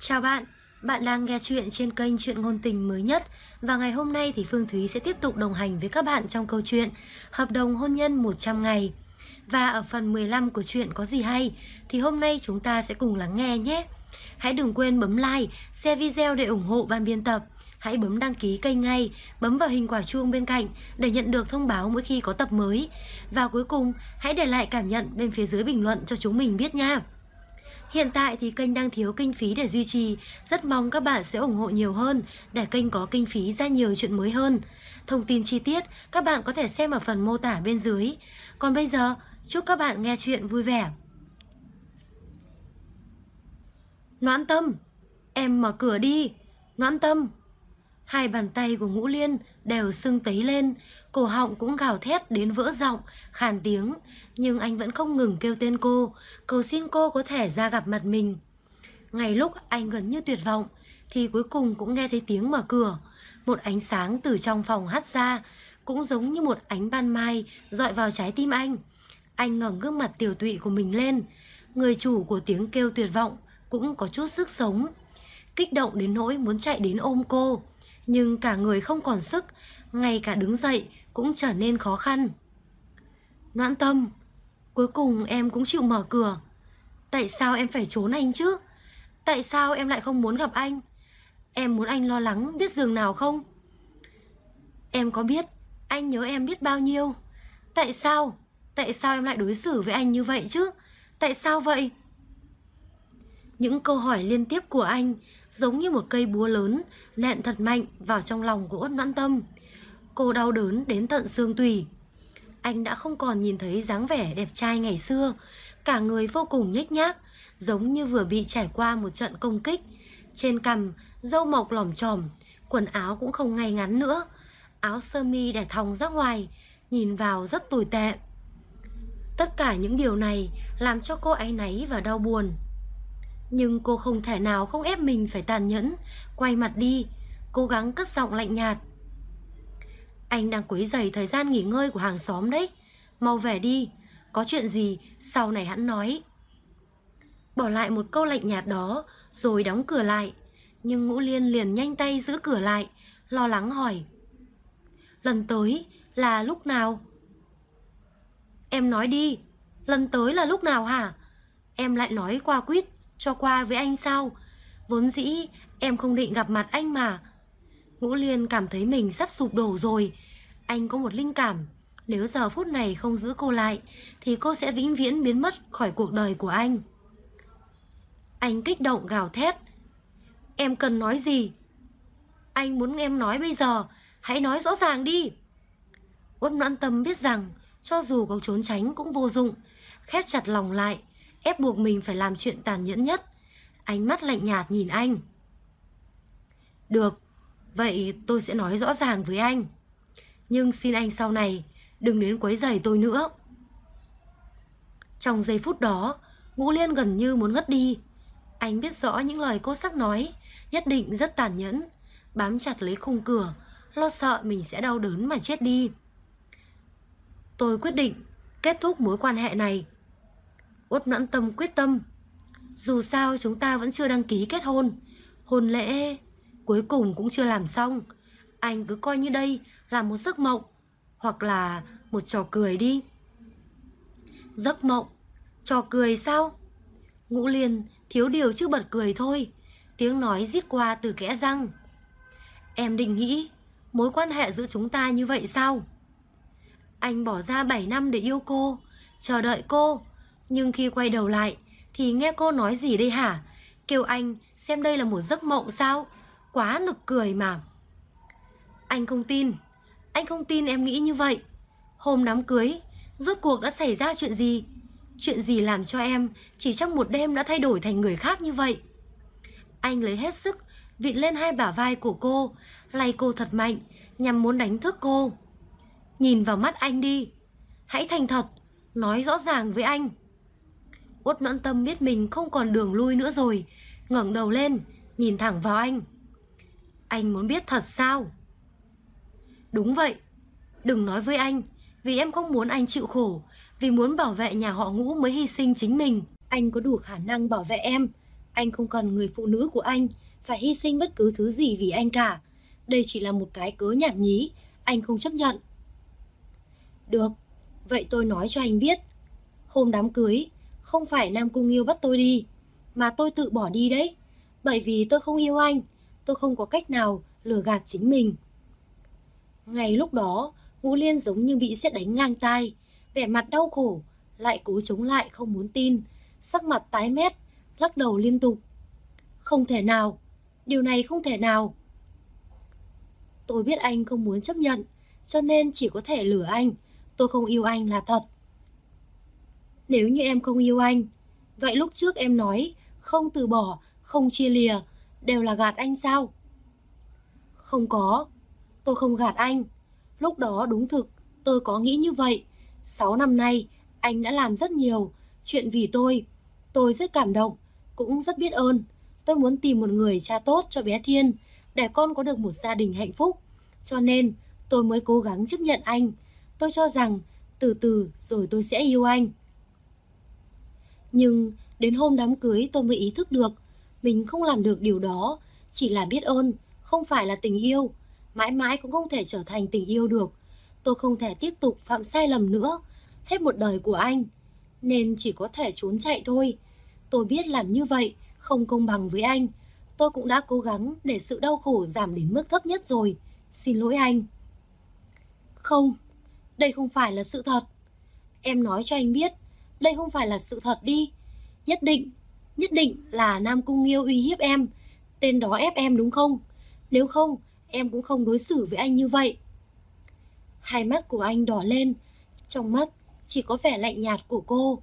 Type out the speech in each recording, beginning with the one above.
Chào bạn, bạn đang nghe chuyện trên kênh Chuyện Ngôn Tình mới nhất. Và ngày hôm nay thì Phương Thúy sẽ tiếp tục đồng hành với các bạn trong câu chuyện Hợp đồng hôn nhân 100 ngày. Và ở phần 15 của chuyện Có gì hay thì hôm nay chúng ta sẽ cùng lắng nghe nhé. Hãy đừng quên bấm like, share video để ủng hộ ban biên tập. Hãy bấm đăng ký kênh ngay, bấm vào hình quả chuông bên cạnh để nhận được thông báo mỗi khi có tập mới. Và cuối cùng, hãy để lại cảm nhận bên phía dưới bình luận cho chúng mình biết nha. Hiện tại thì kênh đang thiếu kinh phí để duy trì, rất mong các bạn sẽ ủng hộ nhiều hơn để kênh có kinh phí ra nhiều chuyện mới hơn. Thông tin chi tiết các bạn có thể xem ở phần mô tả bên dưới. Còn bây giờ, chúc các bạn nghe chuyện vui vẻ. Noãn Tâm, em mở cửa đi. Noãn Tâm. Hai bàn tay của Ngũ Liên đều sưng tấy lên, cổ họng cũng gào thét đến vỡ giọng, khàn tiếng. Nhưng anh vẫn không ngừng kêu tên cô, cầu xin cô có thể ra gặp mặt mình. Ngay lúc anh gần như tuyệt vọng, thì cuối cùng cũng nghe thấy tiếng mở cửa. Một ánh sáng từ trong phòng hắt ra, cũng giống như một ánh ban mai dọi vào trái tim anh. Anh ngẩng gương mặt tiều tụy của mình lên. Người chủ của tiếng kêu tuyệt vọng cũng có chút sức sống, kích động đến nỗi muốn chạy đến ôm cô. Nhưng cả người không còn sức, ngay cả đứng dậy cũng trở nên khó khăn. Noãn Tâm, cuối cùng em cũng chịu mở cửa. Tại sao em phải trốn anh chứ? Tại sao em lại không muốn gặp anh? Em muốn anh lo lắng biết giường nào không? Em có biết anh nhớ em biết bao nhiêu? Tại sao? Tại sao em lại đối xử với anh như vậy chứ? Tại sao vậy? Những câu hỏi liên tiếp của anh giống như một cây búa lớn nện thật mạnh vào trong lòng của Uất Noãn Tâm. Cô đau đớn đến tận xương tủy. Anh đã không còn nhìn thấy dáng vẻ đẹp trai ngày xưa, cả người vô cùng nhếch nhác, giống như vừa bị trải qua một trận công kích. Trên cằm, râu mọc lỏm chỏm, quần áo cũng không ngay ngắn nữa, áo sơ mi để thòng ra ngoài, nhìn vào rất tồi tệ. Tất cả những điều này làm cho cô áy náy và đau buồn. Nhưng cô không thể nào không ép mình phải tàn nhẫn, quay mặt đi, cố gắng cất giọng lạnh nhạt. Anh đang quấy rầy thời gian nghỉ ngơi của hàng xóm đấy, mau về đi, có chuyện gì sau này hẵng nói. Bỏ lại một câu lạnh nhạt đó rồi đóng cửa lại. Nhưng Ngũ Liên liền nhanh tay giữ cửa lại, lo lắng hỏi: lần tới là lúc nào? Em nói đi, lần tới là lúc nào hả? Em lại nói qua quýt cho qua với anh sao? Vốn dĩ em không định gặp mặt anh mà. Ngũ Liên cảm thấy mình sắp sụp đổ rồi. Anh có một linh cảm, nếu giờ phút này không giữ cô lại thì cô sẽ vĩnh viễn biến mất khỏi cuộc đời của anh. Anh kích động gào thét: em cần nói gì? Anh muốn em nói bây giờ, hãy nói rõ ràng đi. Uất Noãn Tâm biết rằng cho dù có trốn tránh cũng vô dụng, khép chặt lòng lại, ép buộc mình phải làm chuyện tàn nhẫn nhất. Ánh mắt lạnh nhạt nhìn anh. Được, vậy tôi sẽ nói rõ ràng với anh. Nhưng xin anh sau này đừng đến quấy rầy tôi nữa. Trong giây phút đó, Ngũ Liên gần như muốn ngất đi. Anh biết rõ những lời cô sắp nói nhất định rất tàn nhẫn, bám chặt lấy khung cửa, lo sợ mình sẽ đau đớn mà chết đi. Tôi quyết định kết thúc mối quan hệ này. Uất Noãn Tâm quyết tâm. Dù sao chúng ta vẫn chưa đăng ký kết hôn, hôn lễ cuối cùng cũng chưa làm xong. Anh cứ coi như đây là một giấc mộng, hoặc là một trò cười đi. Giấc mộng? Trò cười sao? Ngũ Liên thiếu điều chứ bật cười thôi. Tiếng nói rít qua từ kẽ răng. Em định nghĩ mối quan hệ giữa chúng ta như vậy sao? Anh bỏ ra 7 năm để yêu cô, chờ đợi cô. Nhưng khi quay đầu lại thì nghe cô nói gì đây hả? Kêu anh xem đây là một giấc mộng sao? Quá nực cười mà. Anh không tin. Anh không tin em nghĩ như vậy. Hôm đám cưới, rốt cuộc đã xảy ra chuyện gì? Chuyện gì làm cho em chỉ trong một đêm đã thay đổi thành người khác như vậy? Anh lấy hết sức vịn lên hai bả vai của cô, lay cô thật mạnh, nhằm muốn đánh thức cô. Nhìn vào mắt anh đi. Hãy thành thật, nói rõ ràng với anh. Uất Noãn Tâm biết mình không còn đường lui nữa rồi, ngẩng đầu lên, nhìn thẳng vào anh. Anh muốn biết thật sao? Đúng vậy. Đừng nói với anh, vì em không muốn anh chịu khổ, vì muốn bảo vệ nhà họ Ngũ mới hy sinh chính mình. Anh có đủ khả năng bảo vệ em, Anh không cần người phụ nữ của anh phải hy sinh bất cứ thứ gì vì anh cả. Đây chỉ là một cái cớ nhảm nhí, anh không chấp nhận. Được, vậy tôi nói cho anh biết. Hôm đám cưới, không phải Nam Cung Nghiêu bắt tôi đi, mà tôi tự bỏ đi đấy. Bởi vì tôi không yêu anh, tôi không có cách nào lừa gạt chính mình. Ngay lúc đó, Ngũ Liên giống như bị sét đánh ngang tai, vẻ mặt đau khổ, lại cố chống lại không muốn tin, sắc mặt tái mét, lắc đầu liên tục. Không thể nào, điều này không thể nào. Tôi biết anh không muốn chấp nhận, cho nên chỉ có thể lừa anh. Tôi không yêu anh là thật. Nếu như em không yêu anh, vậy lúc trước em nói không từ bỏ, không chia lìa, đều là gạt anh sao? Không có, tôi không gạt anh. Lúc đó đúng thực, tôi có nghĩ như vậy. 6 năm nay, anh đã làm rất nhiều chuyện vì tôi. Tôi rất cảm động, cũng rất biết ơn. Tôi muốn tìm một người cha tốt cho bé Thiên, để con có được một gia đình hạnh phúc. Cho nên, tôi mới cố gắng chấp nhận anh. Tôi cho rằng, từ từ rồi tôi sẽ yêu anh. Nhưng, đến hôm đám cưới tôi mới ý thức được, mình không làm được điều đó, chỉ là biết ơn, không phải là tình yêu. Mãi mãi cũng không thể trở thành tình yêu được. Tôi không thể tiếp tục phạm sai lầm nữa, hết một đời của anh, nên chỉ có thể trốn chạy thôi. Tôi biết làm như vậy không công bằng với anh. Tôi cũng đã cố gắng để sự đau khổ giảm đến mức thấp nhất rồi. Xin lỗi anh. Không, đây không phải là sự thật. Em nói cho anh biết, đây không phải là sự thật đi. Nhất định là Nam Cung Nghiêu uy hiếp em. Tên đó ép em đúng không? Nếu không, em cũng không đối xử với anh như vậy. Hai mắt của anh đỏ lên, trong mắt chỉ có vẻ lạnh nhạt của cô.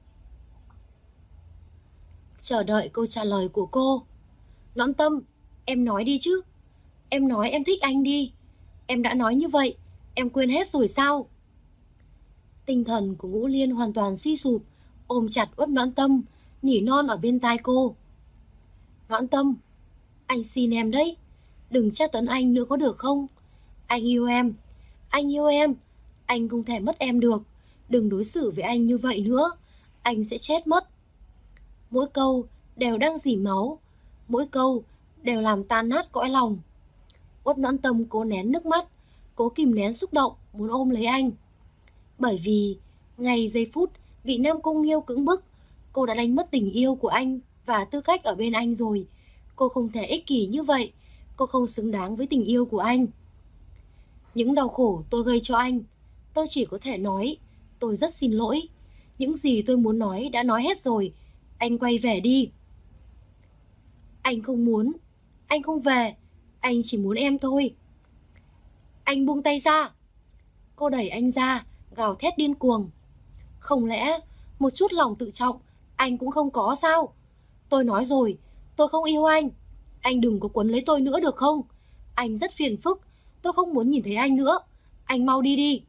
Chờ đợi câu trả lời của cô. Nõn Tâm, em nói đi chứ. Em nói em thích anh đi. Em đã nói như vậy, em quên hết rồi sao? Tinh thần của Ngũ Liên hoàn toàn suy sụp, ôm chặt Uất Nõn Tâm, nỉ non ở bên tai cô. Nõn Tâm, anh xin em đấy, đừng tra tấn anh nữa có được không? Anh yêu em, anh không thể mất em được, đừng đối xử với anh như vậy nữa, anh sẽ chết mất. Mỗi câu đều đang rỉ máu, mỗi câu đều làm tan nát cõi lòng. Uất Nõn Tâm cố nén nước mắt, cố kìm nén xúc động muốn ôm lấy anh. Bởi vì ngày giây phút bị Nam Cung Nghiêu cưỡng bức, cô đã đánh mất tình yêu của anh và tư cách ở bên anh rồi. Cô không thể ích kỷ như vậy, cô không xứng đáng với tình yêu của anh. Những đau khổ tôi gây cho anh, tôi chỉ có thể nói, tôi rất xin lỗi. Những gì tôi muốn nói đã nói hết rồi, anh quay về đi. Anh không muốn, anh không về, anh chỉ muốn em thôi. Anh buông tay ra. Cô đẩy anh ra, gào thét điên cuồng. Không lẽ một chút lòng tự trọng anh cũng không có sao? Tôi nói rồi, tôi không yêu anh đừng có quấn lấy tôi nữa được không? Anh rất phiền phức, tôi không muốn nhìn thấy anh nữa. Anh mau đi đi.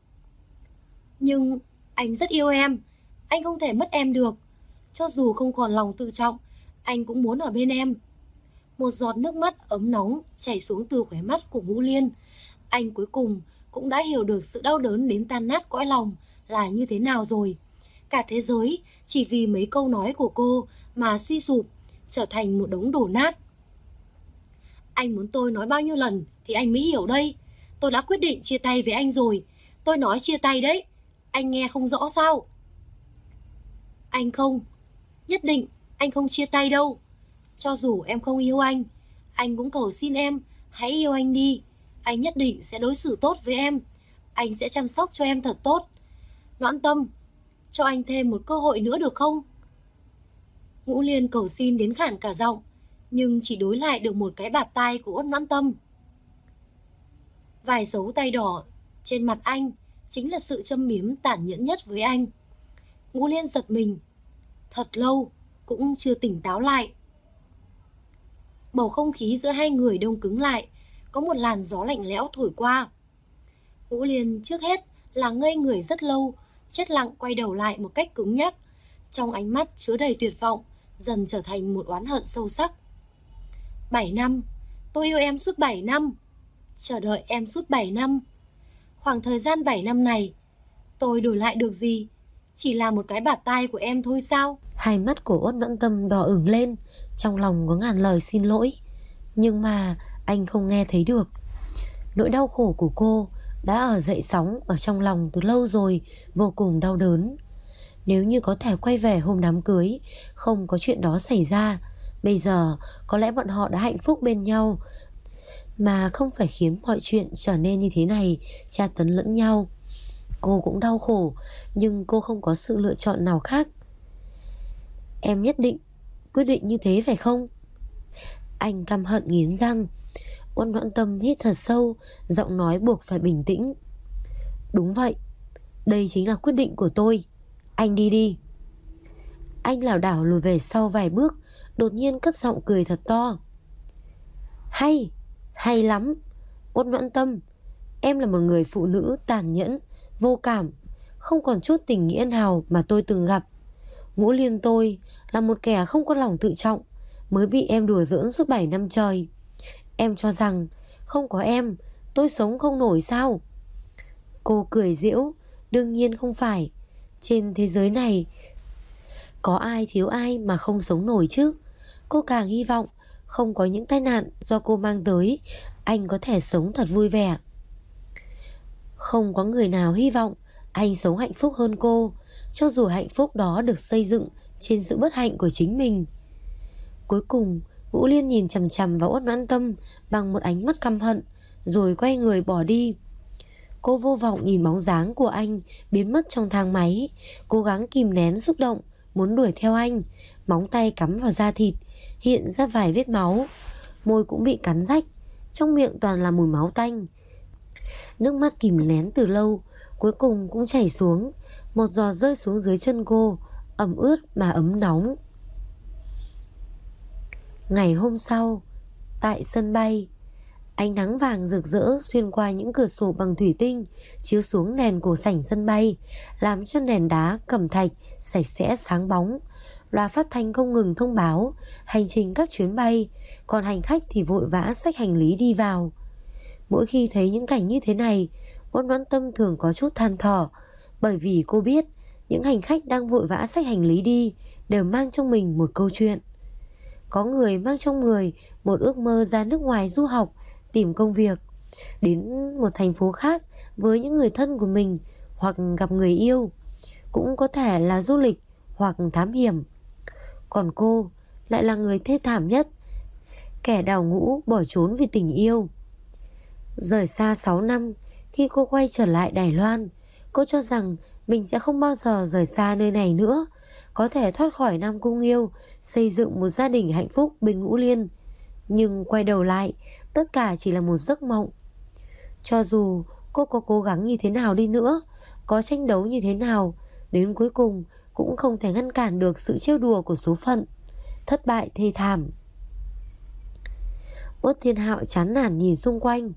Nhưng anh rất yêu em, anh không thể mất em được. Cho dù không còn lòng tự trọng, anh cũng muốn ở bên em. Một giọt nước mắt ấm nóng chảy xuống từ khóe mắt của Ngũ Liên. Anh cuối cùng cũng đã hiểu được sự đau đớn đến tan nát cõi lòng là như thế nào rồi. Cả thế giới chỉ vì mấy câu nói của cô mà suy sụp, trở thành một đống đổ nát. Anh muốn tôi nói bao nhiêu lần thì anh mới hiểu đây. Tôi đã quyết định chia tay với anh rồi. Tôi nói chia tay đấy. Anh nghe không rõ sao? Anh không. Nhất định anh không chia tay đâu. Cho dù em không yêu anh cũng cầu xin em hãy yêu anh đi. Anh nhất định sẽ đối xử tốt với em. Anh sẽ chăm sóc cho em thật tốt. Nõn Tâm, cho anh thêm một cơ hội nữa được không? Ngũ Liên cầu xin đến khản cả giọng, nhưng chỉ đối lại được một cái bạt tai của Uất Nõn Tâm. Vài dấu tay đỏ trên mặt anh chính là sự châm biếm tàn nhẫn nhất với anh. Ngũ Liên giật mình, thật lâu cũng chưa tỉnh táo lại. Bầu không khí giữa hai người đông cứng lại, có một làn gió lạnh lẽo thổi qua. Ngũ Liên trước hết là ngây người rất lâu, chết lặng quay đầu lại một cách cứng nhắc, trong ánh mắt chứa đầy tuyệt vọng, dần trở thành một oán hận sâu sắc. 7 năm, tôi yêu em suốt 7 năm, chờ đợi em suốt 7 năm. Khoảng thời gian 7 năm này, tôi đổi lại được gì? chỉ là một cái bạt tai của em thôi sao? Hai mắt của Uất Noãn Tâm đỏ ửng lên, trong lòng có ngàn lời xin lỗi, nhưng mà anh không nghe thấy được. Nỗi đau khổ của cô đã ở dậy sóng ở trong lòng từ lâu rồi, vô cùng đau đớn. Nếu như có thể quay về hôm đám cưới, không có chuyện đó xảy ra, bây giờ có lẽ bọn họ đã hạnh phúc bên nhau, mà không phải khiến mọi chuyện trở nên như thế này, tra tấn lẫn nhau. Cô cũng đau khổ, nhưng cô không có sự lựa chọn nào khác. Em nhất định quyết định như thế phải không? Anh căm hận nghiến răng. Uất Noãn Tâm hít thật sâu, giọng nói buộc phải bình tĩnh. Đúng vậy, đây chính là quyết định của tôi. Anh đi đi. Anh lảo đảo lùi về sau vài bước, đột nhiên cất giọng cười thật to. Hay lắm. Uất Noãn Tâm, em là một người phụ nữ tàn nhẫn, vô cảm, không còn chút tình nghĩa nào mà tôi từng gặp. Ngũ Liên tôi là một kẻ không có lòng tự trọng, mới bị em đùa giỡn suốt 7 năm trời. Em cho rằng không có em tôi sống không nổi sao? Cô cười giễu. Đương nhiên không phải. Trên thế giới này có ai thiếu ai mà không sống nổi chứ. Cô càng hy vọng không có những tai nạn do cô mang tới, anh có thể sống thật vui vẻ. Không có người nào hy vọng anh sống hạnh phúc hơn cô, cho dù hạnh phúc đó được xây dựng trên sự bất hạnh của chính mình. Cuối cùng Ngũ Liên nhìn chằm chằm vào Uất Noãn Tâm bằng một ánh mắt căm hận, rồi quay người bỏ đi. Cô vô vọng nhìn bóng dáng của anh biến mất trong thang máy, cố gắng kìm nén xúc động muốn đuổi theo anh. Móng tay cắm vào da thịt, hiện ra vài vết máu. Môi cũng bị cắn rách, trong miệng toàn là mùi máu tanh. Nước mắt kìm nén từ lâu cuối cùng cũng chảy xuống, một giọt rơi xuống dưới chân cô, ẩm ướt mà ấm nóng. Ngày hôm sau, tại sân bay, ánh nắng vàng rực rỡ xuyên qua những cửa sổ bằng thủy tinh chiếu xuống nền của sảnh sân bay, làm cho nền đá cẩm thạch sạch sẽ sáng bóng. Loa phát thanh không ngừng thông báo hành trình các chuyến bay, còn hành khách thì vội vã xách hành lý đi vào. Mỗi khi thấy những cảnh như thế này, Uất Noãn Tâm thường có chút than thở, bởi vì cô biết những hành khách đang vội vã xách hành lý đi đều mang trong mình một câu chuyện. Có người mang trong người một ước mơ ra nước ngoài du học, tìm công việc, đến một thành phố khác với những người thân của mình, hoặc gặp người yêu, cũng có thể là du lịch hoặc thám hiểm. Còn cô lại là người thê thảm nhất, kẻ đào ngũ bỏ trốn vì tình yêu. Rời xa 6 năm, khi cô quay trở lại Đài Loan, cô cho rằng mình sẽ không bao giờ rời xa nơi này nữa, có thể thoát khỏi Nam Cung Nghiêu, xây dựng một gia đình hạnh phúc bên Ngũ Liên. Nhưng quay đầu lại, tất cả chỉ là một giấc mộng. Cho dù cô có cố gắng như thế nào đi nữa, có tranh đấu như thế nào, đến cuối cùng cũng không thể ngăn cản được sự trêu đùa của số phận. Thất bại thê thảm. Uất Thiên Hạo chán nản nhìn xung quanh.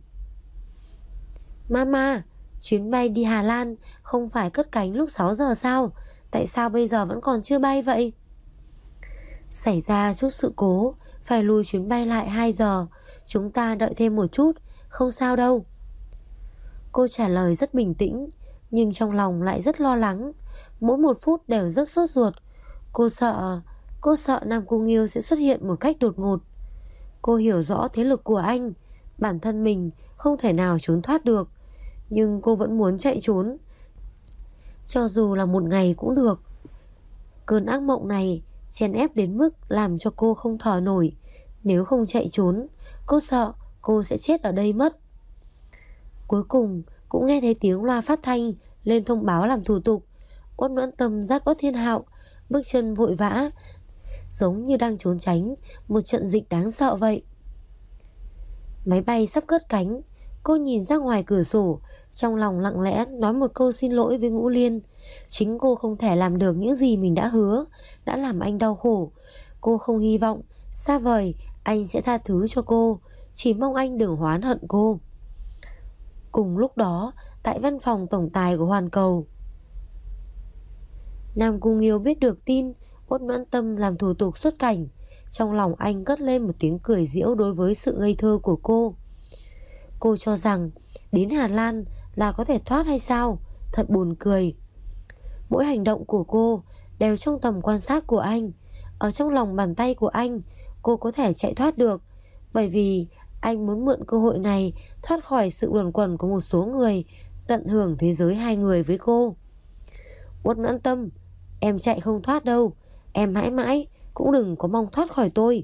Mama, chuyến bay đi Hà Lan không phải cất cánh lúc 6 giờ sao? Tại sao bây giờ vẫn còn chưa bay vậy? Xảy ra chút sự cố, phải lùi chuyến bay lại 2 giờ. Chúng ta đợi thêm một chút, không sao đâu. Cô trả lời rất bình tĩnh, nhưng trong lòng lại rất lo lắng. Mỗi một phút đều rất sốt ruột. Cô sợ Nam Cung Nghiêu sẽ xuất hiện một cách đột ngột. Cô hiểu rõ thế lực của anh, bản thân mình không thể nào trốn thoát được, nhưng cô vẫn muốn chạy trốn, cho dù là một ngày cũng được. Cơn ác mộng này chèn ép đến mức làm cho cô không thở nổi. Nếu không chạy trốn, cô sợ cô sẽ chết ở đây mất. Cuối cùng cũng nghe thấy tiếng loa phát thanh lên thông báo làm thủ tục. Uất Noãn Tâm dắt Uất Thiên Hạo, bước chân vội vã, giống như đang trốn tránh một trận dịch đáng sợ vậy. Máy bay sắp cất cánh, cô nhìn ra ngoài cửa sổ, trong lòng lặng lẽ nói một câu xin lỗi với Ngũ Liên. Chính cô không thể làm được những gì mình đã hứa, đã làm anh đau khổ. Cô không hy vọng xa vời anh sẽ tha thứ cho cô, chỉ mong anh đừng oán hận cô. Cùng lúc đó, tại văn phòng tổng tài của Hoàn Cầu, Nam Cung Nghiêu biết được tin Uất Noãn Tâm làm thủ tục xuất cảnh. Trong lòng anh cất lên một tiếng cười giễu đối với sự ngây thơ của cô. Cô cho rằng đến Hà Lan là có thể thoát hay sao? Thật buồn cười. Mỗi hành động của cô đều trong tầm quan sát của anh. Ở trong lòng bàn tay của anh, cô có thể chạy thoát được, bởi vì anh muốn mượn cơ hội này thoát khỏi sự luẩn quẩn của một số người, tận hưởng thế giới hai người với cô. Uất Noãn Tâm, em chạy không thoát đâu. Em mãi mãi cũng đừng có mong thoát khỏi tôi.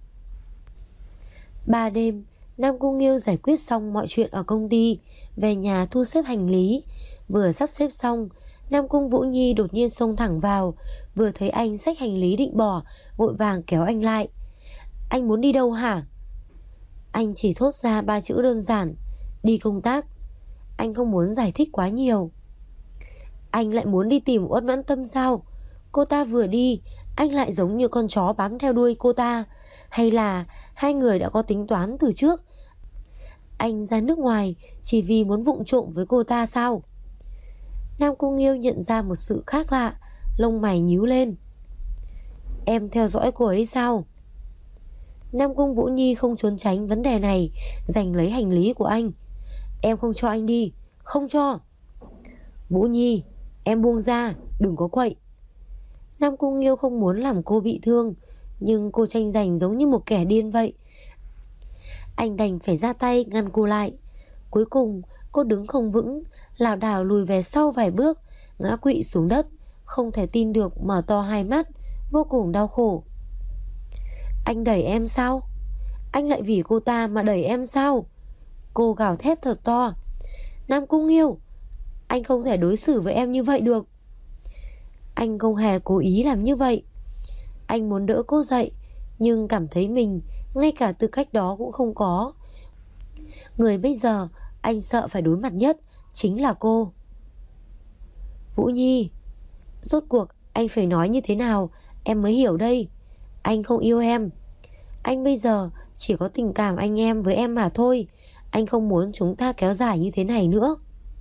3 đêm, Nam Cung Nghiêu giải quyết xong mọi chuyện ở công ty, về nhà thu xếp hành lý. Vừa sắp xếp xong, Nam Cung Vũ Nhi đột nhiên xông thẳng vào. Vừa thấy anh xách hành lý định bỏ, vội vàng kéo anh lại. Anh muốn đi đâu hả? Anh chỉ thốt ra 3 chữ đơn giản: đi công tác. Anh không muốn giải thích quá nhiều. Anh lại muốn đi tìm Uất Noãn Tâm sao? Cô ta vừa đi, anh lại giống như con chó bám theo đuôi cô ta. Hay là hai người đã có tính toán từ trước? Anh ra nước ngoài chỉ vì muốn vụng trộm với cô ta sao? Nam Cung Nghiêu nhận ra một sự khác lạ, lông mày nhíu lên. Em theo dõi cô ấy sao? Nam Cung Vũ Nhi không trốn tránh vấn đề này, giành lấy hành lý của anh. Em không cho anh đi. Không cho. Vũ Nhi, em buông ra, đừng có quậy. Nam Cung Nghiêu không muốn làm cô bị thương, nhưng cô tranh giành giống như một kẻ điên vậy. Anh đành phải ra tay ngăn cô lại. Cuối cùng cô đứng không vững, lảo đảo lùi về sau vài bước, ngã quỵ xuống đất, không thể tin được mở to hai mắt, vô cùng đau khổ. Anh đẩy em sao? Anh lại vì cô ta mà đẩy em sao? Cô gào thét thật to. Nam Cung Nghiêu, anh không thể đối xử với em như vậy được. Anh không hề cố ý làm như vậy. Anh muốn đỡ cô dậy, nhưng cảm thấy mình ngay cả tư cách đó cũng không có. Người bây giờ anh sợ phải đối mặt nhất chính là cô. Vũ Nhi, rốt cuộc anh phải nói như thế nào em mới hiểu đây? Anh không yêu em. Anh bây giờ chỉ có tình cảm anh em với em mà thôi. Anh không muốn chúng ta kéo dài như thế này nữa.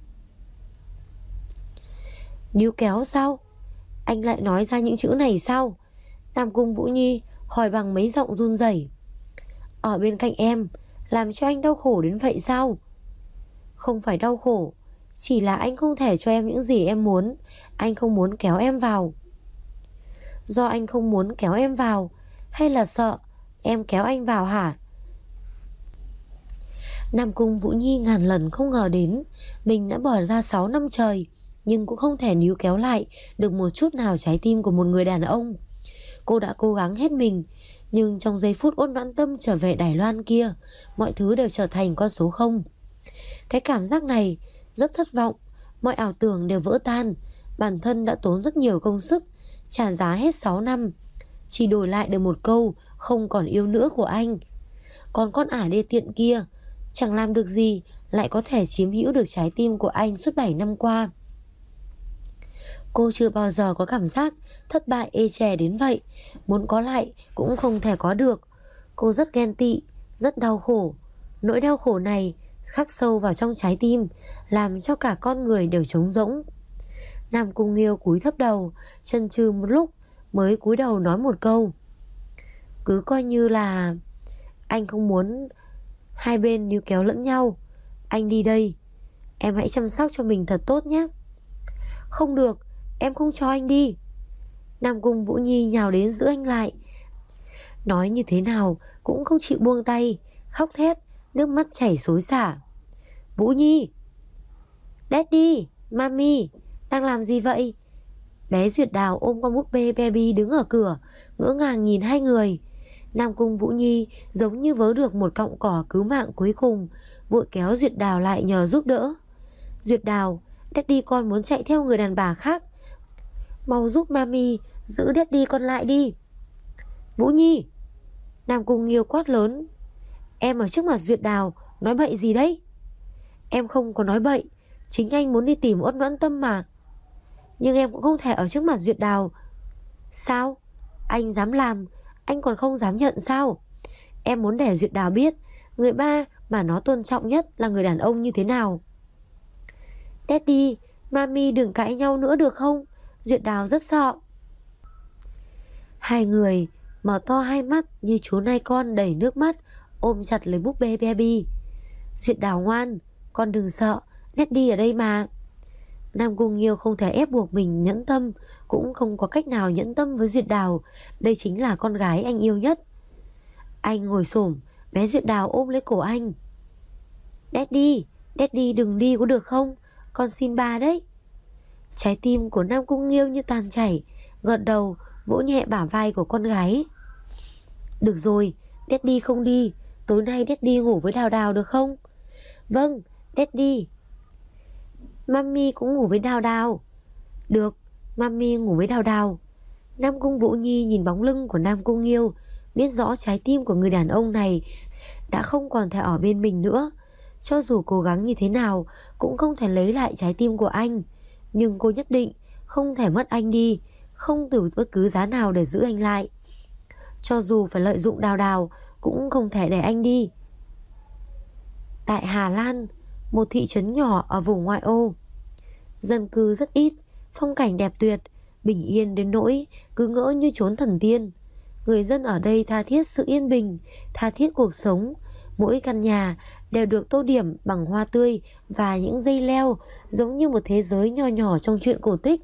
Níu kéo sao? Anh lại nói ra những chữ này sao? Nam Cung Vũ Nhi hỏi bằng mấy giọng run rẩy. Ở bên cạnh em làm cho anh đau khổ đến vậy sao? Không phải đau khổ, chỉ là anh không thể cho em những gì em muốn. Anh không muốn kéo em vào. Do anh không muốn kéo em vào, hay là sợ em kéo anh vào hả? Nam Cung Vũ Nhi ngàn lần không ngờ đến mình đã bỏ ra 6 năm trời, nhưng cũng không thể níu kéo lại được một chút nào trái tim của một người đàn ông. Cô đã cố gắng hết mình, nhưng trong giây phút Uất Noãn Tâm trở về Đài Loan kia, mọi thứ đều trở thành con số 0. Cái cảm giác này rất thất vọng. Mọi ảo tưởng đều vỡ tan. Bản thân đã tốn rất nhiều công sức, trả giá hết 6 năm, chỉ đổi lại được một câu không còn yêu nữa của anh. Còn con ả đê tiện kia chẳng làm được gì, lại có thể chiếm hữu được trái tim của anh suốt 7 năm qua. Cô chưa bao giờ có cảm giác thất bại ê chề đến vậy. Muốn có lại cũng không thể có được. Cô rất ghen tị, rất đau khổ. Nỗi đau khổ này khắc sâu vào trong trái tim, làm cho cả con người đều trống rỗng. Nam Cung Nghiêu cúi thấp đầu, chần chừ một lúc mới cúi đầu nói một câu. Cứ coi như là anh không muốn hai bên níu kéo lẫn nhau. Anh đi đây. Em hãy chăm sóc cho mình thật tốt nhé. Không được, em không cho anh đi. Nam Cung Vũ Nhi nhào đến giữ anh lại. Nói như thế nào cũng không chịu buông tay, khóc thét, nước mắt chảy xối xả. Vũ Nhi, Daddy, Mami, đang làm gì vậy? Bé Duyệt Đào ôm con búp bê baby đứng ở cửa, ngỡ ngàng nhìn hai người. Nam Cung Vũ Nhi giống như vớ được một cọng cỏ cứu mạng cuối cùng, vội kéo Duyệt Đào lại nhờ giúp đỡ. Duyệt Đào, Daddy con muốn chạy theo người đàn bà khác. Mau giúp Mami giữ Daddy con lại đi. Vũ Nhi, Nam Cung Nghiêu quát lớn. Em ở trước mặt Duyệt Đào nói bậy gì đấy? Em không có nói bậy, chính anh muốn đi tìm Uất Noãn Tâm mà. Nhưng em cũng không thể ở trước mặt Duyệt Đào. Sao? Anh dám làm, anh còn không dám nhận sao? Em muốn để Duyệt Đào biết người ba mà nó tôn trọng nhất là người đàn ông như thế nào. Daddy, Mami đừng cãi nhau nữa được không? Duyệt Đào rất sợ. Hai người mở to hai mắt như chú nai con đầy nước mắt, ôm chặt lấy búp bê baby. Duyệt Đào ngoan, con đừng sợ, Daddy ở đây mà. Nam Cung Nghiêu không thể ép buộc mình nhẫn tâm, cũng không có cách nào nhẫn tâm với Duyệt Đào. Đây chính là con gái anh yêu nhất. Anh ngồi xổm, bé Duyệt Đào ôm lấy cổ anh. Daddy, Daddy đừng đi có được không? Con xin ba đấy. Trái tim của Nam Cung Nghiêu như tàn chảy, gật đầu vỗ nhẹ bả vai của con gái. Được rồi, Daddy không đi. Tối nay Daddy ngủ với Đào Đào được không? Vâng, Daddy. Mami cũng ngủ với Đào Đào. Được, Mami ngủ với Đào Đào. Nam Cung Vũ Nhi nhìn bóng lưng của Nam Cung Nghiêu, biết rõ trái tim của người đàn ông này đã không còn thể ở bên mình nữa. Cho dù cố gắng như thế nào cũng không thể lấy lại trái tim của anh. Nhưng cô nhất định không thể mất anh đi, không từ bất cứ giá nào để giữ anh lại. Cho dù phải lợi dụng Đào Đào cũng không thể để anh đi. Tại Hà Lan, một thị trấn nhỏ ở vùng ngoại ô. Dân cư rất ít, phong cảnh đẹp tuyệt, bình yên đến nỗi cứ ngỡ như chốn thần tiên. Người dân ở đây tha thiết sự yên bình, tha thiết cuộc sống. Mỗi căn nhà đều được tô điểm bằng hoa tươi và những dây leo, giống như một thế giới nho nhỏ trong truyện cổ tích.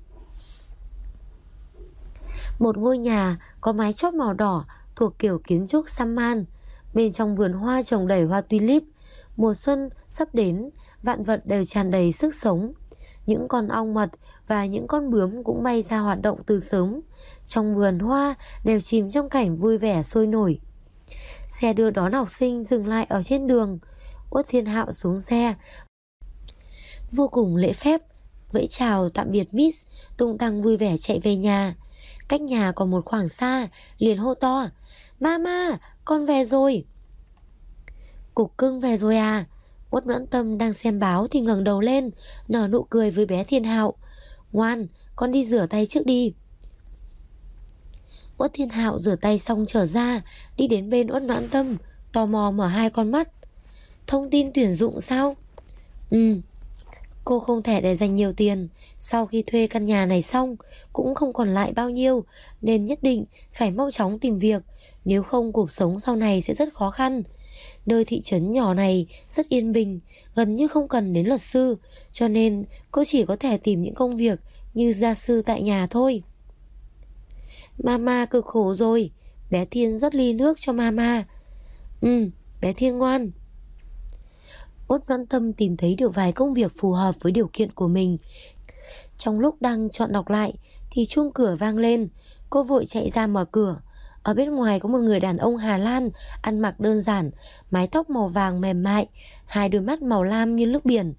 Một ngôi nhà có mái chóp màu đỏ thuộc kiểu kiến trúc Samman. Bên trong vườn hoa trồng đầy hoa tulip. Mùa xuân sắp đến, vạn vật đều tràn đầy sức sống. Những con ong mật và những con bướm cũng bay ra hoạt động từ sớm. Trong vườn hoa đều chìm trong cảnh vui vẻ sôi nổi. Xe đưa đón học sinh dừng lại ở trên đường. Uất Thiên Hạo xuống xe, vô cùng lễ phép, vẫy chào tạm biệt Miss, tung tăng vui vẻ chạy về nhà. Cách nhà còn một khoảng xa, liền hô to: Mama, con về rồi. Cục cưng về rồi à? Uất Noãn Tâm đang xem báo thì ngẩng đầu lên, nở nụ cười với bé Thiên Hạo. Ngoan, con đi rửa tay trước đi. Uất Thiên Hạo rửa tay xong trở ra, đi đến bên Uất Noãn Tâm, tò mò mở hai con mắt. Thông tin tuyển dụng sao? Cô không thể để dành nhiều tiền. Sau khi thuê căn nhà này xong cũng không còn lại bao nhiêu, nên nhất định phải mau chóng tìm việc. Nếu không cuộc sống sau này sẽ rất khó khăn. Nơi thị trấn nhỏ này rất yên bình, gần như không cần đến luật sư, cho nên cô chỉ có thể tìm những công việc như gia sư tại nhà thôi. Mama cực khổ rồi. Bé Thiên rót ly nước cho Mama. Bé Thiên ngoan. Uất Noãn Tâm tìm thấy được vài công việc phù hợp với điều kiện của mình. Trong lúc đang chọn đọc lại thì chuông cửa vang lên. Cô vội chạy ra mở cửa. Ở bên ngoài có một người đàn ông Hà Lan, ăn mặc đơn giản, mái tóc màu vàng mềm mại, hai đôi mắt màu lam như nước biển.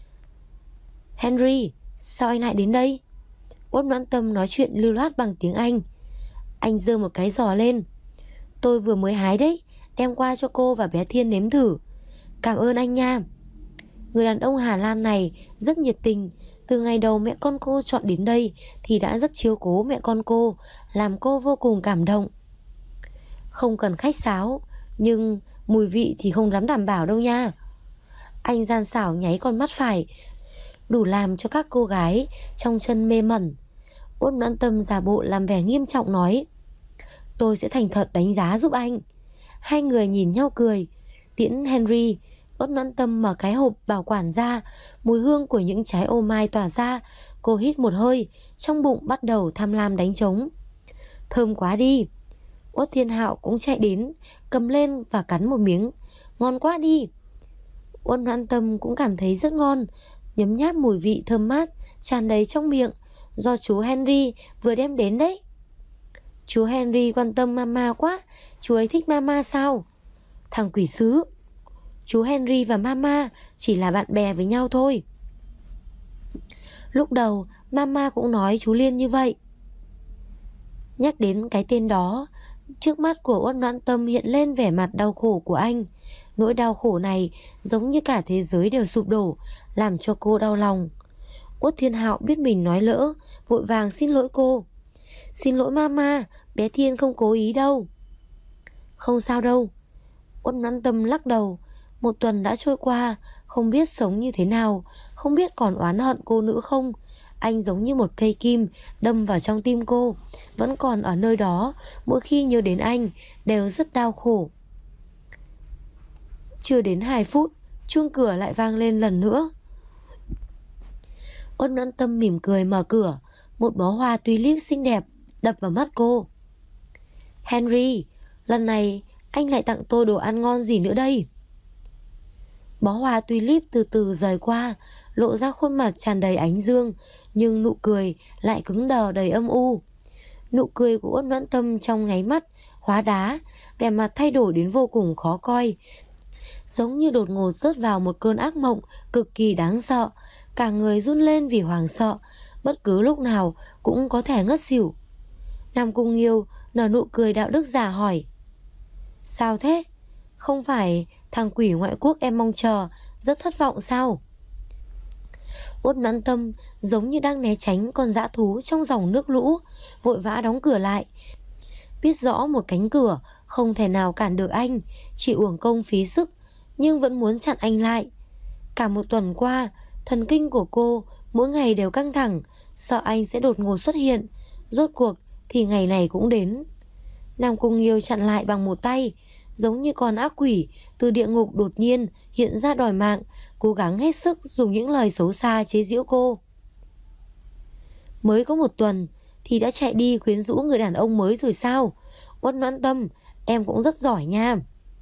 Henry, sao anh lại đến đây? Uất Noãn Tâm nói chuyện lưu loát bằng tiếng Anh. Anh giơ một cái giò lên. Tôi vừa mới hái đấy, đem qua cho cô và bé Thiên nếm thử. Cảm ơn anh nha. Người đàn ông Hà Lan này rất nhiệt tình. Từ ngày đầu mẹ con cô chọn đến đây thì đã rất chiếu cố mẹ con cô, làm cô vô cùng cảm động. Không cần khách sáo, nhưng mùi vị thì không dám đảm bảo đâu nha. Anh gian xảo nháy con mắt phải, đủ làm cho các cô gái trong chân mê mẩn. Uất Noãn Tâm giả bộ làm vẻ nghiêm trọng nói: Tôi sẽ thành thật đánh giá giúp anh. Hai người nhìn nhau cười. Tiễn Henry, Uất Noãn Tâm mở cái hộp bảo quản ra. Mùi hương của những trái ô mai tỏa ra. Cô hít một hơi, trong bụng bắt đầu tham lam đánh trống. Thơm quá đi. Uất Thiên Hạo cũng chạy đến, cầm lên và cắn một miếng. Ngon quá đi. Uất Noãn Tâm cũng cảm thấy rất ngon, nhấm nháp mùi vị thơm mát tràn đầy trong miệng, do chú Henry vừa đem đến đấy. Chú Henry quan tâm Mama quá. Chú ấy thích Mama sao? Thằng quỷ sứ. Chú Henry và Mama chỉ là bạn bè với nhau thôi. Lúc đầu Mama cũng nói chú Liên như vậy. Nhắc đến cái tên đó, trước mắt của Uất Noãn Tâm hiện lên vẻ mặt đau khổ của anh. Nỗi đau khổ này giống như cả thế giới đều sụp đổ, làm cho cô đau lòng. Uất Thiên Hạo biết mình nói lỡ, vội vàng xin lỗi cô. Xin lỗi Mama, bé Thiên không cố ý đâu. Không sao đâu. Uất Noãn Tâm lắc đầu. Một tuần đã trôi qua, không biết sống như thế nào, không biết còn oán hận cô nữa không. Anh giống như một cây kim đâm vào trong tim cô, vẫn còn ở nơi đó. Mỗi khi nhớ đến anh đều rất đau khổ. Chưa đến 2 phút, chuông cửa lại vang lên lần nữa. Uất Noãn Tâm mỉm cười mở cửa. Một bó hoa tulip xinh đẹp đập vào mắt cô. Henry, lần này anh lại tặng tôi đồ ăn ngon gì nữa đây? Bó hoa tulip từ từ rời qua, lộ ra khuôn mặt tràn đầy ánh dương, nhưng nụ cười lại cứng đờ đầy âm u. Nụ cười của Uất Noãn Tâm trong nháy mắt hóa đá, vẻ mặt thay đổi đến vô cùng khó coi, giống như đột ngột rớt vào một cơn ác mộng cực kỳ đáng sợ. Cả người run lên vì hoảng sợ, bất cứ lúc nào cũng có thể ngất xỉu. Nam Cung Nghiêu nở nụ cười đạo đức giả hỏi: Sao thế? Không phải thằng quỷ ngoại quốc em mong chờ rất thất vọng sao? Uất Noãn Tâm giống như đang né tránh con dã thú trong dòng nước lũ, vội vã đóng cửa lại. Biết rõ một cánh cửa không thể nào cản được anh, chỉ uổng công phí sức, nhưng vẫn muốn chặn anh lại. Cả một tuần qua, thần kinh của cô mỗi ngày đều căng thẳng, sợ anh sẽ đột ngột xuất hiện. Rốt cuộc thì ngày này cũng đến. Nam Cung Nghiêu chặn lại bằng một tay, giống như con ác quỷ từ địa ngục đột nhiên hiện ra đòi mạng, cố gắng hết sức dùng những lời xấu xa chế giễu cô. Mới có một tuần thì đã chạy đi quyến rũ người đàn ông mới rồi sao? Uất Noãn Tâm, em cũng rất giỏi nha.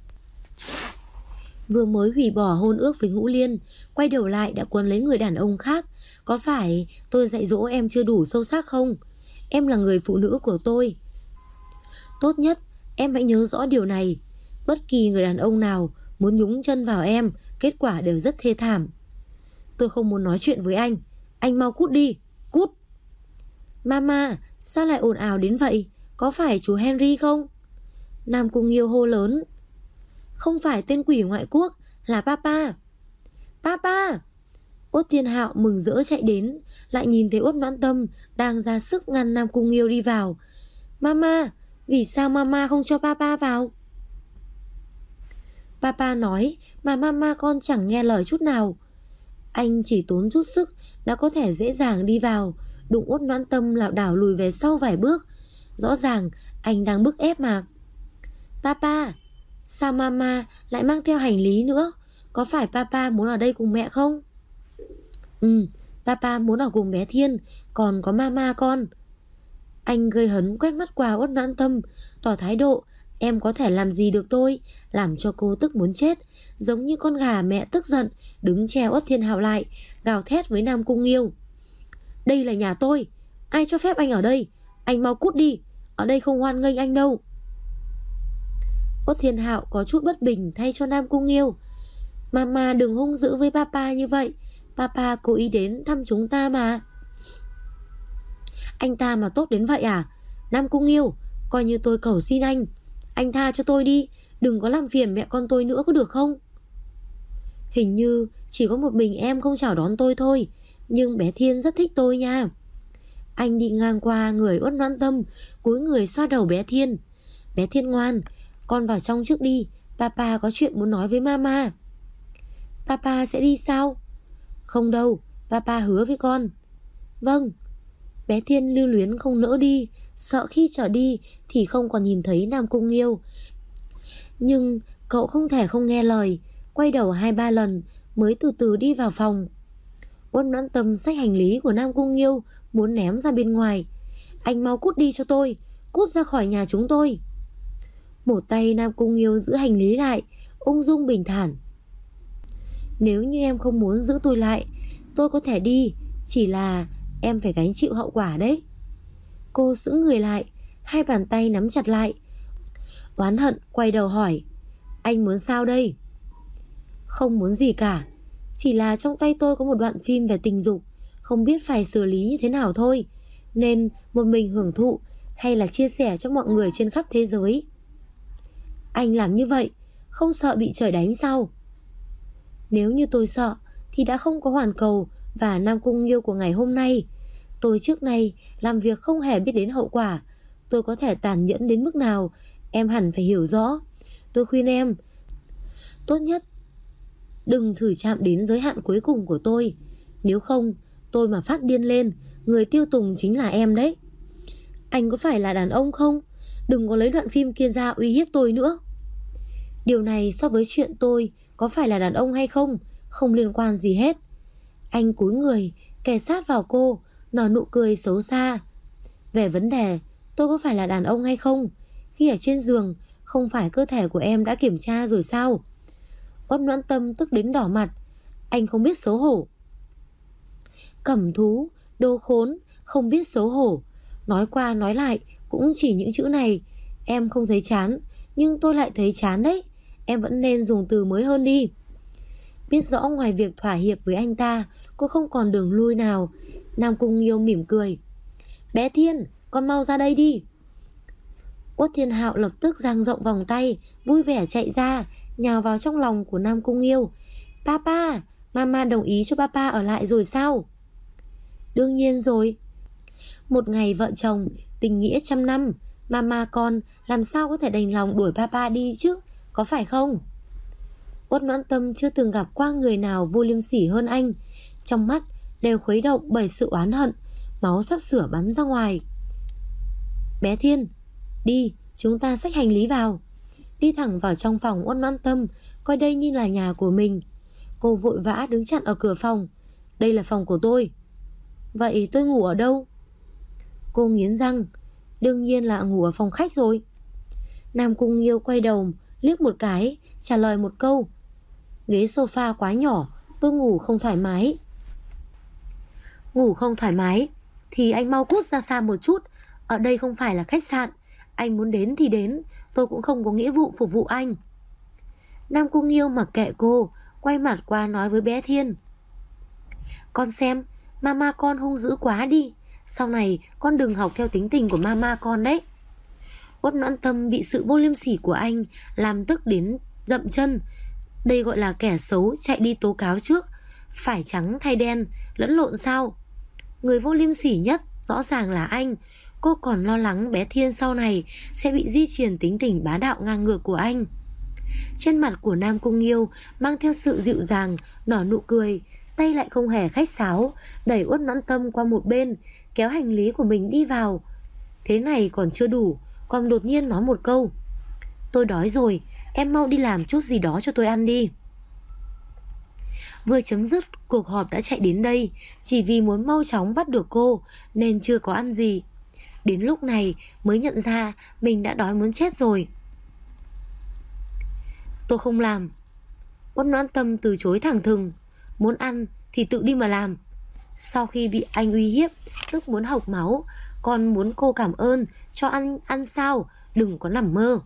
Vừa mới hủy bỏ hôn ước với Ngũ Liên, quay đầu lại đã quấn lấy người đàn ông khác. Có phải tôi dạy dỗ em chưa đủ sâu sắc không? Em là người phụ nữ của tôi. Tốt nhất em hãy nhớ rõ điều này. Bất kỳ người đàn ông nào muốn nhúng chân vào em, kết quả đều rất thê thảm. Tôi không muốn nói chuyện với anh mau cút đi, cút. Mama, sao lại ồn ào đến vậy? Có phải chú Henry không? Nam Cung Nghiêu hô lớn. Không phải tên quỷ ngoại quốc, là Papa. Papa! Uất Thiên Hạo mừng rỡ chạy đến, lại nhìn thấy Uất Noãn Tâm đang ra sức ngăn Nam Cung Nghiêu đi vào. Mama, vì sao Mama không cho Papa vào? Papa nói mà Mama con chẳng nghe lời chút nào. Anh chỉ tốn chút sức đã có thể dễ dàng đi vào, đụng Uất Noãn Tâm lảo đảo lùi về sau vài bước. Rõ ràng anh đang bức ép mà. Papa, sao Mama lại mang theo hành lý nữa? Có phải Papa muốn ở đây cùng mẹ không? Papa muốn ở cùng bé Thiên, còn có Mama con. Anh gây hấn quét mắt qua Uất Noãn Tâm, tỏ thái độ em có thể làm gì được tôi, làm cho cô tức muốn chết, giống như con gà mẹ tức giận đứng che Uất Thiên Hạo lại, gào thét với Nam Cung Nghiêu. Đây là nhà tôi, ai cho phép anh ở đây? Anh mau cút đi, ở đây không hoan nghênh anh đâu. Uất Thiên Hạo có chút bất bình thay cho Nam Cung Nghiêu. Mama đừng hung dữ với Papa như vậy, Papa cố ý đến thăm chúng ta mà. Anh ta mà tốt đến vậy à? Nam Cung Nghiêu, coi như tôi cầu xin anh tha cho tôi đi, đừng có làm phiền mẹ con tôi nữa có được không? Hình như chỉ có một mình em không chào đón tôi thôi, nhưng bé Thiên rất thích tôi nha. Anh đi ngang qua người Uất Noãn Tâm, cúi người xoa đầu bé Thiên. Bé Thiên ngoan, con vào trong trước đi, Papa có chuyện muốn nói với Mama. Papa sẽ đi sao? Không đâu, Papa hứa với con. Vâng. Bé Thiên lưu luyến không nỡ đi, sợ khi trở đi thì không còn nhìn thấy Nam Cung Nghiêu. Nhưng cậu không thể không nghe lời, quay đầu 2-3 lần mới từ từ đi vào phòng. Uất Noãn Tâm xách hành lý của Nam Cung Nghiêu muốn ném ra bên ngoài. Anh mau cút đi cho tôi, cút ra khỏi nhà chúng tôi. Một tay Nam Cung Nghiêu giữ hành lý lại, ung dung bình thản. Nếu như em không muốn giữ tôi lại, tôi có thể đi, chỉ là em phải gánh chịu hậu quả đấy. Cô sững người lại, hai bàn tay nắm chặt lại, oán hận quay đầu hỏi. Anh muốn sao đây? Không muốn gì cả, chỉ là trong tay tôi có một đoạn phim về tình dục, không biết phải xử lý như thế nào thôi, nên một mình hưởng thụ hay là chia sẻ cho mọi người trên khắp thế giới. Anh làm như vậy không sợ bị trời đánh sao? Nếu như tôi sợ thì đã không có Hoàn Cầu và Nam Cung Nghiêu của ngày hôm nay. Tôi trước nay làm việc không hề biết đến hậu quả. Tôi có thể tàn nhẫn đến mức nào em hẳn phải hiểu rõ. Tôi khuyên em, tốt nhất đừng thử chạm đến giới hạn cuối cùng của tôi. Nếu không, tôi mà phát điên lên, người tiêu tùng chính là em đấy. Anh có phải là đàn ông không? Đừng có lấy đoạn phim kia ra uy hiếp tôi nữa. Điều này so với chuyện tôi có phải là đàn ông hay không, không liên quan gì hết. Anh cúi người kề sát vào cô, nở nụ cười xấu xa. Về vấn đề tôi có phải là đàn ông hay không, khi ở trên giường không phải cơ thể của em đã kiểm tra rồi sao? Uất Noãn Tâm tức đến đỏ mặt. Anh không biết xấu hổ. Cẩm thú, đồ khốn, không biết xấu hổ. Nói qua nói lại cũng chỉ những chữ này. Em không thấy chán, nhưng tôi lại thấy chán đấy. Em vẫn nên dùng từ mới hơn đi. Biết rõ ngoài việc thỏa hiệp với anh ta, cô không còn đường lui nào. Nam Cung Nghiêu mỉm cười. Bé Thiên, con mau ra đây đi. Uất Thiên Hạo lập tức dang rộng vòng tay, vui vẻ chạy ra, nhào vào trong lòng của Nam Cung Nghiêu. Papa, mama đồng ý cho papa ở lại rồi sao? Đương nhiên rồi. Một ngày vợ chồng, tình nghĩa 100 năm, mama con làm sao có thể đành lòng đuổi papa đi chứ, có phải không? Uất Noãn Tâm chưa từng gặp qua người nào vô liêm sỉ hơn anh. Trong mắt đều khuấy động bởi sự oán hận, máu sắp sửa bắn ra ngoài. Bé Thiên, đi, chúng ta xách hành lý vào. Đi thẳng vào trong phòng Uất Noãn Tâm, coi đây như là nhà của mình. Cô vội vã đứng chặn ở cửa phòng. Đây là phòng của tôi. Vậy tôi ngủ ở đâu? Cô nghiến răng. Đương nhiên là ngủ ở phòng khách rồi. Nam Cung Nghiêu quay đầu liếc một cái, trả lời một câu. Ghế sofa quá nhỏ, tôi ngủ không thoải mái. Ngủ không thoải mái thì anh mau cút ra xa một chút. Ở đây không phải là khách sạn. Anh muốn đến thì đến, tôi cũng không có nghĩa vụ phục vụ anh. Nam Cung Nghiêu mặc kệ cô, quay mặt qua nói với bé Thiên. Con xem, mama con hung dữ quá đi. Sau này con đừng học theo tính tình của mama con đấy. Uất Noãn Tâm bị sự vô liêm sỉ của anh làm tức đến dậm chân. Đây gọi là kẻ xấu chạy đi tố cáo trước. Phải trắng thay đen, lẫn lộn sao? Người vô liêm sỉ nhất rõ ràng là anh. Cô còn lo lắng bé Thiên sau này sẽ bị di truyền tính tình bá đạo ngang ngược của anh. Trên mặt của Nam Cung Nghiêu mang theo sự dịu dàng, nở nụ cười, tay lại không hề khách sáo, đẩy Uất Noãn Tâm qua một bên, kéo hành lý của mình đi vào. Thế này còn chưa đủ, còn đột nhiên nói một câu. Tôi đói rồi, em mau đi làm chút gì đó cho tôi ăn đi. Vừa chấm dứt, cuộc họp đã chạy đến đây, chỉ vì muốn mau chóng bắt được cô nên chưa có ăn gì. Đến lúc này mới nhận ra mình đã đói muốn chết rồi. Tôi không làm. Uất Noãn Tâm từ chối thẳng thừng. Muốn ăn thì tự đi mà làm. Sau khi bị anh uy hiếp, tức muốn hộc máu, còn muốn cô cảm ơn cho ăn sao, đừng có nằm mơ.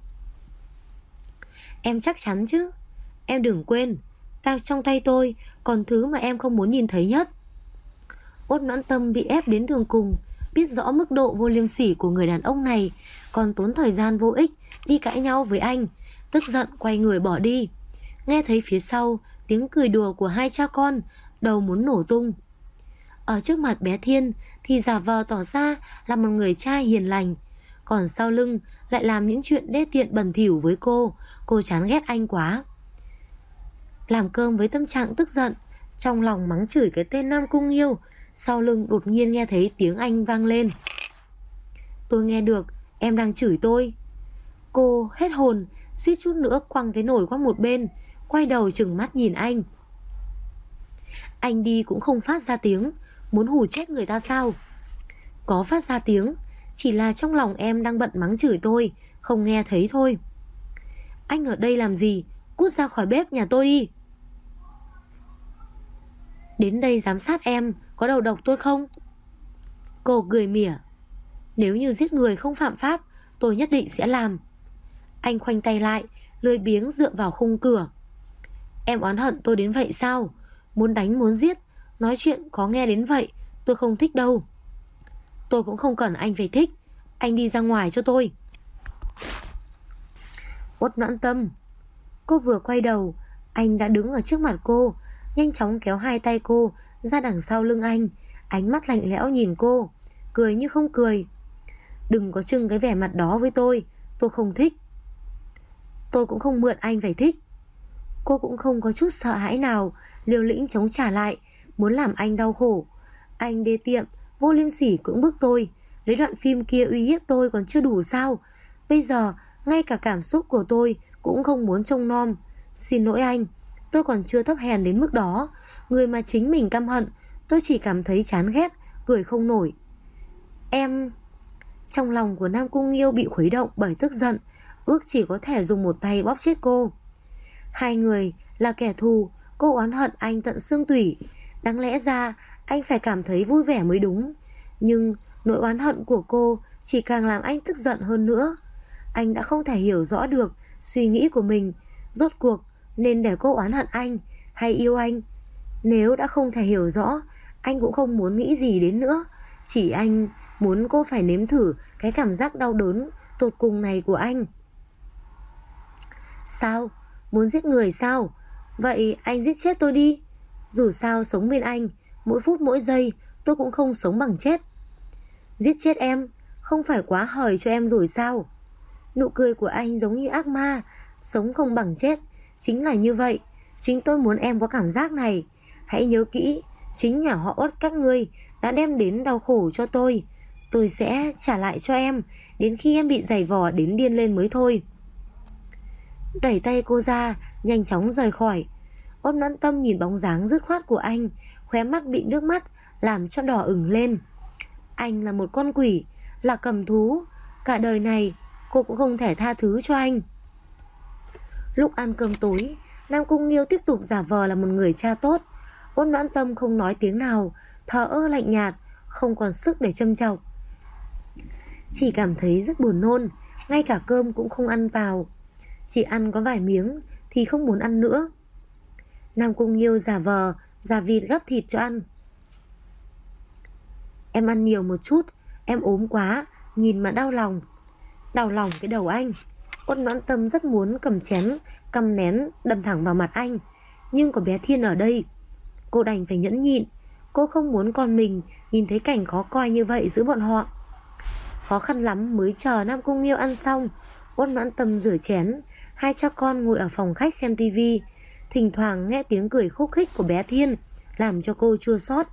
Em chắc chắn chứ? Em đừng quên, trong tay tôi còn thứ mà em không muốn nhìn thấy nhất. Uất Noãn Tâm bị ép đến đường cùng, biết rõ mức độ vô liêm sỉ của người đàn ông này, còn tốn thời gian vô ích đi cãi nhau với anh, tức giận quay người bỏ đi. Nghe thấy phía sau tiếng cười đùa của hai cha con, đầu muốn nổ tung. Ở trước mặt bé Thiên thì giả vờ tỏ ra là một người cha hiền lành, còn sau lưng lại làm những chuyện đê tiện bẩn thỉu với cô. Cô chán ghét anh quá. Làm cơm với tâm trạng tức giận, trong lòng mắng chửi cái tên Nam Cung Nghiêu, sau lưng đột nhiên nghe thấy tiếng anh vang lên. Tôi nghe được, em đang chửi tôi. Cô hết hồn, suýt chút nữa quăng cái nồi qua một bên, quay đầu trừng mắt nhìn anh. Anh đi cũng không phát ra tiếng, muốn hù chết người ta sao? Có phát ra tiếng, chỉ là trong lòng em đang bận mắng chửi tôi, không nghe thấy thôi. Anh ở đây làm gì? Cút ra khỏi bếp nhà tôi đi. Đến đây giám sát em, có đầu độc tôi không? Cô cười mỉa. Nếu như giết người không phạm pháp, tôi nhất định sẽ làm. Anh khoanh tay lại, lười biếng dựa vào khung cửa. Em oán hận tôi đến vậy sao? Muốn đánh muốn giết, nói chuyện có nghe đến vậy, tôi không thích đâu. Tôi cũng không cần anh phải thích. Anh đi ra ngoài cho tôi. Uất Noãn Tâm. Cô vừa quay đầu, anh đã đứng ở trước mặt cô, nhanh chóng kéo hai tay cô ra đằng sau lưng anh, ánh mắt lạnh lẽo nhìn cô, cười như không cười. Đừng có trưng cái vẻ mặt đó với tôi không thích. Tôi cũng không mượn anh phải thích. Cô cũng không có chút sợ hãi nào, liều lĩnh chống trả lại, muốn làm anh đau khổ. Anh đê tiện, vô liêm sỉ cưỡng bức tôi, lấy đoạn phim kia uy hiếp tôi còn chưa đủ sao? Bây giờ ngay cả cảm xúc của tôi cũng không muốn trông nom. Xin lỗi anh, tôi còn chưa thấp hèn đến mức đó. Người mà chính mình căm hận Tôi chỉ cảm thấy chán ghét, cười không nổi. Em... Trong lòng của Nam Cung Nghiêu bị khuấy động bởi tức giận, ước chỉ có thể dùng một tay bóp chết cô. Hai người là kẻ thù, cô oán hận anh tận xương tủy. Đáng lẽ ra anh phải cảm thấy vui vẻ mới đúng. Nhưng nỗi oán hận của cô chỉ càng làm anh tức giận hơn nữa. Anh đã không thể hiểu rõ được suy nghĩ của mình. Rốt cuộc nên để cô oán hận anh hay yêu anh? Nếu đã không thể hiểu rõ, anh cũng không muốn nghĩ gì đến nữa. Chỉ anh muốn cô phải nếm thử cái cảm giác đau đớn tột cùng này của anh. Sao? Muốn giết người sao? Vậy anh giết chết tôi đi. Dù sao sống bên anh, mỗi phút mỗi giây tôi cũng không sống bằng chết. Giết chết em không phải quá hời cho em rồi sao? Nụ cười của anh giống như ác ma. Sống không bằng chết. Chính là như vậy. Chính tôi muốn em có cảm giác này. Hãy nhớ kỹ, chính nhà họ Uất các ngươi đã đem đến đau khổ cho tôi. Tôi sẽ trả lại cho em đến khi em bị giày vò đến điên lên mới thôi. Đẩy tay cô ra, nhanh chóng rời khỏi. Ôn Noãn Tâm nhìn bóng dáng dứt khoát của anh, khóe mắt bị nước mắt làm cho đỏ ửng lên. Anh là một con quỷ, là cầm thú. Cả đời này cô cũng không thể tha thứ cho anh. Lúc ăn cơm tối, Nam Cung Nghiêu tiếp tục giả vờ là một người cha tốt. Ôn Noãn Tâm không nói tiếng nào, thờ ơ lạnh nhạt, không còn sức để châm chọc. Chỉ cảm thấy rất buồn nôn, ngay cả cơm cũng không ăn vào. Chỉ ăn có vài miếng thì không muốn ăn nữa. Nam Cung Nghiêu giả vờ giả vịt gắp thịt cho ăn. Em ăn nhiều một chút, em ốm quá, nhìn mà đau lòng. Đau lòng cái đầu anh. Ôn Noãn Tâm rất muốn cầm chén căm nén đâm thẳng vào mặt anh, nhưng có bé Thiên ở đây, cô đành phải nhẫn nhịn. Cô không muốn con mình nhìn thấy cảnh khó coi như vậy giữa bọn họ. Khó khăn lắm mới chờ Nam Cung Nghiêu ăn xong. Ôn Noãn Tâm rửa chén. Hai cha con ngồi ở phòng khách xem tivi. Thỉnh thoảng nghe tiếng cười khúc khích của bé Thiên làm cho cô chua xót.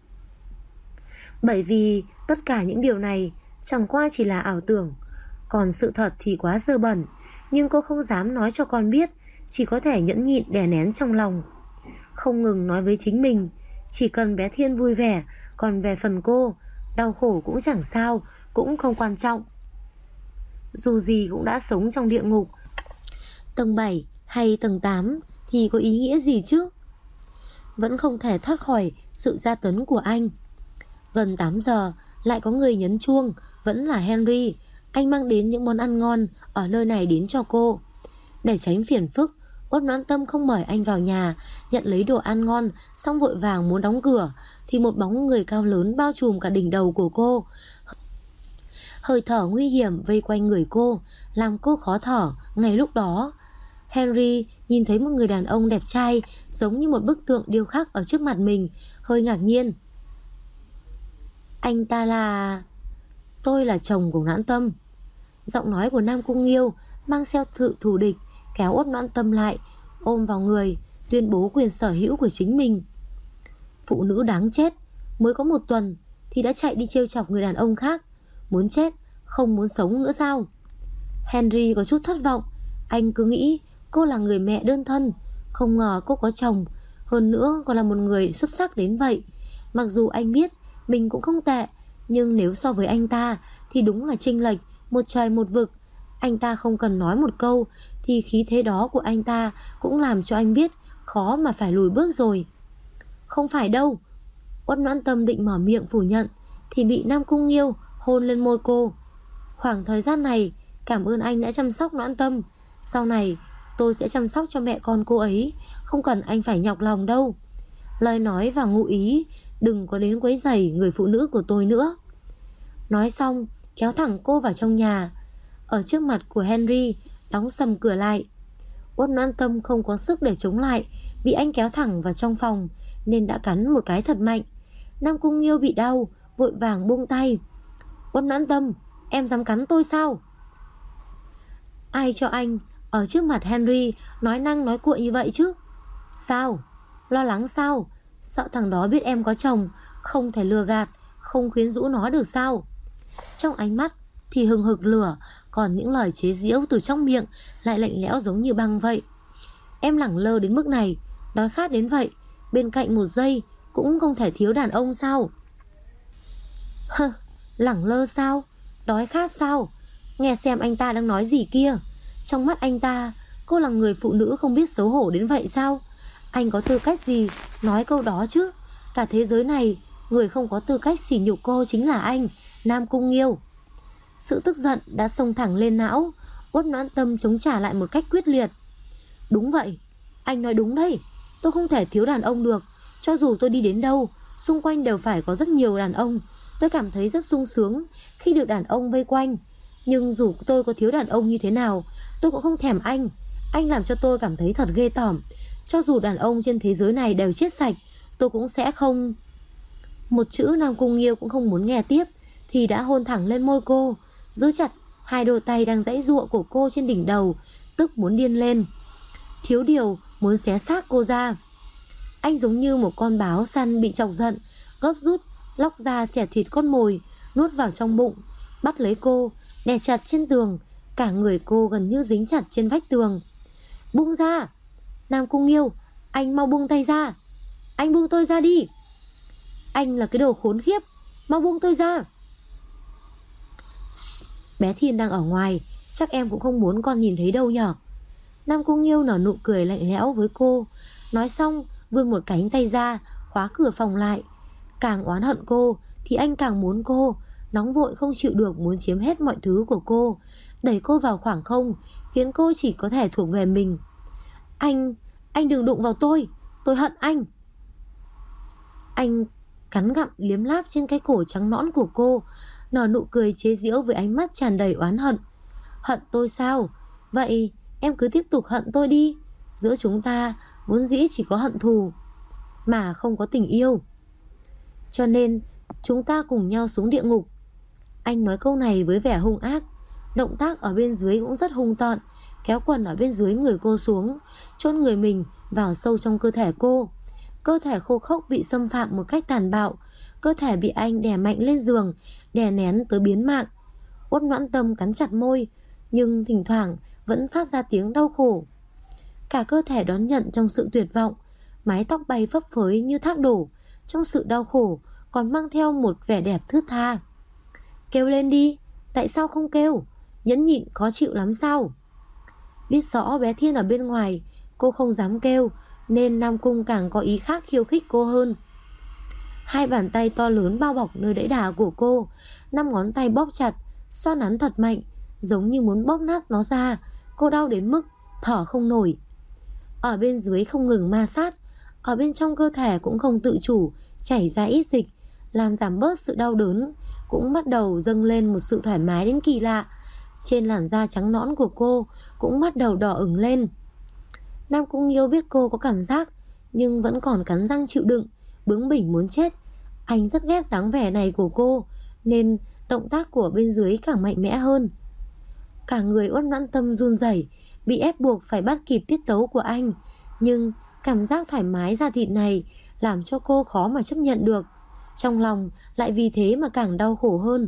Bởi vì tất cả những điều này chẳng qua chỉ là ảo tưởng, còn sự thật thì quá dơ bẩn. Nhưng cô không dám nói cho con biết, chỉ có thể nhẫn nhịn đè nén trong lòng. Không ngừng nói với chính mình, chỉ cần bé Thiên vui vẻ, còn về phần cô, đau khổ cũng chẳng sao, cũng không quan trọng. Dù gì cũng đã sống trong địa ngục, tầng 7 hay tầng 8 thì có ý nghĩa gì chứ? Vẫn không thể thoát khỏi sự tra tấn của anh. Gần 8 giờ lại có người nhấn chuông. Vẫn là Henry. Anh mang đến những món ăn ngon ở nơi này đến cho cô. Để tránh phiền phức, Ôn Noãn Tâm không mời anh vào nhà. Nhận lấy đồ ăn ngon xong vội vàng muốn đóng cửa thì một bóng người cao lớn bao trùm cả đỉnh đầu của cô. Hơi thở nguy hiểm vây quanh người cô, làm cô khó thở. Ngay lúc đó, Henry nhìn thấy một người đàn ông đẹp trai giống như một bức tượng điêu khắc ở trước mặt mình, hơi ngạc nhiên. Anh ta là... Tôi là chồng của Noãn Tâm. Giọng nói của Nam Cung Nghiêu mang theo sự thù địch, kéo Ôn Noãn Tâm lại, ôm vào người, tuyên bố quyền sở hữu của chính mình. Phụ nữ đáng chết, mới có 1 tuần thì đã chạy đi trêu chọc người đàn ông khác. Muốn chết, không muốn sống nữa sao? Henry có chút thất vọng. Anh cứ nghĩ cô là người mẹ đơn thân, không ngờ cô có chồng, hơn nữa còn là một người xuất sắc đến vậy. Mặc dù anh biết mình cũng không tệ, nhưng nếu so với anh ta thì đúng là chênh lệch một trời một vực. Anh ta không cần nói một câu thì khí thế đó của anh ta cũng làm cho anh biết khó mà phải lùi bước rồi. Không phải đâu. Ôn Noãn Tâm định mở miệng phủ nhận thì bị Nam Cung Nghiêu hôn lên môi cô. Khoảng thời gian này cảm ơn anh đã chăm sóc Noãn Tâm. Sau này tôi sẽ chăm sóc cho mẹ con cô ấy, không cần anh phải nhọc lòng đâu. Lời nói và ngụ ý đừng có đến quấy rầy người phụ nữ của tôi nữa. Nói xong kéo thẳng cô vào trong nhà. Ở trước mặt của Henry đóng sầm cửa lại. Ôn Noãn Tâm không có sức để chống lại, bị anh kéo thẳng vào trong phòng nên đã cắn một cái thật mạnh. Nam Cung Nghiêu bị đau, vội vàng buông tay. Ôn Noãn Tâm, em dám cắn tôi sao? Ai cho anh ở trước mặt Henry nói năng nói cuội như vậy chứ? Sao? Lo lắng sao? Sợ thằng đó biết em có chồng, không thể lừa gạt, không khuyến rũ nó được sao? Trong ánh mắt thì hừng hực lửa, còn những lời chế giễu từ trong miệng lại lạnh lẽo giống như băng vậy. Em lẳng lơ đến mức này, đói khát đến vậy, bên cạnh một giây cũng không thể thiếu đàn ông sao? Hơ, lẳng lơ sao? Đói khát sao? Nghe xem anh ta đang nói gì kia. Trong mắt anh ta, cô là người phụ nữ không biết xấu hổ đến vậy sao? Anh có tư cách gì nói câu đó chứ? Cả thế giới này, người không có tư cách sỉ nhục cô chính là anh, Nam Cung Nghiêu. Sự tức giận đã xông thẳng lên não. Uất Noãn Tâm chống trả lại một cách quyết liệt. Đúng vậy, anh nói đúng đấy. Tôi không thể thiếu đàn ông được. Cho dù tôi đi đến đâu, xung quanh đều phải có rất nhiều đàn ông. Tôi cảm thấy rất sung sướng khi được đàn ông vây quanh. Nhưng dù tôi có thiếu đàn ông như thế nào, tôi cũng không thèm anh. Anh làm cho tôi cảm thấy thật ghê tởm. Cho dù đàn ông trên thế giới này đều chết sạch, tôi cũng sẽ không... Một chữ Nam Cung Nghiêu cũng không muốn nghe tiếp thì đã hôn thẳng lên môi cô, giữ chặt hai đôi tay đang giãy giụa của cô trên đỉnh đầu, tức muốn điên lên. Thiếu điều muốn xé xác cô ra. Anh giống như một con báo săn bị chọc giận, gấp rút lóc ra xẻ thịt con mồi, nuốt vào trong bụng, bắt lấy cô, đè chặt trên tường. Cả người cô gần như dính chặt trên vách tường. Buông ra! Nam Cung Nghiêu, anh mau buông tay ra. Anh buông tôi ra đi. Anh là cái đồ khốn khiếp, mau buông tôi ra. Bé Thiên đang ở ngoài, chắc em cũng không muốn con nhìn thấy đâu nhở. Nam Cung Nghiêu nở nụ cười lạnh lẽo với cô. Nói xong vươn một cánh tay ra, khóa cửa phòng lại. Càng oán hận cô thì anh càng muốn cô. Nóng vội không chịu được muốn chiếm hết mọi thứ của cô, đẩy cô vào khoảng không, khiến cô chỉ có thể thuộc về mình. Anh đừng đụng vào tôi hận anh. Anh cắn gặm liếm láp trên cái cổ trắng nõn của cô, nở nụ cười chế giễu với ánh mắt tràn đầy oán hận. Hận tôi sao? Vậy em cứ tiếp tục hận tôi đi. Giữa chúng ta vốn dĩ chỉ có hận thù, mà không có tình yêu. Cho nên chúng ta cùng nhau xuống địa ngục. Anh nói câu này với vẻ hung ác. Động tác ở bên dưới cũng rất hung tợn, kéo quần ở bên dưới người cô xuống, chôn người mình vào sâu trong cơ thể cô. Cơ thể khô khốc bị xâm phạm một cách tàn bạo. Cơ thể bị anh đè mạnh lên giường, đè nén tới biến mạng. Uất Noãn Tâm cắn chặt môi, nhưng thỉnh thoảng vẫn phát ra tiếng đau khổ. Cả cơ thể đón nhận trong sự tuyệt vọng. Mái tóc bay phấp phới như thác đổ. Trong sự đau khổ còn mang theo một vẻ đẹp thướt tha. Kêu lên đi, tại sao không kêu? Nhẫn nhịn khó chịu lắm sao? Biết rõ bé Thiên ở bên ngoài, cô không dám kêu, nên Nam Cung càng có ý khác khiêu khích cô hơn. Hai bàn tay to lớn bao bọc nơi đẫy đà của cô, 5 ngón tay bóp chặt, xoa nắn thật mạnh, giống như muốn bóp nát nó ra. Cô đau đến mức thở không nổi. Ở bên dưới không ngừng ma sát, ở bên trong cơ thể cũng không tự chủ chảy ra ít dịch, làm giảm bớt sự đau đớn. Cũng bắt đầu dâng lên một sự thoải mái đến kỳ lạ. Trên làn da trắng nõn của cô cũng bắt đầu đỏ ửng lên. Nam Cung Nghiêu biết cô có cảm giác, nhưng vẫn còn cắn răng chịu đựng, bướng bỉnh muốn chết. Anh rất ghét dáng vẻ này của cô, nên động tác của bên dưới càng mạnh mẽ hơn. Cả người Uất Noãn Tâm run rẩy, bị ép buộc phải bắt kịp tiết tấu của anh. Nhưng cảm giác thoải mái da thịt này làm cho cô khó mà chấp nhận được. Trong lòng lại vì thế mà càng đau khổ hơn.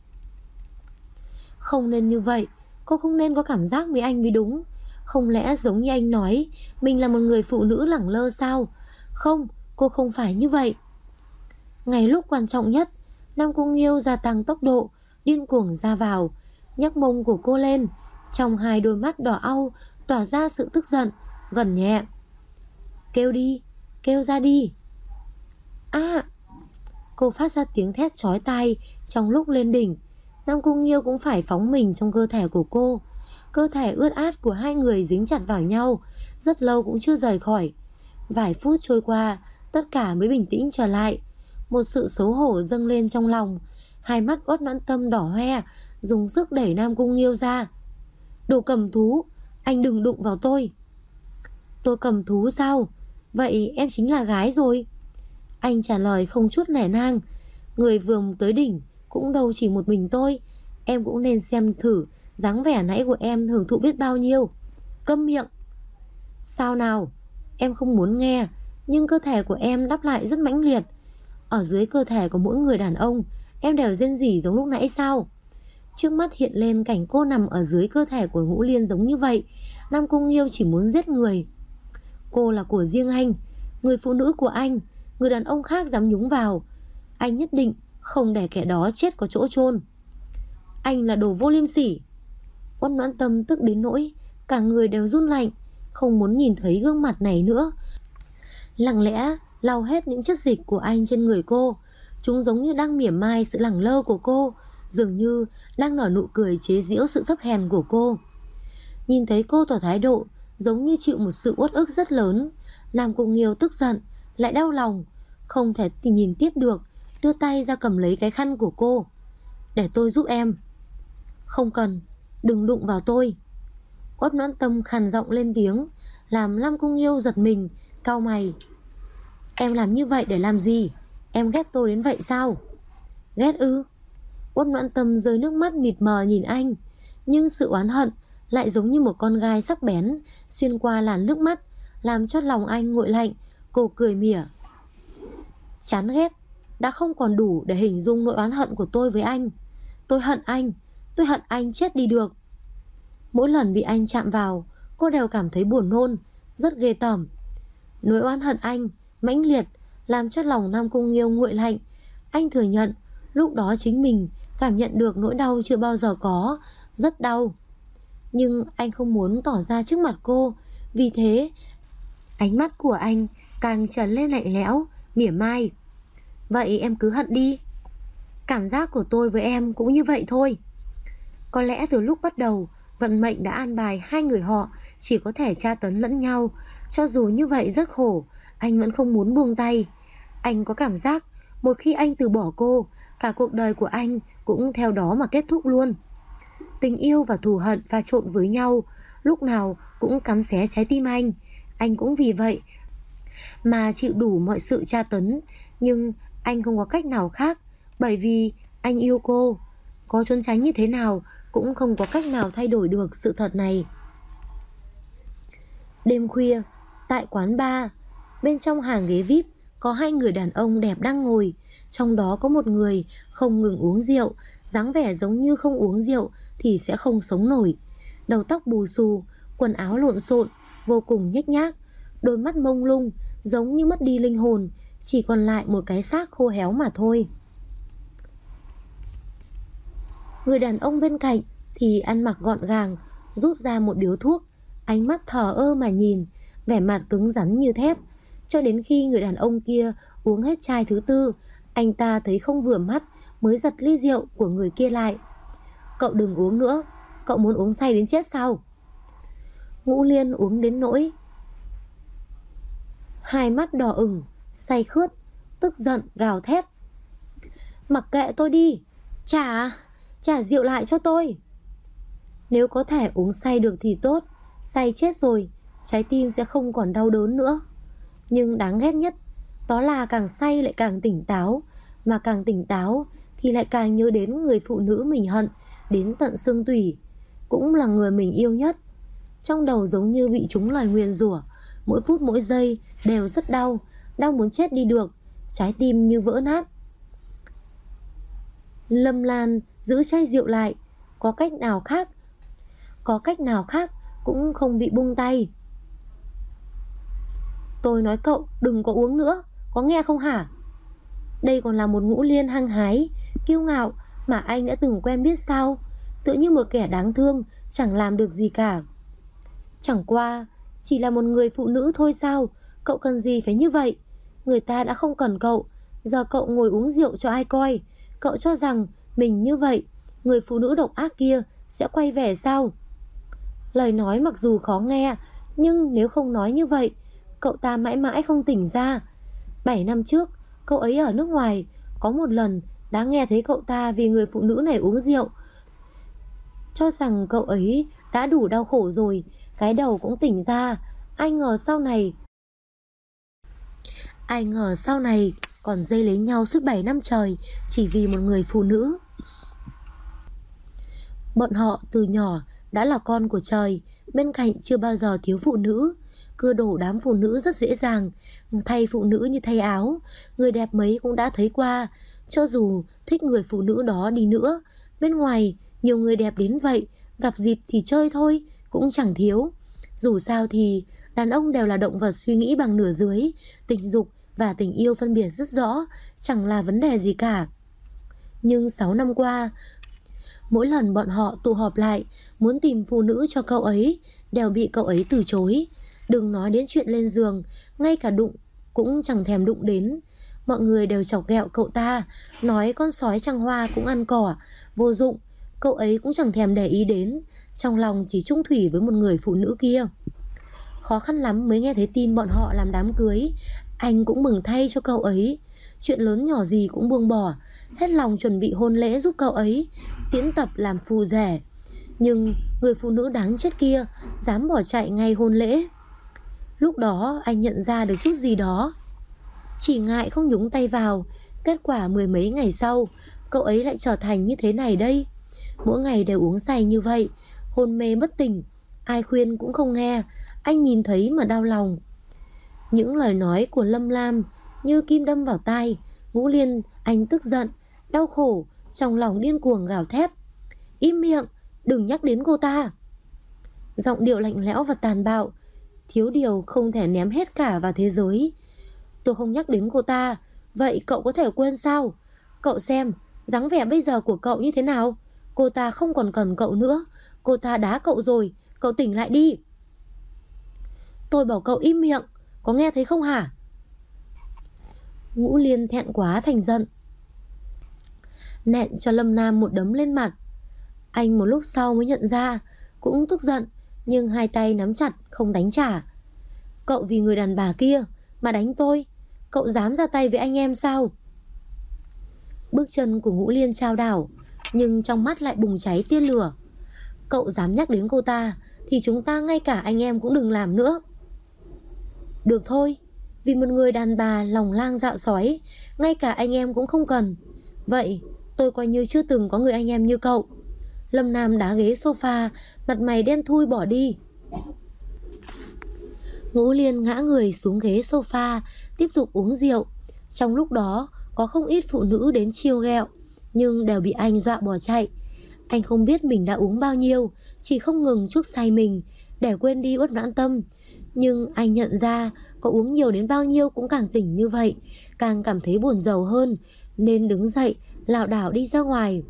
Không nên như vậy, cô không nên có cảm giác với anh mới đúng. Không lẽ giống như anh nói, mình là một người phụ nữ lẳng lơ sao? Không, cô không phải như vậy. Ngay lúc quan trọng nhất, Nam Cung Nghiêu gia tăng tốc độ, điên cuồng ra vào, nhấc mông của cô lên. Trong hai đôi mắt đỏ au tỏa ra sự tức giận, gần nhẹ. Kêu đi, kêu ra đi. Cô phát ra tiếng thét chói tai trong lúc lên đỉnh. Nam Cung Nghiêu cũng phải phóng mình trong cơ thể của cô. Cơ thể ướt át của hai người dính chặt vào nhau, rất lâu cũng chưa rời khỏi. Vài phút trôi qua, tất cả mới bình tĩnh trở lại. Một sự xấu hổ dâng lên trong lòng. Hai mắt Uất Noãn Tâm đỏ hoe, dùng sức đẩy Nam Cung Nghiêu ra. Đồ cầm thú, anh đừng đụng vào tôi. Tôi cầm thú sao? Vậy em chính là gái rồi. Anh trả lời không chút nể nang. Người vừa tới đỉnh cũng đâu chỉ một mình tôi. Em cũng nên xem thử dáng vẻ nãy của em hưởng thụ biết bao nhiêu. Câm miệng. Sao nào? Em không muốn nghe, nhưng cơ thể của em đáp lại rất mãnh liệt. Ở dưới cơ thể của mỗi người đàn ông, em đều rên rỉ giống lúc nãy sao? Trước mắt hiện lên cảnh cô nằm ở dưới cơ thể của Ngũ Liên giống như vậy. Nam Cung Nghiêu chỉ muốn giết người. Cô là của riêng anh, người phụ nữ của anh, người đàn ông khác dám nhúng vào, anh nhất định không để kẻ đó chết có chỗ chôn. Anh là đồ vô liêm sỉ. Uất Noãn Tâm tức đến nỗi cả người đều run lạnh, không muốn nhìn thấy gương mặt này nữa. Lặng lẽ lau hết những chất dịch của anh trên người cô. Chúng giống như đang mỉa mai sự lẳng lơ của cô, dường như đang nở nụ cười chế giễu sự thấp hèn của cô. Nhìn thấy cô tỏ thái độ giống như chịu một sự uất ức rất lớn, làm cô Nghiêu tức giận, lại đau lòng, không thể nhìn tiếp được, đưa tay ra cầm lấy cái khăn của cô. Để tôi giúp em. Không cần, đừng đụng vào tôi. Uất Noãn Tâm khàn giọng lên tiếng, làm Lam Cung Nghiêu giật mình, cau mày. Em làm như vậy để làm gì? Em ghét tôi đến vậy sao? Ghét ư? Uất Noãn Tâm rơi nước mắt mịt mờ nhìn anh, nhưng sự oán hận lại giống như một con gai sắc bén xuyên qua làn nước mắt, làm cho lòng anh nguội lạnh. Cô cười mỉa. Chán ghét đã không còn đủ để hình dung nỗi oán hận của tôi với anh. Tôi hận anh chết đi được. Mỗi lần bị anh chạm vào, cô đều cảm thấy buồn nôn, rất ghê tởm. Nỗi oán hận anh mãnh liệt làm cho lòng Nam Cung Nghiêu nguội lạnh. Anh thừa nhận lúc đó chính mình cảm nhận được nỗi đau chưa bao giờ có, rất đau. Nhưng anh không muốn tỏ ra trước mặt cô, vì thế ánh mắt của anh càng trở lên lạnh lẽo, mỉa mai. Vậy em cứ hận đi. Cảm giác của tôi với em cũng như vậy thôi. Có lẽ từ lúc bắt đầu, vận mệnh đã an bài hai người họ chỉ có thể tra tấn lẫn nhau. Cho dù như vậy rất khổ, anh vẫn không muốn buông tay. Anh có cảm giác một khi anh từ bỏ cô, cả cuộc đời của anh cũng theo đó mà kết thúc luôn. Tình yêu và thù hận pha trộn với nhau, lúc nào cũng cắn xé trái tim anh. Anh cũng vì vậy mà chịu đủ mọi sự tra tấn. Nhưng anh không có cách nào khác, bởi vì anh yêu cô. Có trốn tránh như thế nào cũng không có cách nào thay đổi được sự thật này. Đêm khuya, tại quán bar, bên trong hàng ghế VIP có hai người đàn ông đẹp đang ngồi. Trong đó có một người không ngừng uống rượu, dáng vẻ giống như không uống rượu thì sẽ không sống nổi. Đầu tóc bù xù, quần áo lộn xộn, vô cùng nhếch nhác, đôi mắt mông lung, giống như mất đi linh hồn, chỉ còn lại một cái xác khô héo mà thôi. Người đàn ông bên cạnh thì ăn mặc gọn gàng, rút ra một điếu thuốc, ánh mắt thờ ơ mà nhìn, vẻ mặt cứng rắn như thép. Cho đến khi người đàn ông kia uống hết chai thứ tư, anh ta thấy không vừa mắt mới giật ly rượu của người kia lại. Cậu đừng uống nữa, cậu muốn uống say đến chết sao? Ngũ Liên uống đến nỗi hai mắt đỏ ửng, say khướt, tức giận gào thét. Mặc kệ tôi đi, trả rượu lại cho tôi. Nếu có thể uống say được thì tốt, say chết rồi, trái tim sẽ không còn đau đớn nữa. Nhưng đáng ghét nhất đó là càng say lại càng tỉnh táo, mà càng tỉnh táo thì lại càng nhớ đến người phụ nữ mình hận đến tận xương tủy, cũng là người mình yêu nhất. Trong đầu giống như bị trúng lời nguyền rủa, mỗi phút mỗi giây đều rất đau, đau muốn chết đi được, trái tim như vỡ nát. Lâm Lan giữ chai rượu lại, có cách nào khác cũng không bị buông tay. Tôi nói cậu đừng có uống nữa, có nghe không hả? Đây còn là một Ngũ Liên hăng hái, kiêu ngạo mà anh đã từng quen biết sao? Tựa như một kẻ đáng thương, chẳng làm được gì cả. Chẳng qua chỉ là một người phụ nữ thôi sao? Cậu cần gì phải như vậy? Người ta đã không cần cậu, giờ cậu ngồi uống rượu cho ai coi? Cậu cho rằng mình như vậy, người phụ nữ độc ác kia sẽ quay về sao? Lời nói mặc dù khó nghe, nhưng nếu không nói như vậy, cậu ta mãi mãi không tỉnh ra. 7 năm trước, cậu ấy ở nước ngoài, có một lần đã nghe thấy cậu ta vì người phụ nữ này uống rượu, cho rằng cậu ấy đã đủ đau khổ rồi, cái đầu cũng tỉnh ra. Ai ngờ sau này còn dây lấy nhau suốt 7 năm trời, chỉ vì một người phụ nữ. Bọn họ từ nhỏ đã là con của trời, bên cạnh chưa bao giờ thiếu phụ nữ. Cưa đổ đám phụ nữ rất dễ dàng, thay phụ nữ như thay áo. Người đẹp mấy cũng đã thấy qua. Cho dù thích người phụ nữ đó đi nữa, bên ngoài nhiều người đẹp đến vậy, gặp dịp thì chơi thôi, cũng chẳng thiếu. Dù sao thì đàn ông đều là động vật suy nghĩ bằng nửa dưới, tình dục và tình yêu phân biệt rất rõ, chẳng là vấn đề gì cả. Nhưng 6 năm qua, mỗi lần bọn họ tụ họp lại muốn tìm phụ nữ cho cậu ấy đều bị cậu ấy từ chối. Đừng nói đến chuyện lên giường, ngay cả đụng cũng chẳng thèm đụng đến. Mọi người đều chọc ghẹo cậu ta, nói con sói trăng hoa cũng ăn cỏ, vô dụng. Cậu ấy cũng chẳng thèm để ý đến, trong lòng chỉ chung thủy với một người phụ nữ kia. Khó khăn lắm mới nghe thấy tin bọn họ làm đám cưới. Anh cũng mừng thay cho cậu ấy, chuyện lớn nhỏ gì cũng buông bỏ, hết lòng chuẩn bị hôn lễ giúp cậu ấy, tiễn tập làm phù rể. Nhưng người phụ nữ đáng chết kia dám bỏ chạy ngay hôn lễ. Lúc đó anh nhận ra được chút gì đó, chỉ ngại không nhúng tay vào. Kết quả 10 mấy ngày sau, cậu ấy lại trở thành như thế này đây. Mỗi ngày đều uống say như vậy, hôn mê bất tỉnh, ai khuyên cũng không nghe. Anh nhìn thấy mà đau lòng. Những lời nói của Lâm Lam như kim đâm vào tai. Ngũ Liên anh tức giận, đau khổ, trong lòng điên cuồng gào thét: im miệng, đừng nhắc đến cô ta. Giọng điệu lạnh lẽo và tàn bạo, thiếu điều không thể ném hết cả vào thế giới. Tôi không nhắc đến cô ta, vậy cậu có thể quên sao? Cậu xem dáng vẻ bây giờ của cậu như thế nào. Cô ta không còn cần cậu nữa, cô ta đá cậu rồi, cậu tỉnh lại đi. Tôi bảo cậu im miệng, có nghe thấy không hả? Ngũ Liên thẹn quá thành giận, nện cho Lâm Nam một đấm lên mặt. Anh một lúc sau mới nhận ra, cũng tức giận, nhưng hai tay nắm chặt không đánh trả. Cậu vì người đàn bà kia mà đánh tôi, cậu dám ra tay với anh em sao? Bước chân của Ngũ Liên chao đảo, nhưng trong mắt lại bùng cháy tia lửa. Cậu dám nhắc đến cô ta thì chúng ta ngay cả anh em cũng đừng làm nữa. Được thôi, vì một người đàn bà lòng lang dạ sói, ngay cả anh em cũng không cần. Vậy tôi coi như chưa từng có người anh em như cậu. Lâm Nam đá ghế sofa, mặt mày đen thui bỏ đi. Ngũ Liên ngã người xuống ghế sofa, tiếp tục uống rượu. Trong lúc đó có không ít phụ nữ đến chiêu ghẹo, nhưng đều bị anh dọa bỏ chạy. Anh không biết mình đã uống bao nhiêu, chỉ không ngừng chuốc say mình để quên đi uất noãn tâm. Nhưng anh nhận ra có uống nhiều đến bao nhiêu cũng càng tỉnh như vậy, càng cảm thấy buồn rầu hơn, nên đứng dậy lảo đảo đi ra ngoài.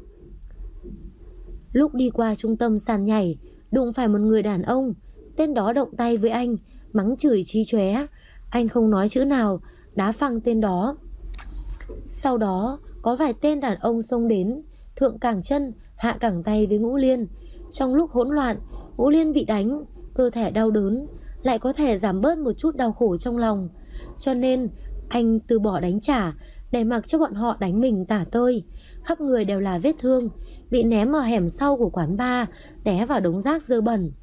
Lúc đi qua trung tâm sàn nhảy, đụng phải một người đàn ông. Tên đó động tay với anh, mắng chửi chí chóe. Anh không nói chữ nào, đá phăng tên đó. Sau đó có vài tên đàn ông xông đến, thượng cẳng chân hạ cẳng tay với Ngũ Liên. Trong lúc hỗn loạn, Ngũ Liên bị đánh, cơ thể đau đớn, lại có thể giảm bớt một chút đau khổ trong lòng. Cho nên anh từ bỏ đánh trả, để mặc cho bọn họ đánh mình tả tơi. Khắp người đều là vết thương, bị ném ở hẻm sau của quán bar, té vào đống rác dơ bẩn.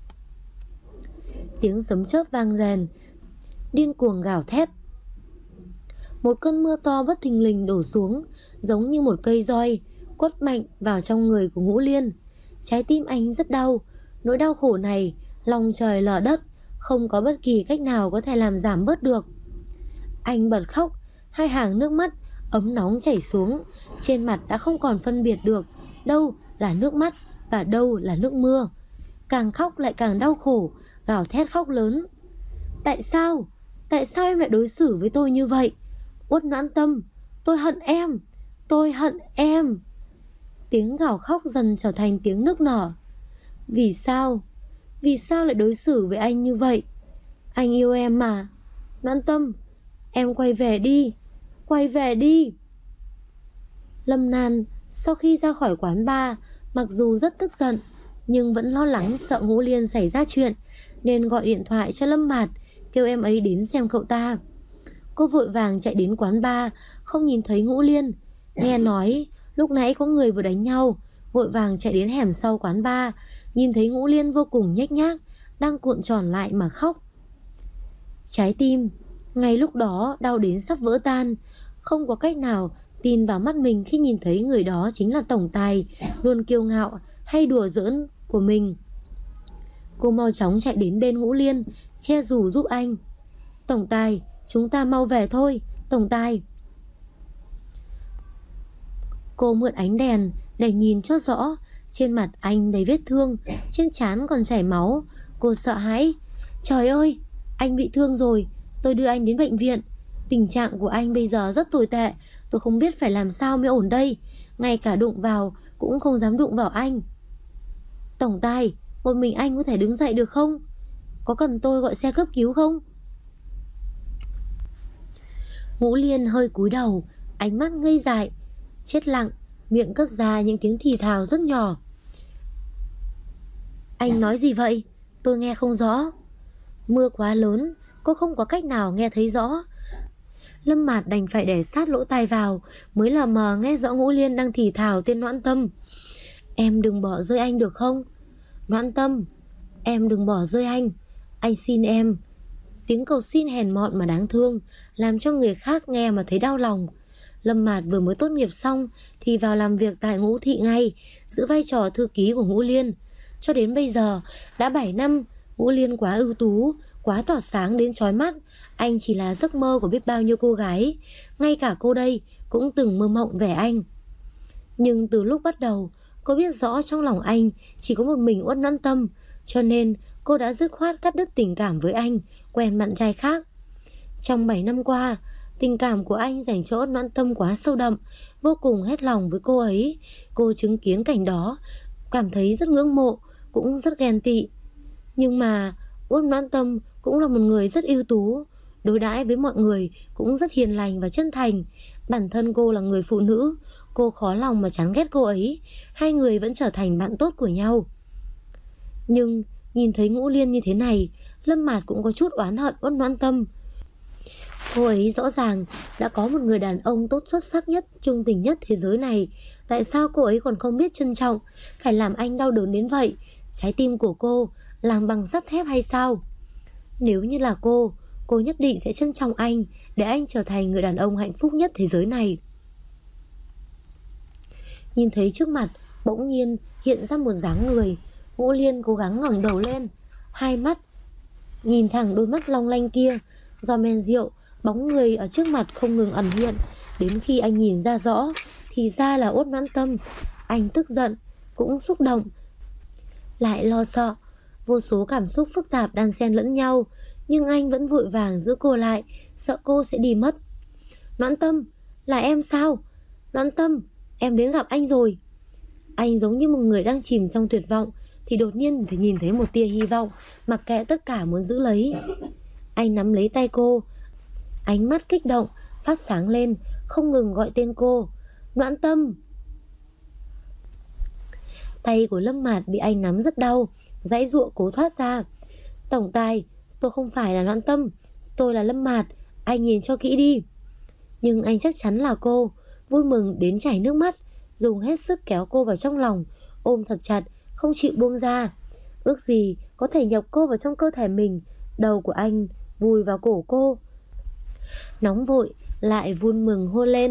Tiếng sấm chớp vang rền, điên cuồng gào thét. Một cơn mưa to bất thình lình đổ xuống, giống như một cây roi, quất mạnh vào trong người của Ngũ Liên. Trái tim anh rất đau, nỗi đau khổ này lòng trời lở đất, không có bất kỳ cách nào có thể làm giảm bớt được. Anh bật khóc, hai hàng nước mắt ấm nóng chảy xuống, trên mặt đã không còn phân biệt được đâu là nước mắt và đâu là nước mưa. Càng khóc lại càng đau khổ, gào thét khóc lớn. Tại sao? Tại sao em lại đối xử với tôi như vậy? Uất noãn tâm, tôi hận em, tôi hận em. Tiếng gào khóc dần trở thành tiếng nức nở. Vì sao? Vì sao lại đối xử với anh như vậy? Anh yêu em mà. Noãn tâm, em quay về đi, quay về đi. Lâm Nan sau khi ra khỏi quán bar, mặc dù rất tức giận, nhưng vẫn lo lắng sợ Ngũ Liên xảy ra chuyện, nên gọi điện thoại cho Lâm Mạt, kêu em ấy đến xem cậu ta. Cô vội vàng chạy đến quán bar, không nhìn thấy Ngũ Liên. Nghe nói lúc nãy có người vừa đánh nhau, vội vàng chạy đến hẻm sau quán bar, nhìn thấy Ngũ Liên vô cùng nhếch nhác, đang cuộn tròn lại mà khóc. Trái tim ngay lúc đó đau đến sắp vỡ tan, không có cách nào tin vào mắt mình khi nhìn thấy người đó chính là tổng tài luôn kiêu ngạo hay đùa giỡn của mình. Cô mau chóng chạy đến bên Ngũ Liên, che dù giúp anh. Tổng tài, chúng ta mau về thôi, tổng tài. Cô mượn ánh đèn để nhìn cho rõ. Trên mặt anh đầy vết thương, trên trán còn chảy máu. Cô sợ hãi. Trời ơi, anh bị thương rồi, tôi đưa anh đến bệnh viện. Tình trạng của anh bây giờ rất tồi tệ, tôi không biết phải làm sao mới ổn đây. Ngay cả đụng vào cũng không dám đụng vào anh. Tổng tài, một mình anh có thể đứng dậy được không? Có cần tôi gọi xe cấp cứu không? Ngũ Liên hơi cúi đầu, ánh mắt ngây dại, chết lặng, miệng cất ra những tiếng thì thào rất nhỏ. Anh nói gì vậy? Tôi nghe không rõ. Mưa quá lớn, cô không có cách nào nghe thấy rõ. Lâm Mạt đành phải để sát lỗ tai vào, mới lờ mờ nghe rõ Ngũ Liên đang thì thào tên Noãn Tâm. Em đừng bỏ rơi anh được không? Noãn Tâm, em đừng bỏ rơi anh xin em. Tiếng cầu xin hèn mọn mà đáng thương, làm cho người khác nghe mà thấy đau lòng. Lâm Mạt vừa mới tốt nghiệp xong thì vào làm việc tại Ngũ Thị ngay, giữ vai trò thư ký của Ngũ Liên. Cho đến bây giờ, đã 7 năm, Ngũ Liên quá ưu tú, quá tỏa sáng đến chói mắt. Anh chỉ là giấc mơ của biết bao nhiêu cô gái. Ngay cả cô đây cũng từng mơ mộng về anh. Nhưng từ lúc bắt đầu, cô biết rõ trong lòng anh chỉ có một mình Uất Noãn Tâm, cho nên cô đã dứt khoát cắt đứt tình cảm với anh, quen bạn trai khác. Trong 7 năm qua, tình cảm của anh dành cho Uất Noãn Tâm quá sâu đậm, vô cùng hết lòng với cô ấy. Cô chứng kiến cảnh đó, cảm thấy rất ngưỡng mộ, cũng rất ghen tị. Nhưng mà Uất Noãn Tâm cũng là một người rất ưu tú, đối đãi với mọi người cũng rất hiền lành và chân thành. Bản thân cô là người phụ nữ, cô khó lòng mà chán ghét cô ấy. Hai người vẫn trở thành bạn tốt của nhau. Nhưng nhìn thấy Ngũ Liên như thế này, Lâm Mạt cũng có chút oán hận Uất Noãn Tâm. Cô ấy rõ ràng đã có một người đàn ông tốt, xuất sắc nhất, trung tình nhất thế giới này. Tại sao cô ấy còn không biết trân trọng, phải làm anh đau đớn đến vậy? Trái tim của cô làm bằng sắt thép hay sao? Nếu như là cô nhất định sẽ trân trọng anh, để anh trở thành người đàn ông hạnh phúc nhất thế giới này. Nhìn thấy trước mặt bỗng nhiên hiện ra một dáng người, Ngũ Liên cố gắng ngẩng đầu lên, hai mắt nhìn thẳng đôi mắt long lanh kia. Do men rượu, bóng người ở trước mặt không ngừng ẩn hiện, đến khi anh nhìn ra rõ thì ra là Uất Noãn Tâm. Anh tức giận, cũng xúc động, lại lo sợ, vô số cảm xúc phức tạp đan xen lẫn nhau. Nhưng anh vẫn vội vàng giữ cô lại, sợ cô sẽ đi mất. Noãn Tâm, là em sao? Noãn Tâm, em đến gặp anh rồi. Anh giống như một người đang chìm trong tuyệt vọng, thì đột nhiên thì nhìn thấy một tia hy vọng, mặc kệ tất cả muốn giữ lấy. Anh nắm lấy tay cô, ánh mắt kích động phát sáng lên, không ngừng gọi tên cô. Noãn Tâm. Tay của Lâm Mạt bị anh nắm rất đau, giãy giụa cố thoát ra. Tổng tài, tôi không phải là Noãn Tâm, tôi là Lâm Mạt, anh nhìn cho kỹ đi. Nhưng anh chắc chắn là cô, vui mừng đến chảy nước mắt, dùng hết sức kéo cô vào trong lòng, ôm thật chặt, không chịu buông ra. Ước gì có thể nhập cô vào trong cơ thể mình. Đầu của anh vùi vào cổ cô, nóng vội lại vui mừng hôn lên.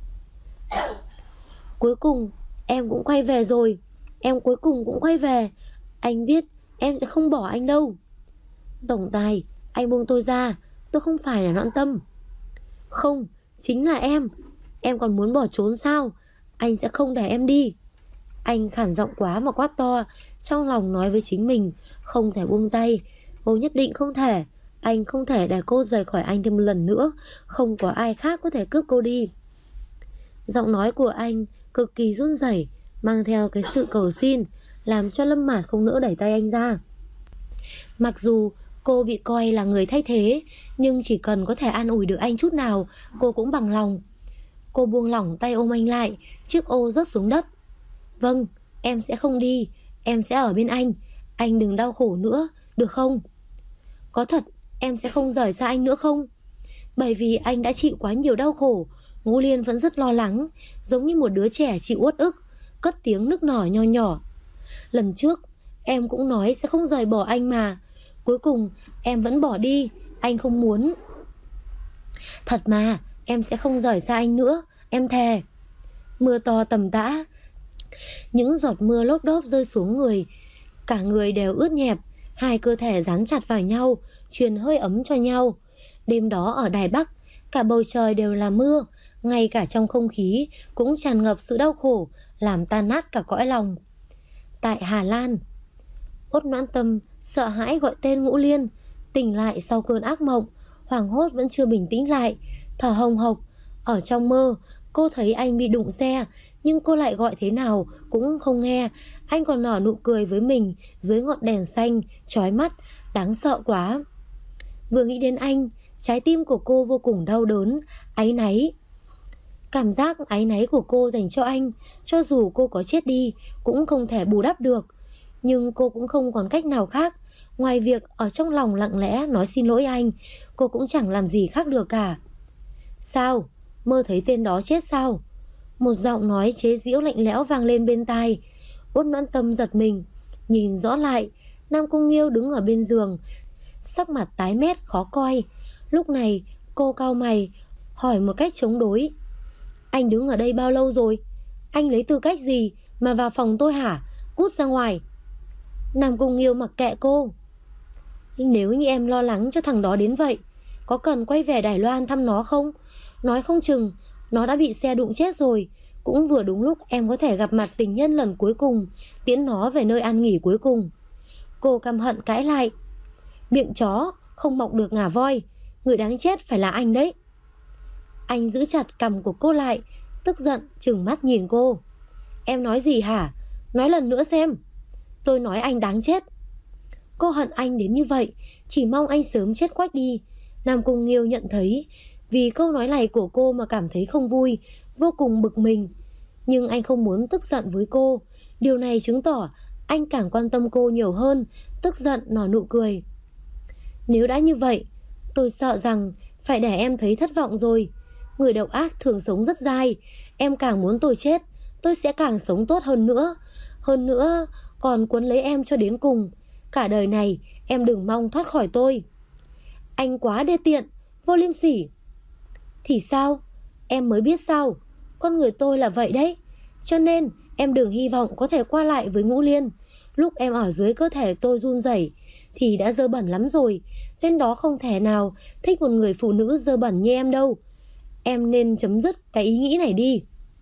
Cuối cùng em cũng quay về rồi, em cuối cùng cũng quay về. Anh biết em sẽ không bỏ anh đâu. Tổng tài, anh buông tôi ra, tôi không phải là Noãn Tâm. Không, chính là em còn muốn bỏ trốn sao? Anh sẽ không để em đi. Anh khản giọng quá mà quát to, trong lòng nói với chính mình không thể buông tay. Cô nhất định không thể. Anh không thể để cô rời khỏi anh thêm một lần nữa. Không có ai khác có thể cướp cô đi. Giọng nói của anh cực kỳ run rẩy, mang theo cái sự cầu xin, làm cho Lâm Mạt không nỡ đẩy tay anh ra. Mặc dù cô bị coi là người thay thế, nhưng chỉ cần có thể an ủi được anh chút nào, cô cũng bằng lòng. Cô buông lỏng tay ôm anh lại, chiếc ô rớt xuống đất. Vâng, em sẽ không đi, em sẽ ở bên anh đừng đau khổ nữa, được không? Có thật em sẽ không rời xa anh nữa không? Bởi vì anh đã chịu quá nhiều đau khổ. Ngũ Liên vẫn rất lo lắng, giống như một đứa trẻ chịu uất ức, cất tiếng nức nở nho nhỏ. Lần trước em cũng nói sẽ không rời bỏ anh mà, cuối cùng em vẫn bỏ đi, anh không muốn. Thật mà, em sẽ không rời xa anh nữa, em thề. Mưa to tầm tã, những giọt mưa lốp đốp rơi xuống người, cả người đều ướt nhẹp, hai cơ thể dán chặt vào nhau, truyền hơi ấm cho nhau. Đêm đó ở Đài Bắc, cả bầu trời đều là mưa, ngay cả trong không khí cũng tràn ngập sự đau khổ, làm tan nát cả cõi lòng. Tại Hà Lan, Uất Noãn Tâm sợ hãi gọi tên Ngũ Liên, tỉnh lại sau cơn ác mộng, hoảng hốt vẫn chưa bình tĩnh lại, thở hồng hộc. Ở trong mơ, cô thấy anh bị đụng xe, nhưng cô lại gọi thế nào cũng không nghe. Anh còn nở nụ cười với mình dưới ngọn đèn xanh, chói mắt, đáng sợ quá. Vừa nghĩ đến anh, trái tim của cô vô cùng đau đớn, áy náy. Cảm giác áy náy của cô dành cho anh, cho dù cô có chết đi, cũng không thể bù đắp được. Nhưng cô cũng không còn cách nào khác. Ngoài việc ở trong lòng lặng lẽ nói xin lỗi anh, cô cũng chẳng làm gì khác được cả. Sao? Mơ thấy tên đó chết sao? Một giọng nói chế giễu lạnh lẽo vang lên bên tai. Uất Noãn Tâm giật mình, nhìn rõ lại, Nam Cung Nghiêu đứng ở bên giường, sắc mặt tái mét khó coi. Lúc này cô cau mày, hỏi một cách chống đối. Anh đứng ở đây bao lâu rồi? Anh lấy tư cách gì mà vào phòng tôi hả? Cút ra ngoài. Nam Cung Nghiêu mặc kệ cô. Nếu như em lo lắng cho thằng đó đến vậy, có cần quay về Đài Loan thăm nó không? Nói không chừng nó đã bị xe đụng chết rồi. Cũng vừa đúng lúc em có thể gặp mặt tình nhân lần cuối cùng, tiễn nó về nơi an nghỉ cuối cùng. Cô căm hận cãi lại. Miệng chó không mọc được ngà voi, người đáng chết phải là anh đấy. Anh giữ chặt cằm của cô lại, tức giận trừng mắt nhìn cô. Em nói gì hả? Nói lần nữa xem. Tôi nói anh đáng chết. Cô hận anh đến như vậy, chỉ mong anh sớm chết quách đi. Nam Cung Nghiêu nhận thấy vì câu nói này của cô mà cảm thấy không vui, vô cùng bực mình. Nhưng anh không muốn tức giận với cô. Điều này chứng tỏ anh càng quan tâm cô nhiều hơn. Tức giận nở nụ cười. Nếu đã như vậy, tôi sợ rằng phải để em thấy thất vọng rồi. Người độc ác thường sống rất dai. Em càng muốn tôi chết, tôi sẽ càng sống tốt hơn nữa. Hơn nữa còn cuốn lấy em cho đến cùng. Cả đời này em đừng mong thoát khỏi tôi. Anh quá đê tiện, vô liêm sỉ. Thì sao? Em mới biết sao? Con người tôi là vậy đấy. Cho nên em đừng hy vọng có thể qua lại với Ngũ Liên. Lúc em ở dưới cơ thể tôi run rẩy thì đã dơ bẩn lắm rồi. Tên đó không thể nào thích một người phụ nữ dơ bẩn như em đâu. Em nên chấm dứt cái ý nghĩ này đi.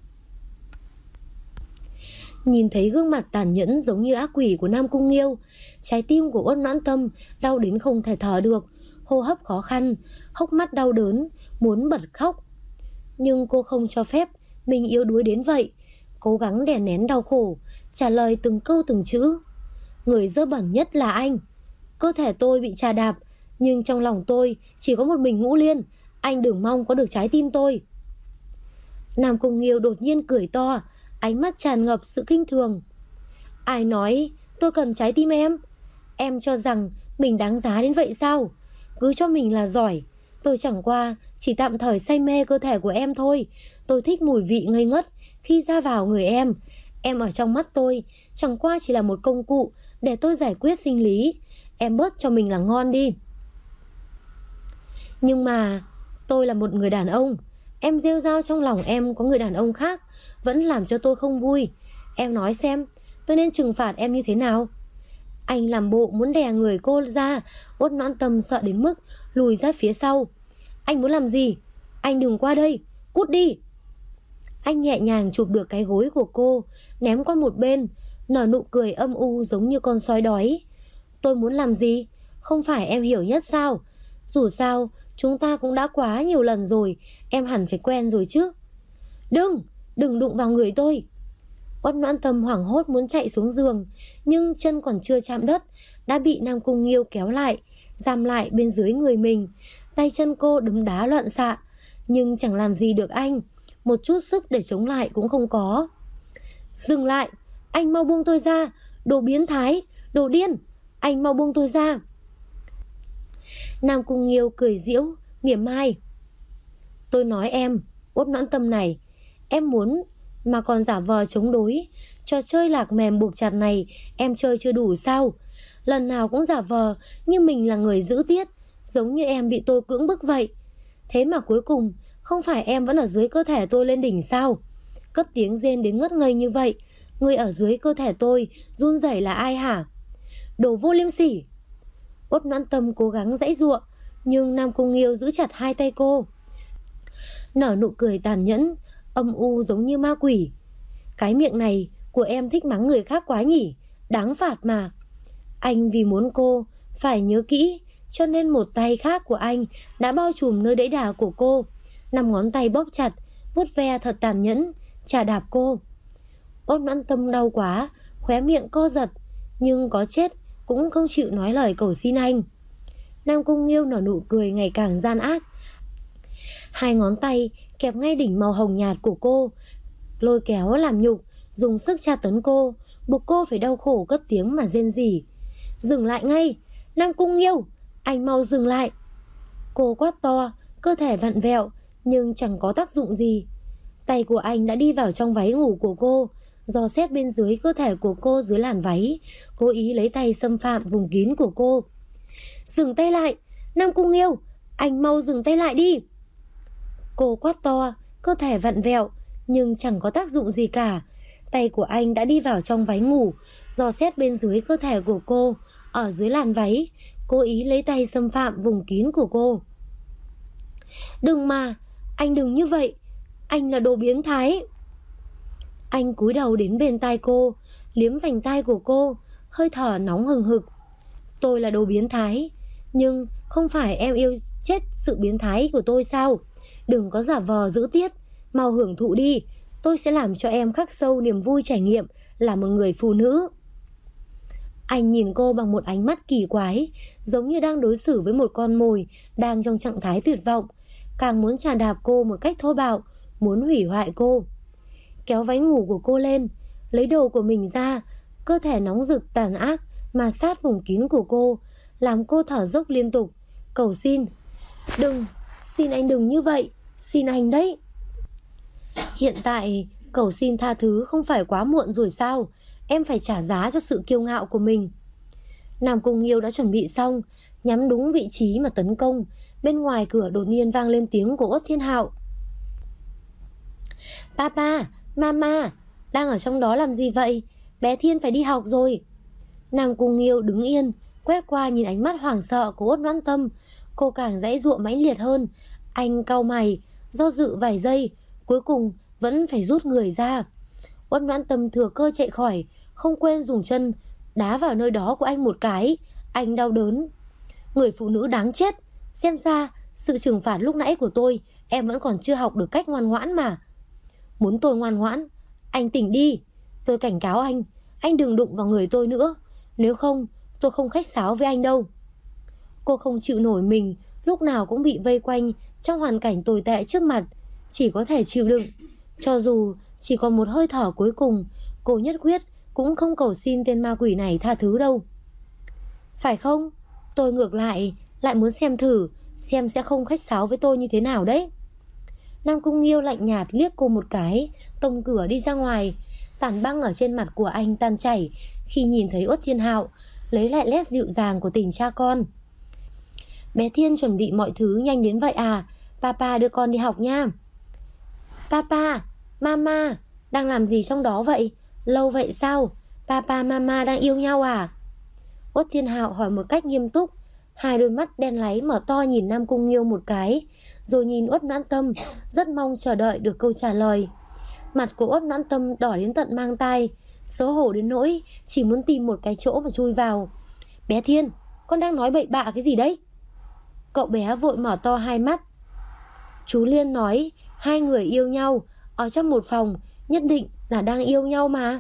Nhìn thấy gương mặt tàn nhẫn giống như ác quỷ của Nam Cung Nghiêu, trái tim của Uất Noãn Tâm đau đến không thể thở được, hô hấp khó khăn, hốc mắt đau đớn, muốn bật khóc. Nhưng cô không cho phép mình yếu đuối đến vậy, cố gắng đè nén đau khổ, trả lời từng câu từng chữ. Người dơ bẩn nhất là anh. Cơ thể tôi bị chà đạp, nhưng trong lòng tôi chỉ có một mình Ngũ Liên. Anh đừng mong có được trái tim tôi. Nam Cung Nghiêu đột nhiên cười to, ánh mắt tràn ngập sự kinh thường. Ai nói tôi cần trái tim em? Em cho rằng mình đáng giá đến vậy sao? Cứ cho mình là giỏi. Tôi chẳng qua chỉ tạm thời say mê cơ thể của em thôi. Tôi thích mùi vị ngây ngất khi ra vào người em. Em ở trong mắt tôi chẳng qua chỉ là một công cụ để tôi giải quyết sinh lý. Em bớt cho mình là ngon đi. Nhưng mà tôi là một người đàn ông. Em rêu rao trong lòng em có người đàn ông khác vẫn làm cho tôi không vui. Em nói xem, tôi nên trừng phạt em như thế nào? Anh làm bộ muốn đè người cô ra. Uất Noãn Tâm sợ đến mức lùi ra phía sau. Anh muốn làm gì? Anh đừng qua đây, cút đi. Anh nhẹ nhàng chụp được cái gối của cô, ném qua một bên, nở nụ cười âm u giống như con sói đói. Tôi muốn làm gì? Không phải em hiểu nhất sao? Dù sao chúng ta cũng đã quá nhiều lần rồi, em hẳn phải quen rồi chứ. Đừng đụng vào người tôi. Uất Noãn Tâm hoảng hốt muốn chạy xuống giường, nhưng chân còn chưa chạm đất đã bị Nam Cung Nghiêu kéo lại, giam lại bên dưới người mình. Tay chân cô đấm đá loạn xạ, nhưng chẳng làm gì được anh. Một chút sức để chống lại cũng không có. Dừng lại, anh mau buông tôi ra. Đồ biến thái, đồ điên, anh mau buông tôi ra. Nam Cung Nghiêu cười giễu, mỉa mai. Tôi nói em, Uất Noãn Tâm này, em muốn mà còn giả vờ chống đối. Trò chơi lạc mềm buộc chặt này em chơi chưa đủ sao? Lần nào cũng giả vờ như mình là người giữ tiết, giống như em bị tôi cưỡng bức vậy. Thế mà cuối cùng không phải em vẫn ở dưới cơ thể tôi lên đỉnh sao? Cất tiếng rên đến ngất ngây như vậy. Người ở dưới cơ thể tôi run rẩy là ai hả? Đồ vô liêm sỉ. Uất Noãn Tâm cố gắng giãy giụa, nhưng Nam Cung Nghiêu giữ chặt hai tay cô, nở nụ cười tàn nhẫn, âm u giống như ma quỷ. Cái miệng này của em thích mắng người khác quá nhỉ? Đáng phạt mà. Anh vì muốn cô phải nhớ kỹ, cho nên một tay khác của anh đã bao trùm nơi đẫy đà của cô. 5 ngón tay bóp chặt, vuốt ve thật tàn nhẫn, chà đạp cô. Uất Noãn Tâm đau quá, khóe miệng co giật, nhưng có chết cũng không chịu nói lời cầu xin anh. Nam Cung Nghiêu nở nụ cười ngày càng gian ác. 2 ngón tay kẹp ngay đỉnh màu hồng nhạt của cô, lôi kéo làm nhục, dùng sức tra tấn cô, buộc cô phải đau khổ cất tiếng mà rên rỉ. Dừng lại ngay, Nam Cung Nghiêu, anh mau dừng lại. Cô quát to, cơ thể vặn vẹo nhưng chẳng có tác dụng gì. Tay của anh đã đi vào trong váy ngủ của cô, dò xét bên dưới cơ thể của cô dưới làn váy, cố ý lấy tay xâm phạm vùng kín của cô. Dừng tay lại, Nam Cung Nghiêu, anh mau dừng tay lại đi. Cô quát to, cơ thể vặn vẹo nhưng chẳng có tác dụng gì cả. Tay của anh đã đi vào trong váy ngủ, dò xét bên dưới cơ thể của cô, ở dưới làn váy, cố ý lấy tay xâm phạm vùng kín của cô. Đừng mà, anh đừng như vậy, anh là đồ biến thái. Anh cúi đầu đến bên tai cô, liếm vành tai của cô, hơi thở nóng hừng hực. Tôi là đồ biến thái, nhưng không phải em yêu chết sự biến thái của tôi sao? Đừng có giả vờ giữ tiết, mau hưởng thụ đi. Tôi sẽ làm cho em khắc sâu niềm vui trải nghiệm là một người phụ nữ. Anh nhìn cô bằng một ánh mắt kỳ quái, giống như đang đối xử với một con mồi đang trong trạng thái tuyệt vọng, càng muốn chà đạp cô một cách thô bạo, muốn hủy hoại cô. Kéo váy ngủ của cô lên, lấy đồ của mình ra, cơ thể nóng rực tàn ác mà sát vùng kín của cô, làm cô thở dốc liên tục, cầu xin. Đừng, xin anh đừng như vậy, xin anh đấy. Hiện tại cầu xin tha thứ không phải quá muộn rồi sao? Em phải trả giá cho sự kiêu ngạo của mình. Nam Cung Nghiêu đã chuẩn bị xong, nhắm đúng vị trí mà tấn công. Bên ngoài cửa đột nhiên vang lên tiếng của Uất Thiên Hạo. Papa, Mama, đang ở trong đó làm gì vậy? Bé Thiên phải đi học rồi. Nam Cung Nghiêu đứng yên, quét qua nhìn ánh mắt hoảng sợ của Uất Noãn Tâm. Cô càng giãy giụa mãnh liệt hơn. Anh cau mày, do dự vài giây, cuối cùng vẫn phải rút người ra. Uất Noãn Tâm thừa cơ chạy khỏi, không quên dùng chân đá vào nơi đó của anh một cái. Anh đau đớn. Người phụ nữ đáng chết, xem ra sự trừng phạt lúc nãy của tôi em vẫn còn chưa học được cách ngoan ngoãn mà. Muốn tôi ngoan ngoãn, anh tỉnh đi. Tôi cảnh cáo anh đừng đụng vào người tôi nữa, nếu không tôi không khách sáo với anh đâu. Cô không chịu nổi mình lúc nào cũng bị vây quanh trong hoàn cảnh tồi tệ trước mặt, chỉ có thể chịu đựng. Cho dù chỉ còn một hơi thở cuối cùng, cô nhất quyết cũng không cầu xin tên ma quỷ này tha thứ đâu. Phải không? Tôi ngược lại muốn xem thử, xem sẽ không khách sáo với tôi như thế nào đấy. Nam Cung Nghiêu lạnh nhạt liếc cô một cái, tông cửa đi ra ngoài. Tàn băng ở trên mặt của anh tan chảy khi nhìn thấy Uất Thiên Hạo, lấy lại nét dịu dàng của tình cha con. Bé Thiên chuẩn bị mọi thứ nhanh đến vậy à? Papa đưa con đi học nha. Papa, Mama, đang làm gì trong đó vậy? Lâu vậy sao? Papa, Mama đang yêu nhau à? Uất Thiên Hạo hỏi một cách nghiêm túc. Hai đôi mắt đen láy mở to nhìn Nam Cung Nghiêu một cái, rồi nhìn Uất Noãn Tâm, rất mong chờ đợi được câu trả lời. Mặt của Uất Noãn Tâm đỏ đến tận mang tai, xấu hổ đến nỗi chỉ muốn tìm một cái chỗ mà chui vào. Bé Thiên, con đang nói bậy bạ cái gì đấy? Cậu bé vội mở to hai mắt. Chú Liên nói hai người yêu nhau ở trong một phòng, nhất định là đang yêu nhau mà.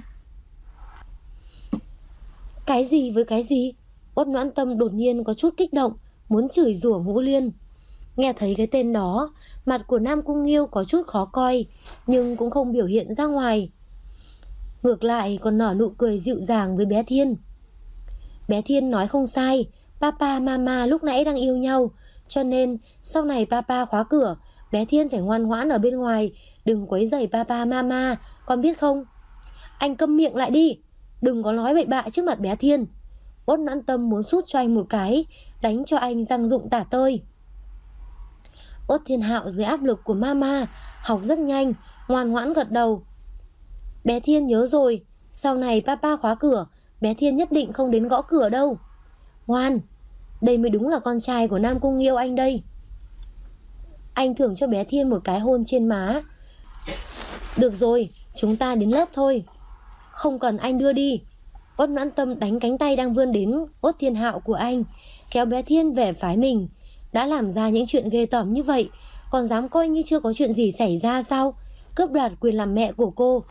Cái gì với cái gì? Uất Noãn Tâm đột nhiên có chút kích động, muốn chửi rủa Ngũ Liên. Nghe thấy cái tên đó, mặt của Nam Cung Nghiêu có chút khó coi, nhưng cũng không biểu hiện ra ngoài. Ngược lại còn nở nụ cười dịu dàng với bé Thiên. Bé Thiên nói không sai, Papa Mama lúc nãy đang yêu nhau, cho nên sau này Papa khóa cửa, bé Thiên phải ngoan ngoãn ở bên ngoài, đừng quấy rầy Papa Mama, con biết không? Anh câm miệng lại đi, đừng có nói bậy bạ trước mặt bé Thiên. Uất Noãn Tâm muốn sút cho anh một cái, đánh cho anh răng rụng tả tơi. Uất Thiên Hạo dưới áp lực của Mama học rất nhanh, ngoan ngoãn gật đầu. Bé Thiên nhớ rồi, sau này Papa khóa cửa, bé Thiên nhất định không đến gõ cửa đâu. Ngoan, đây mới đúng là con trai của Nam Cung Nghiêu anh đây. Anh thưởng cho bé Thiên một cái hôn trên má. Được rồi, chúng ta đến lớp thôi. Không cần anh đưa đi. Uất Noãn Tâm đánh cánh tay đang vươn đến Uất Thiên Hạo của anh, kéo bé Thiên về phái mình. Đã làm ra những chuyện ghê tởm như vậy, Còn dám coi như chưa có chuyện gì xảy ra sao? Cướp đoạt quyền làm mẹ của cô.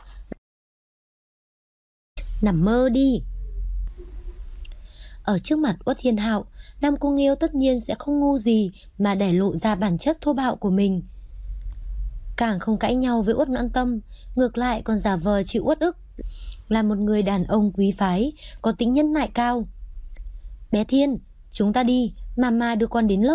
Nằm mơ đi. Ở trước mặt Uất Thiên Hạo, Nam Cung Nghiêu tất nhiên sẽ không ngu gì mà để lộ ra bản chất thô bạo của mình. Càng không cãi nhau với Uất Noãn Tâm, ngược lại còn giả vờ chịu uất ức, là một người đàn ông quý phái, có tính nhẫn nại cao. Bé Thiên, chúng ta đi, mama đưa con đến lớp.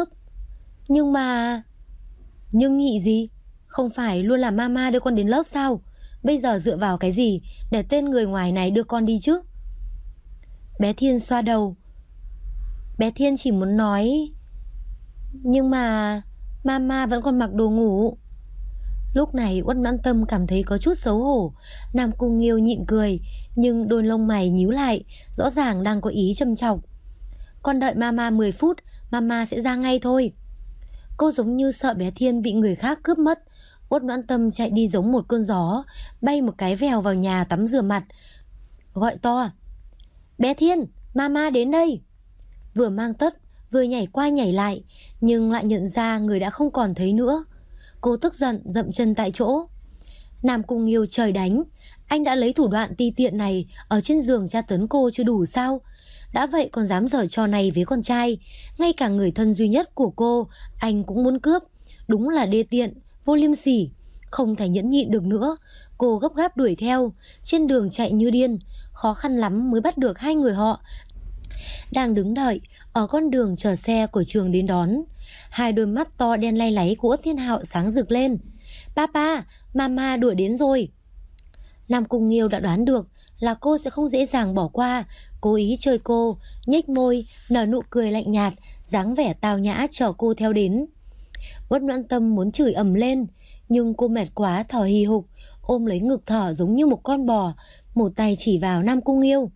Nhưng nhị gì? Không phải luôn là mama đưa con đến lớp sao? Bây giờ dựa vào cái gì để tên người ngoài này đưa con đi chứ? Bé Thiên xoa đầu. Bé Thiên chỉ muốn nói, nhưng mà mama vẫn còn mặc đồ ngủ. Lúc này Uất Noãn Tâm cảm thấy có chút xấu hổ. Nam Cung Nghiêu nhịn cười, nhưng đôi lông mày nhíu lại, rõ ràng đang có ý châm chọc. Con đợi mama 10 phút, mama sẽ ra ngay thôi. Cô giống như sợ bé Thiên bị người khác cướp mất. Uất Noãn Tâm chạy đi giống một cơn gió, bay một cái vèo vào nhà tắm rửa mặt, gọi to: Bé Thiên, mama đến đây. Vừa mang tất, vừa nhảy qua nhảy lại, nhưng lại nhận ra người đã không còn thấy nữa. Cô tức giận dậm chân tại chỗ. Nam Cung Nghiêu trời đánh, anh đã lấy thủ đoạn ti tiện này ở trên giường tra tấn cô chưa đủ sao? Đã vậy còn dám giở trò này với con trai, ngay cả người thân duy nhất của cô anh cũng muốn cướp. Đúng là đê tiện, vô liêm sỉ. Không thể nhẫn nhịn được nữa, cô gấp gáp đuổi theo. Trên đường chạy như điên, khó khăn lắm mới bắt được hai người họ đang đứng đợi ở con đường chờ xe của trường đến đón. Hai đôi mắt to đen lay láy của Uất Thiên Hạo sáng rực lên. Papa, mama đuổi đến rồi. Nam Cung Nghiêu đã đoán được là cô sẽ không dễ dàng bỏ qua, cố ý chơi cô, nhếch môi, nở nụ cười lạnh nhạt, dáng vẻ tao nhã chờ cô theo đến. Uất Noãn Tâm muốn chửi ầm lên, nhưng cô mệt quá thở hì hục, ôm lấy ngực thở giống như một con bò, một tay chỉ vào Nam Cung Nghiêu.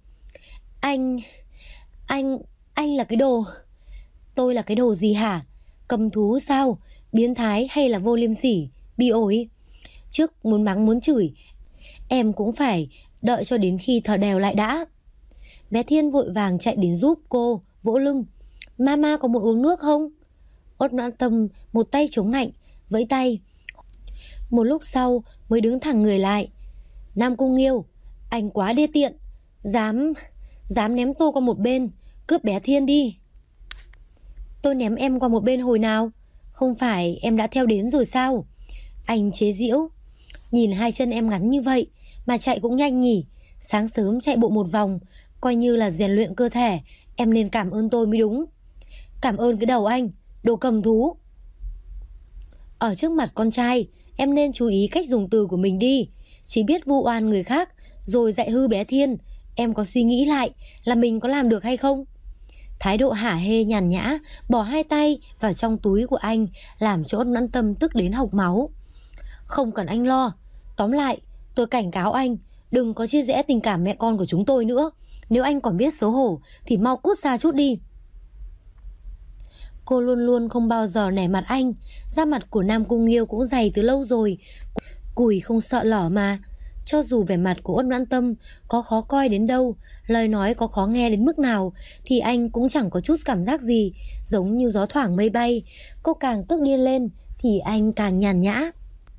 Anh là cái đồ. Tôi là cái đồ gì hả? Cầm thú sao? Biến thái hay là vô liêm sỉ? Bi ổi. Trước muốn mắng muốn chửi, em cũng phải đợi cho đến khi thở đều lại đã. Bé Thiên vội vàng chạy đến giúp cô, vỗ lưng. Mama có muốn uống nước không? Uất Noãn Tâm một tay chống nạnh, vẫy tay. Một lúc sau mới đứng thẳng người lại. Nam Cung Nghiêu, anh quá đê tiện. Dám ném tôi qua một bên, cướp bé Thiên đi. Tôi ném em qua một bên hồi nào? Không phải em đã theo đến rồi sao? Anh chế giễu. Nhìn hai chân em ngắn như vậy mà chạy cũng nhanh nhỉ. Sáng sớm chạy bộ một vòng, coi như là rèn luyện cơ thể. Em nên cảm ơn tôi mới đúng. Cảm ơn cái đầu anh, đồ cầm thú. Ở trước mặt con trai, em nên chú ý cách dùng từ của mình đi. Chỉ biết vu oan người khác rồi dạy hư bé Thiên. Em có suy nghĩ lại là mình có làm được hay không? Thái độ hả hê nhàn nhã, bỏ hai tay vào trong túi của anh, làm cho Uất Noãn Tâm tức đến hộc máu. Không cần anh lo. Tóm lại, tôi cảnh cáo anh, đừng có chia rẽ tình cảm mẹ con của chúng tôi nữa. Nếu anh còn biết xấu hổ thì mau cút xa chút đi. Cô luôn luôn không bao giờ nể mặt anh. Da mặt của Nam Cung Nghiêu cũng dày từ lâu rồi, cùi không sợ lở mà. Cho dù vẻ mặt của Uất Noãn Tâm có khó coi đến đâu, lời nói có khó nghe đến mức nào, thì anh cũng chẳng có chút cảm giác gì, giống như gió thoảng mây bay. Cô càng tức điên lên thì anh càng nhàn nhã.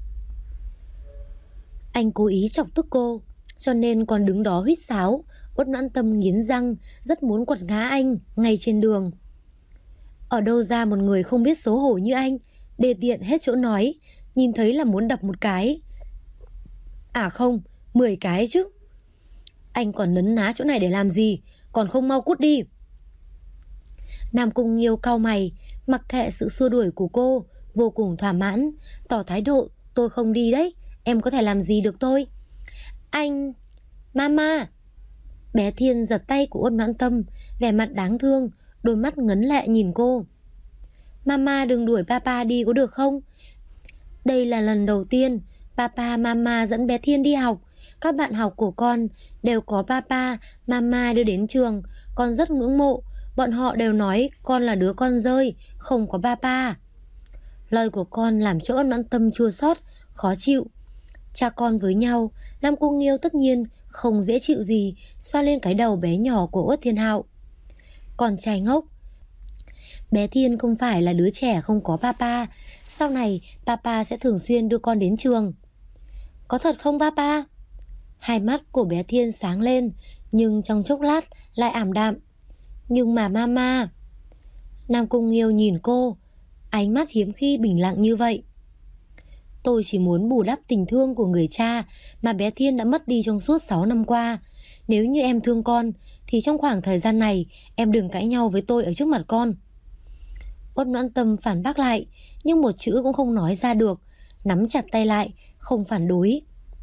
Anh cố ý chọc tức cô, cho nên còn đứng đó huýt sáo. Uất Noãn Tâm nghiến răng, rất muốn quật ngã anh ngay trên đường. Ở đâu ra một người không biết xấu hổ như anh, đê tiện hết chỗ nói, nhìn thấy là muốn đập một cái. À không, 10 cái chứ. Anh còn nấn ná chỗ này để làm gì? Còn không mau cút đi. Nam Cung Nghiêu cau mày, mặc kệ sự xua đuổi của cô, vô cùng thỏa mãn, tỏ thái độ tôi không đi đấy, em có thể làm gì được tôi? Anh... Mama! Bé Thiên giật tay của Uất Noãn Tâm, vẻ mặt đáng thương, đôi mắt ngấn lệ nhìn cô. Mama đừng đuổi papa đi có được không? Đây là lần đầu tiên papa mama dẫn bé Thiên đi học. Các bạn học của con đều có papa mama đưa đến trường, con rất ngưỡng mộ. Bọn họ đều nói con là đứa con rơi, không có papa. Lời của con làm cho Uất Noãn Tâm chua xót, khó chịu. Cha con với nhau, Nam Cung Nghiêu tất nhiên không dễ chịu gì, xoa lên cái đầu bé nhỏ của Uất Thiên Hạo. Con trai ngốc, Bé Thiên không phải là đứa trẻ không có papa. Sau này papa sẽ thường xuyên đưa con đến trường. Có thật không papa? Hai mắt của bé Thiên sáng lên, nhưng trong chốc lát lại ảm đạm. Nhưng mà mama. Nam Cung Nghiêu nhìn cô, ánh mắt hiếm khi bình lặng như vậy. Tôi chỉ muốn bù đắp tình thương của người cha mà bé Thiên đã mất đi trong suốt 6 năm qua. Nếu như em thương con thì trong khoảng thời gian này em đừng cãi nhau với tôi ở trước mặt con. Uất Noãn Tâm phản bác lại, nhưng một chữ cũng không nói ra được, nắm chặt tay lại, không phản đối.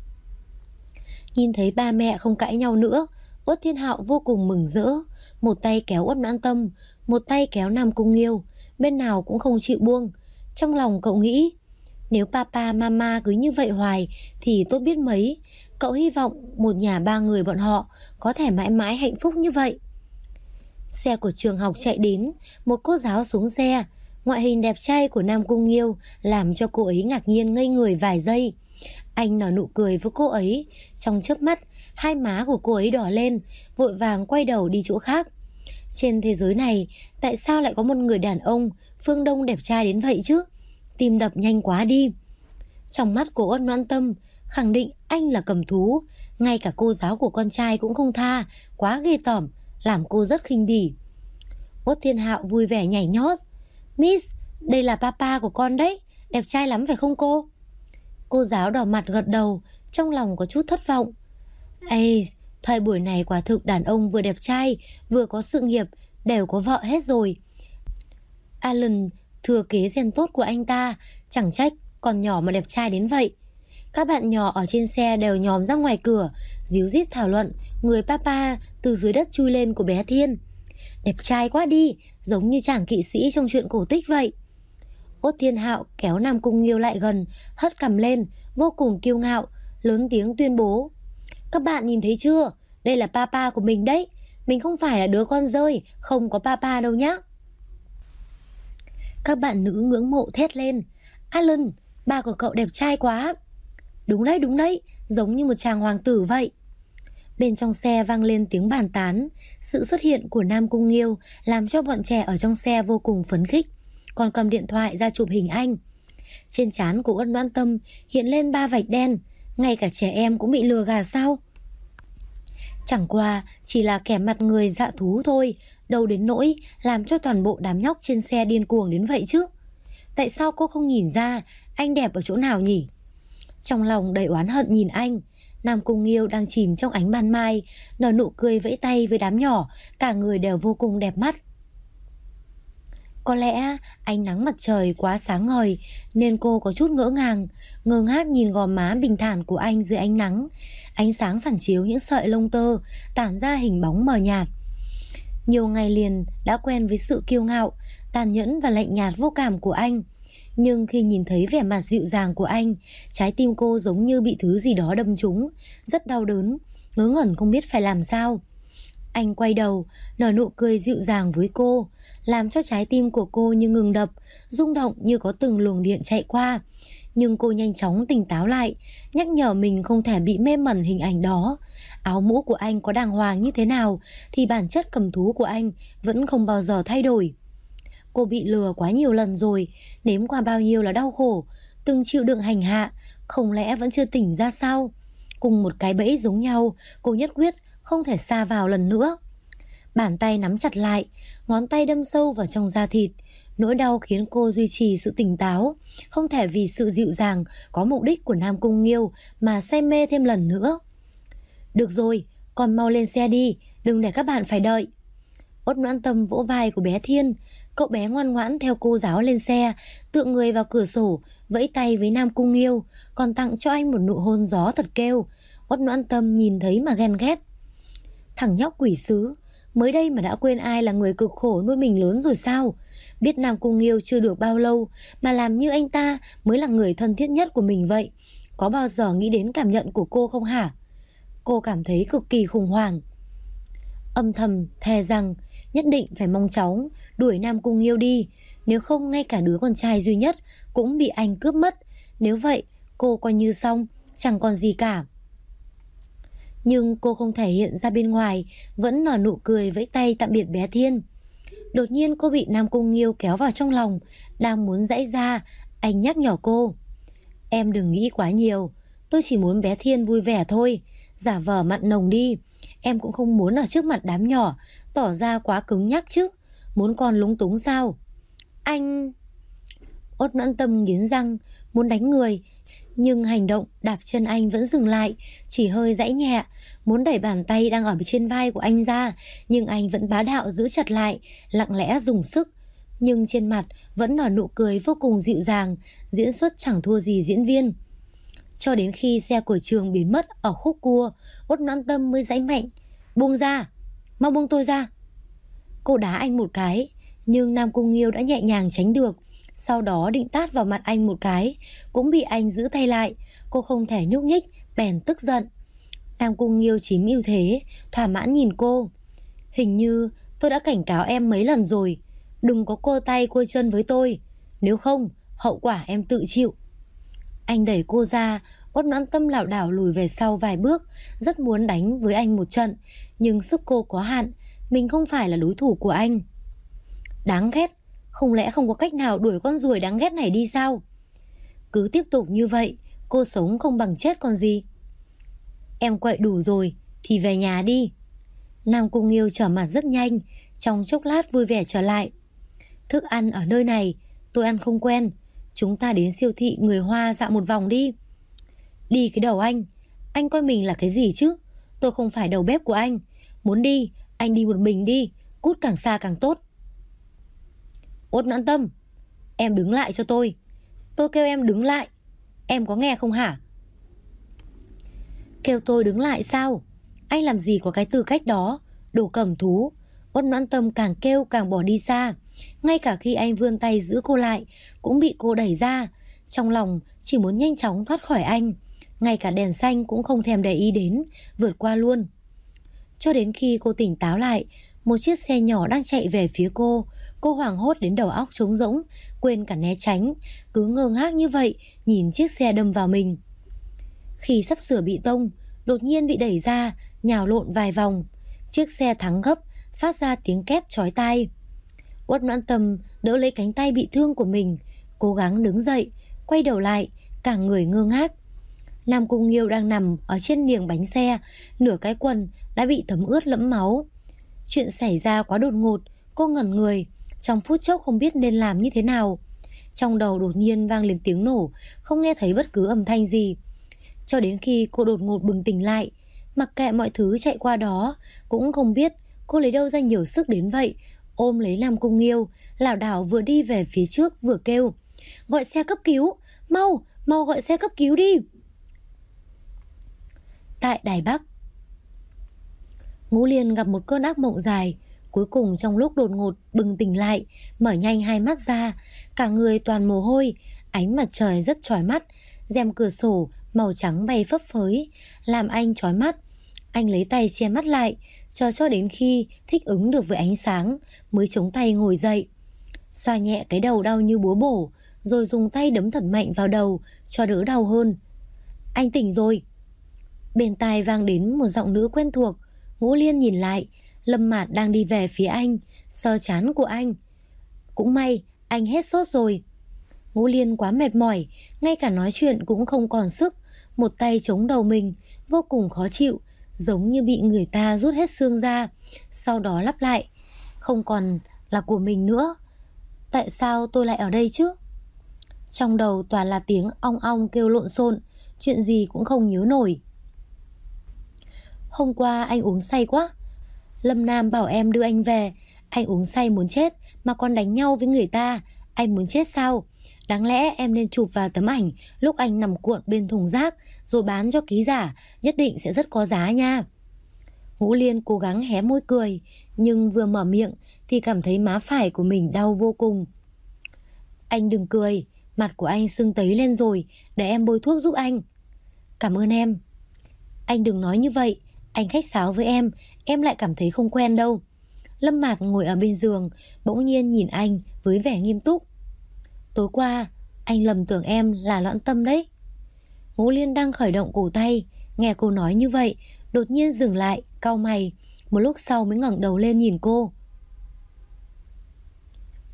Nhìn thấy ba mẹ không cãi nhau nữa, Uất Thiên Hạo vô cùng mừng rỡ. Một tay kéo Uất Noãn Tâm, một tay kéo Nam Cung Nghiêu, bên nào cũng không chịu buông. Trong lòng cậu nghĩ, nếu papa mama cứ như vậy hoài thì tốt biết mấy. Cậu hy vọng một nhà ba người bọn họ có thể mãi mãi hạnh phúc như vậy. Xe của trường học chạy đến, một cô giáo xuống xe. Ngoại hình đẹp trai của Nam Cung Nghiêu làm cho cô ấy ngạc nhiên ngây người vài giây. Anh nở nụ cười với cô ấy, trong chớp mắt hai má của cô ấy đỏ lên, vội vàng quay đầu đi chỗ khác. Trên thế giới này, tại sao lại có một người đàn ông phương Đông đẹp trai đến vậy chứ? Tim đập nhanh quá đi. Trong mắt của Uất Noãn Tâm khẳng định anh là cầm thú. Ngay cả cô giáo của con trai cũng không tha, quá ghê tởm, làm cô rất khinh bỉ. Uất Thiên Hạo vui vẻ nhảy nhót. Miss, đây là papa của con đấy, đẹp trai lắm phải không cô? Cô giáo đỏ mặt gật đầu, trong lòng có chút thất vọng. Ê, thời buổi này quả thực đàn ông vừa đẹp trai, vừa có sự nghiệp, đều có vợ hết rồi. Alan thừa kế gen tốt của anh ta, chẳng trách còn nhỏ mà đẹp trai đến vậy. Các bạn nhỏ ở trên xe đều nhòm ra ngoài cửa, díu dít thảo luận người papa từ dưới đất chui lên của bé Thiên. Đẹp trai quá đi, giống như chàng kỵ sĩ trong truyện cổ tích vậy. Uất Thiên Hạo kéo Nam Cung Nghiêu lại gần, hất cằm lên, vô cùng kiêu ngạo, lớn tiếng tuyên bố. Các bạn nhìn thấy chưa? Đây là papa của mình đấy. Mình không phải là đứa con dơi, không có papa đâu nhá. Các bạn nữ ngưỡng mộ thét lên. Alan, ba của cậu đẹp trai quá. Đúng đấy, giống như một chàng hoàng tử vậy. Bên trong xe vang lên tiếng bàn tán. Sự xuất hiện của Nam Cung Nghiêu làm cho bọn trẻ ở trong xe vô cùng phấn khích, còn cầm điện thoại ra chụp hình anh. Trên trán của Uất Noãn Tâm hiện lên 3 vạch đen. Ngay cả trẻ em cũng bị lừa gạt sao? Chẳng qua chỉ là kẻ mặt người dạ thú thôi, đâu đến nỗi làm cho toàn bộ đám nhóc trên xe điên cuồng đến vậy chứ. Tại sao cô không nhìn ra anh đẹp ở chỗ nào nhỉ? Trong lòng đầy oán hận nhìn anh, Nam Cung Nghiêu đang chìm trong ánh ban mai, nở nụ cười vẫy tay với đám nhỏ, cả người đều vô cùng đẹp mắt. Có lẽ ánh nắng mặt trời quá sáng ngời nên cô có chút ngỡ ngàng, ngơ ngác nhìn gò má bình thản của anh dưới ánh nắng. Ánh sáng phản chiếu những sợi lông tơ, tản ra hình bóng mờ nhạt. Nhiều ngày liền đã quen với sự kiêu ngạo, tàn nhẫn và lạnh nhạt vô cảm của anh. Nhưng khi nhìn thấy vẻ mặt dịu dàng của anh, trái tim cô giống như bị thứ gì đó đâm trúng, rất đau đớn, ngớ ngẩn không biết phải làm sao. Anh quay đầu, nở nụ cười dịu dàng với cô, làm cho trái tim của cô như ngừng đập, rung động như có từng luồng điện chạy qua. Nhưng cô nhanh chóng tỉnh táo lại, nhắc nhở mình không thể bị mê mẩn hình ảnh đó. Áo mũ của anh có đàng hoàng như thế nào thì bản chất cầm thú của anh vẫn không bao giờ thay đổi. Cô bị lừa quá nhiều lần rồi, nếm qua bao nhiêu là đau khổ, từng chịu đựng hành hạ, không lẽ vẫn chưa tỉnh ra sao? Cùng một cái bẫy giống nhau, cô nhất quyết không thể sa vào lần nữa. Bàn tay nắm chặt lại, ngón tay đâm sâu vào trong da thịt. Nỗi đau khiến cô duy trì sự tỉnh táo, không thể vì sự dịu dàng có mục đích của Nam Cung Nghiêu mà say mê thêm lần nữa. Được rồi, con mau lên xe đi, đừng để các bạn phải đợi. Uất Noãn Tâm vỗ vai của bé Thiên. Cậu bé ngoan ngoãn theo cô giáo lên xe, tựa người vào cửa sổ, vẫy tay với Nam Cung Nghiêu, còn tặng cho anh một nụ hôn gió thật kêu. Uất Noãn Tâm nhìn thấy mà ghen ghét. Thằng nhóc quỷ sứ, mới đây mà đã quên ai là người cực khổ nuôi mình lớn rồi sao? Biết Nam Cung Nghiêu chưa được bao lâu mà làm như anh ta mới là người thân thiết nhất của mình vậy. Có bao giờ nghĩ đến cảm nhận của cô không hả? Cô cảm thấy cực kỳ khủng hoảng. Âm thầm thề rằng nhất định phải mong chóng đuổi Nam Cung Nghiêu đi, nếu không ngay cả đứa con trai duy nhất cũng bị anh cướp mất. Nếu vậy cô coi như xong, chẳng còn gì cả. Nhưng cô không thể hiện ra bên ngoài, vẫn nở nụ cười vẫy tay tạm biệt bé Thiên. Đột nhiên cô bị Nam Cung Nghiêu kéo vào trong lòng, đang muốn giãy ra, anh nhắc nhở cô. Em đừng nghĩ quá nhiều, tôi chỉ muốn bé Thiên vui vẻ thôi, giả vờ mặn nồng đi. Em cũng không muốn ở trước mặt đám nhỏ tỏ ra quá cứng nhắc chứ, muốn con lúng túng sao? Anh... Ốt Noãn Tâm nghiến răng, muốn đánh người, nhưng hành động đạp chân anh vẫn dừng lại, chỉ hơi giãy nhẹ, muốn đẩy bàn tay đang ở trên vai của anh ra, nhưng anh vẫn bá đạo giữ chặt lại, lặng lẽ dùng sức. Nhưng trên mặt vẫn nở nụ cười vô cùng dịu dàng, diễn xuất chẳng thua gì diễn viên. Cho đến khi xe của Trường biến mất ở khúc cua, Ốt Noãn Tâm mới giãy mạnh. Buông ra, mau buông tôi ra. Cô đá anh một cái, nhưng Nam Cung Nghiêu đã nhẹ nhàng tránh được. Sau đó định tát vào mặt anh một cái, cũng bị anh giữ tay lại. Cô không thể nhúc nhích, bèn tức giận. Nam Cung Nghiêu chiếm ưu thế, thỏa mãn nhìn cô. Hình như tôi đã cảnh cáo em mấy lần rồi, đừng có cua tay cua chân với tôi, nếu không hậu quả em tự chịu. Anh đẩy cô ra, Ốt Noãn Tâm lảo đảo lùi về sau vài bước, rất muốn đánh với anh một trận, nhưng sức cô có hạn, mình không phải là đối thủ của anh. Đáng ghét, không lẽ không có cách nào đuổi con ruồi đáng ghét này đi sao? Cứ tiếp tục như vậy, cô sống không bằng chết còn gì. Em quậy đủ rồi thì về nhà đi. Nam Cung Nghiêu trở mặt rất nhanh, trong chốc lát vui vẻ trở lại. Thức ăn ở nơi này tôi ăn không quen, chúng ta đến siêu thị người Hoa dạo một vòng đi. Đi cái đầu anh coi mình là cái gì chứ? Tôi không phải đầu bếp của anh. Muốn đi, anh đi một mình đi, cút càng xa càng tốt. Ốt Noãn Tâm, em đứng lại cho tôi. Tôi kêu em đứng lại, em có nghe không hả? Kêu tôi đứng lại sao? Anh làm gì có cái tư cách đó, đồ cẩm thú. Ốt Noãn Tâm càng kêu càng bỏ đi xa. Ngay cả khi anh vươn tay giữ cô lại, cũng bị cô đẩy ra. Trong lòng chỉ muốn nhanh chóng thoát khỏi anh. Ngay cả đèn xanh cũng không thèm để ý đến, vượt qua luôn. Cho đến khi cô tỉnh táo lại, một chiếc xe nhỏ đang chạy về phía cô. Cô hoảng hốt đến đầu óc trống rỗng, quên cả né tránh, cứ ngơ ngác như vậy nhìn chiếc xe đâm vào mình. Khi sắp sửa bị tông, đột nhiên bị đẩy ra, nhào lộn vài vòng. Chiếc xe thắng gấp, phát ra tiếng két chói tai. Uất Noãn Tâm đỡ lấy cánh tay bị thương của mình, cố gắng đứng dậy, quay đầu lại, cả người ngơ ngác. Nam Cung Nghiêu đang nằm ở trên niềng bánh xe, nửa cái quần đã bị thấm ướt lẫm máu. Chuyện xảy ra quá đột ngột, cô ngẩn người, trong phút chốc không biết nên làm như thế nào. Trong đầu đột nhiên vang lên tiếng nổ, không nghe thấy bất cứ âm thanh gì. Cho đến khi cô đột ngột bừng tỉnh lại, mặc kệ mọi thứ chạy qua đó, cũng không biết cô lấy đâu ra nhiều sức đến vậy, ôm lấy Nam Cung Nghiêu, lảo đảo vừa đi về phía trước vừa kêu: "Gọi xe cấp cứu, mau, mau gọi xe cấp cứu đi." Tại Đài Bắc, Ngũ Liên gặp một cơn ác mộng dài. Cuối cùng trong lúc đột ngột bừng tỉnh lại, mở nhanh hai mắt ra, cả người toàn mồ hôi, ánh mặt trời rất chói mắt, rèm cửa sổ màu trắng bay phấp phới, làm anh chói mắt. Anh lấy tay che mắt lại, chờ cho đến khi thích ứng được với ánh sáng, mới chống tay ngồi dậy. Xoa nhẹ cái đầu đau như búa bổ, rồi dùng tay đấm thật mạnh vào đầu cho đỡ đau hơn. "Anh tỉnh rồi." Bên tai vang đến một giọng nữ quen thuộc. Ngũ Liên nhìn lại, Lâm Mạt đang đi về phía anh, sờ trán của anh. Cũng may anh hết sốt rồi. Ngũ Liên quá mệt mỏi, ngay cả nói chuyện cũng không còn sức, một tay chống đầu mình, vô cùng khó chịu, giống như bị người ta rút hết xương ra, sau đó lắp lại: "Không còn là của mình nữa. Tại sao tôi lại ở đây chứ?" Trong đầu toàn là tiếng ong ong kêu lộn xộn, chuyện gì cũng không nhớ nổi. "Hôm qua anh uống say quá. Lâm Nam bảo em đưa anh về. Anh uống say muốn chết mà còn đánh nhau với người ta. Anh muốn chết sao? Đáng lẽ em nên chụp vào tấm ảnh lúc anh nằm cuộn bên thùng rác rồi bán cho ký giả, nhất định sẽ rất có giá nha." Ngũ Liên cố gắng hé môi cười, nhưng vừa mở miệng thì cảm thấy má phải của mình đau vô cùng. "Anh đừng cười, mặt của anh sưng tấy lên rồi, để em bôi thuốc giúp anh." "Cảm ơn em." "Anh đừng nói như vậy, anh khách sáo với em lại cảm thấy không quen đâu." Lâm Mạt ngồi ở bên giường, bỗng nhiên nhìn anh với vẻ nghiêm túc. "Tối qua, anh lầm tưởng em là Noãn Tâm đấy." Ngũ Liên đang khởi động cổ tay, nghe cô nói như vậy, đột nhiên dừng lại, cau mày, một lúc sau mới ngẩng đầu lên nhìn cô.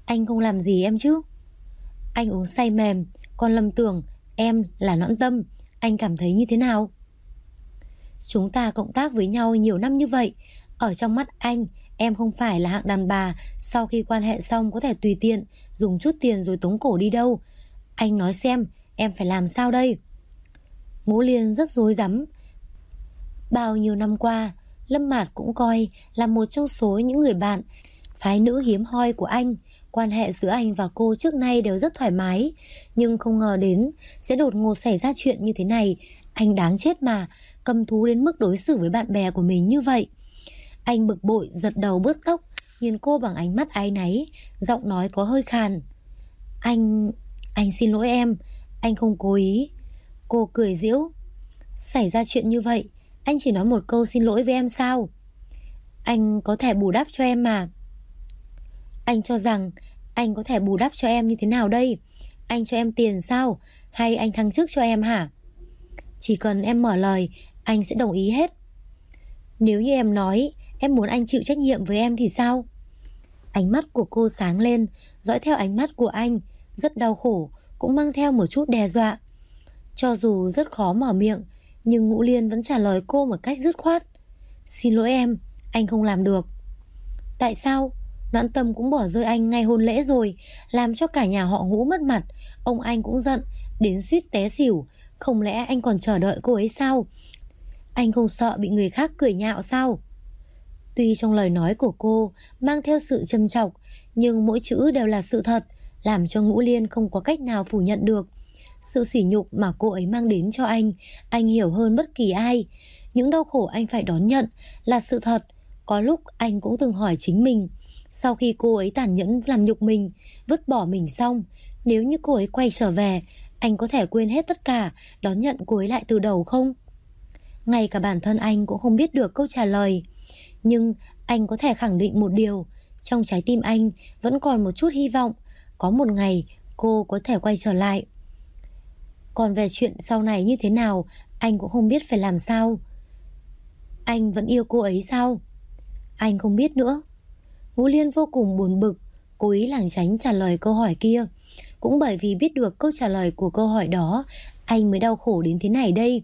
Anh không làm gì em chứ? Anh uống say mềm, còn lầm tưởng em là Noãn Tâm. Anh cảm thấy như thế nào? Chúng ta cộng tác với nhau nhiều năm như vậy. Ở trong mắt anh, em không phải là hạng đàn bà sau khi quan hệ xong có thể tùy tiện dùng chút tiền rồi tống cổ đi đâu. Anh nói xem, em phải làm sao đây? Ngũ Liên rất rối rắm. Bao nhiêu năm qua, Lâm Mạt cũng coi là một trong số những người bạn phái nữ hiếm hoi của anh. Quan hệ giữa anh và cô trước nay đều rất thoải mái, nhưng không ngờ đến sẽ đột ngột xảy ra chuyện như thế này. Anh đáng chết mà, căm thú đến mức đối xử với bạn bè của mình như vậy. Anh bực bội giật đầu bứt tóc, nhìn cô bằng ánh mắt áy náy, giọng nói có hơi khàn. Anh xin lỗi em, anh không cố ý. Cô cười giễu. Xảy ra chuyện như vậy, anh chỉ nói một câu xin lỗi với em sao? Anh có thể bù đắp cho em mà. Anh cho rằng anh có thể bù đắp cho em như thế nào đây? Anh cho em tiền sao? Hay anh thăng chức cho em hả? Chỉ cần em mở lời, anh sẽ đồng ý hết. Nếu như em nói em muốn anh chịu trách nhiệm với em thì sao? Ánh mắt của cô sáng lên, dõi theo ánh mắt của anh, rất đau khổ, cũng mang theo một chút đe dọa. Cho dù rất khó mở miệng, nhưng Ngũ Liên vẫn trả lời cô một cách dứt khoát. Xin lỗi em, anh không làm được. Tại sao? Noãn Tâm cũng bỏ rơi anh ngay hôn lễ rồi, làm cho cả nhà họ Ngũ mất mặt. Ông anh cũng giận, đến suýt té xỉu. Không lẽ anh còn chờ đợi cô ấy sao? Anh không sợ bị người khác cười nhạo sao? Tuy trong lời nói của cô mang theo sự châm chọc, nhưng mỗi chữ đều là sự thật, làm cho Ngũ Liên không có cách nào phủ nhận được. Sự sỉ nhục mà cô ấy mang đến cho anh hiểu hơn bất kỳ ai. Những đau khổ anh phải đón nhận là sự thật. Có lúc anh cũng từng hỏi chính mình, sau khi cô ấy tàn nhẫn làm nhục mình, vứt bỏ mình xong, nếu như cô ấy quay trở về, anh có thể quên hết tất cả, đón nhận cô ấy lại từ đầu không? Ngay cả bản thân anh cũng không biết được câu trả lời. Nhưng anh có thể khẳng định một điều, trong trái tim anh vẫn còn một chút hy vọng, có một ngày cô có thể quay trở lại. Còn về chuyện sau này như thế nào, anh cũng không biết phải làm sao. Anh vẫn yêu cô ấy sao? Anh không biết nữa. Ngũ Liên vô cùng buồn bực, cố ý lảng tránh trả lời câu hỏi kia. Cũng bởi vì biết được câu trả lời của câu hỏi đó, anh mới đau khổ đến thế này đây.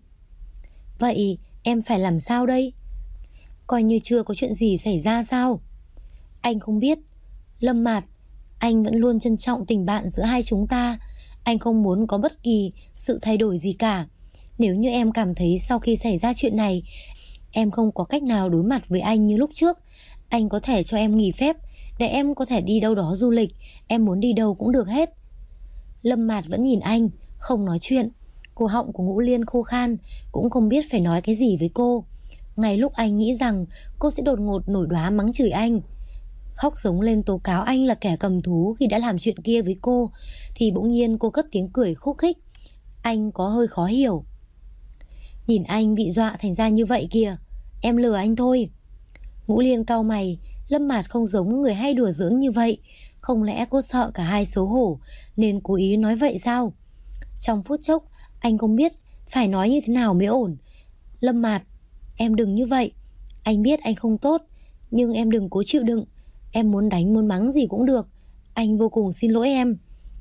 Vậy em phải làm sao đây? Coi như chưa có chuyện gì xảy ra sao? Anh không biết. Lâm Mạt, anh vẫn luôn trân trọng tình bạn giữa hai chúng ta. Anh không muốn có bất kỳ sự thay đổi gì cả. Nếu như em cảm thấy sau khi xảy ra chuyện này, em không có cách nào đối mặt với anh như lúc trước, anh có thể cho em nghỉ phép để em có thể đi đâu đó du lịch. Em muốn đi đâu cũng được hết. Lâm Mạt vẫn nhìn anh, không nói chuyện. Cổ họng của Ngũ Liên khô khan, cũng không biết phải nói cái gì với cô. Ngay lúc anh nghĩ rằng cô sẽ đột ngột nổi đoá mắng chửi anh, khóc giống lên tố cáo anh là kẻ cầm thú khi đã làm chuyện kia với cô, thì bỗng nhiên cô cất tiếng cười khúc khích. Anh có hơi khó hiểu. Nhìn anh bị dọa thành ra như vậy kìa, em lừa anh thôi. Ngũ Liên cau mày. Lâm Mạt không giống người hay đùa giỡn như vậy. Không lẽ cô sợ cả hai xấu hổ nên cố ý nói vậy sao? Trong phút chốc anh không biết phải nói như thế nào mới ổn. Lâm Mạt, em đừng như vậy. Anh biết anh không tốt, nhưng em đừng cố chịu đựng. Em muốn đánh muốn mắng gì cũng được. Anh vô cùng xin lỗi em.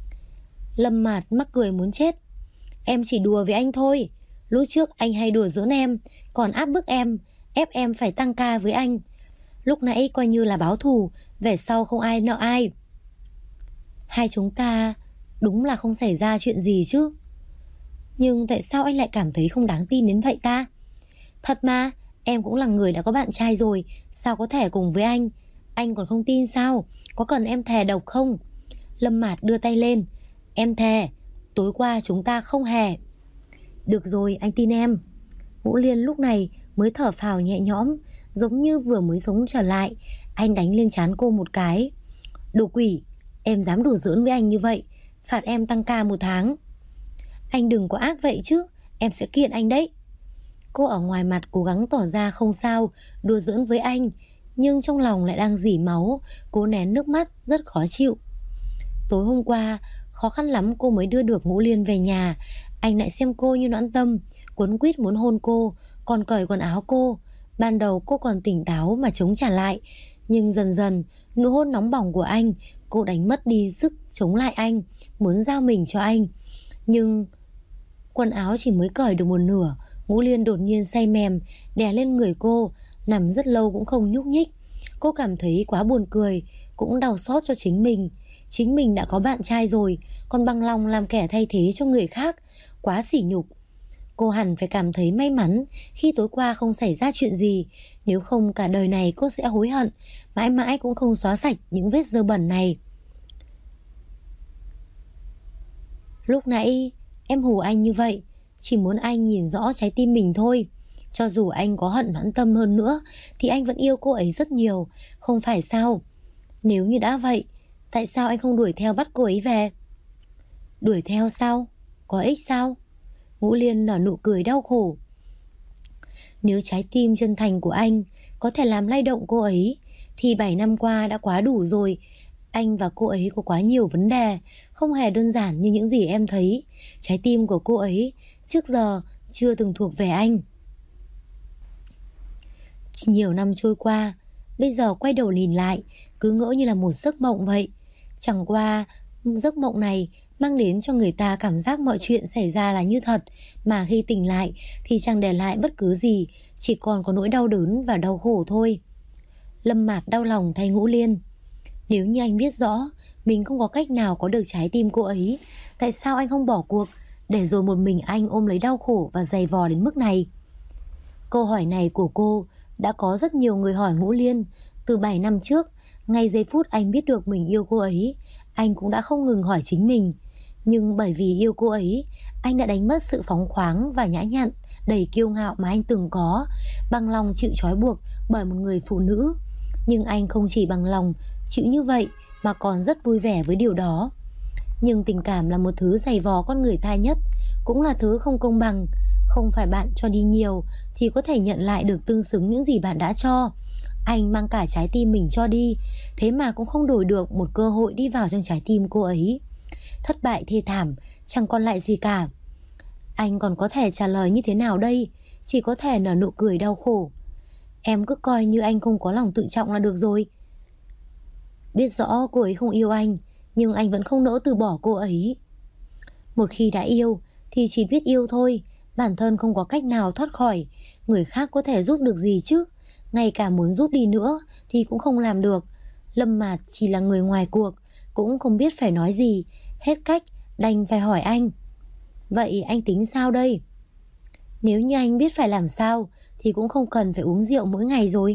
Lâm Mạt mắc cười muốn chết. Em chỉ đùa với anh thôi. Lúc trước anh hay đùa giỡn em, còn áp bức em, ép em phải tăng ca với anh. Lúc nãy coi như là báo thù, về sau không ai nợ ai. Hai chúng ta đúng là không xảy ra chuyện gì chứ. Nhưng tại sao anh lại cảm thấy không đáng tin đến vậy ta? Thật mà, em cũng là người đã có bạn trai rồi, sao có thể cùng với anh? Anh còn không tin sao? Có cần em thề độc không? Lâm Mạt đưa tay lên. Em thề, tối qua chúng ta không hề. Được rồi, anh tin em. Ngũ Liên lúc này mới thở phào nhẹ nhõm, giống như vừa mới sống trở lại. Anh đánh lên trán cô một cái. Đồ quỷ, em dám đùa giỡn với anh như vậy, phạt em tăng ca 1 tháng. Anh đừng có ác vậy chứ, em sẽ kiện anh đấy. Cô ở ngoài mặt cố gắng tỏ ra không sao, đùa giỡn với anh, nhưng trong lòng lại đang rỉ máu, cố nén nước mắt rất khó chịu. Tối hôm qua, khó khăn lắm cô mới đưa được Ngũ Liên về nhà. Anh lại xem cô như Noãn Tâm, cuống quýt muốn hôn cô, còn cởi quần áo cô. Ban đầu cô còn tỉnh táo mà chống trả lại, nhưng dần dần nụ hôn nóng bỏng của anh Cô đánh mất đi sức chống lại anh, muốn giao mình cho anh. Nhưng quần áo chỉ mới cởi được một nửa, Ngũ Liên đột nhiên say mềm, đè lên người cô, nằm rất lâu cũng không nhúc nhích. Cô cảm thấy quá buồn cười, cũng đau xót cho chính mình. Chính mình đã có bạn trai rồi, còn bằng lòng làm kẻ thay thế cho người khác, quá sỉ nhục. Cô hẳn phải cảm thấy may mắn khi tối qua không xảy ra chuyện gì, nếu không cả đời này cô sẽ hối hận, mãi mãi cũng không xóa sạch những vết dơ bẩn này. Lúc nãy em hù anh như vậy, chỉ muốn anh nhìn rõ trái tim mình thôi. Cho dù anh có hận Noãn Tâm hơn nữa thì anh vẫn yêu cô ấy rất nhiều, không phải sao? Nếu như đã vậy, tại sao anh không đuổi theo bắt cô ấy về? Đuổi theo sao? Có ích sao? Ngũ Liên nở nụ cười đau khổ. Nếu trái tim chân thành của anh có thể làm lay động cô ấy thì 7 năm qua đã quá đủ rồi. Anh và cô ấy có quá nhiều vấn đề, không hề đơn giản như những gì em thấy. Trái tim của cô ấy trước giờ chưa từng thuộc về anh. Nhiều năm trôi qua, bây giờ quay đầu nhìn lại, cứ ngỡ như là một giấc mộng vậy. Chẳng qua giấc mộng này mang đến cho người ta cảm giác mọi chuyện xảy ra là như thật, mà khi tỉnh lại thì chẳng để lại bất cứ gì, chỉ còn có nỗi đau đớn và đau khổ thôi. Lâm Mạt đau lòng thay Ngũ Liên. Nếu như anh biết rõ mình không có cách nào có được trái tim cô ấy, tại sao anh không bỏ cuộc, để rồi một mình anh ôm lấy đau khổ và dày vò đến mức này? Câu hỏi này của cô đã có rất nhiều người hỏi Ngũ Liên. Từ 7 năm trước, ngay giây phút anh biết được mình yêu cô ấy, anh cũng đã không ngừng hỏi chính mình. Nhưng bởi vì yêu cô ấy, anh đã đánh mất sự phóng khoáng và nhã nhặn, đầy kiêu ngạo mà anh từng có, bằng lòng chịu trói buộc bởi một người phụ nữ. Nhưng anh không chỉ bằng lòng chịu như vậy mà còn rất vui vẻ với điều đó. Nhưng tình cảm là một thứ dày vò con người ta nhất, cũng là thứ không công bằng. Không phải bạn cho đi nhiều thì có thể nhận lại được tương xứng những gì bạn đã cho. Anh mang cả trái tim mình cho đi, thế mà cũng không đổi được một cơ hội đi vào trong trái tim cô ấy. Thất bại thê thảm, chẳng còn lại gì cả. Anh còn có thể trả lời như thế nào đây? Chỉ có thể nở nụ cười đau khổ. Em cứ coi như anh không có lòng tự trọng là được rồi. Biết rõ cô ấy không yêu anh, nhưng anh vẫn không nỡ từ bỏ cô ấy. Một khi đã yêu thì chỉ biết yêu thôi, bản thân không có cách nào thoát khỏi. Người khác có thể giúp được gì chứ? Ngay cả muốn giúp đi nữa thì cũng không làm được. Lâm Mạt chỉ là người ngoài cuộc, cũng không biết phải nói gì. Hết cách đành phải hỏi anh. Vậy anh tính sao đây? Nếu như anh biết phải làm sao thì cũng không cần phải uống rượu mỗi ngày rồi.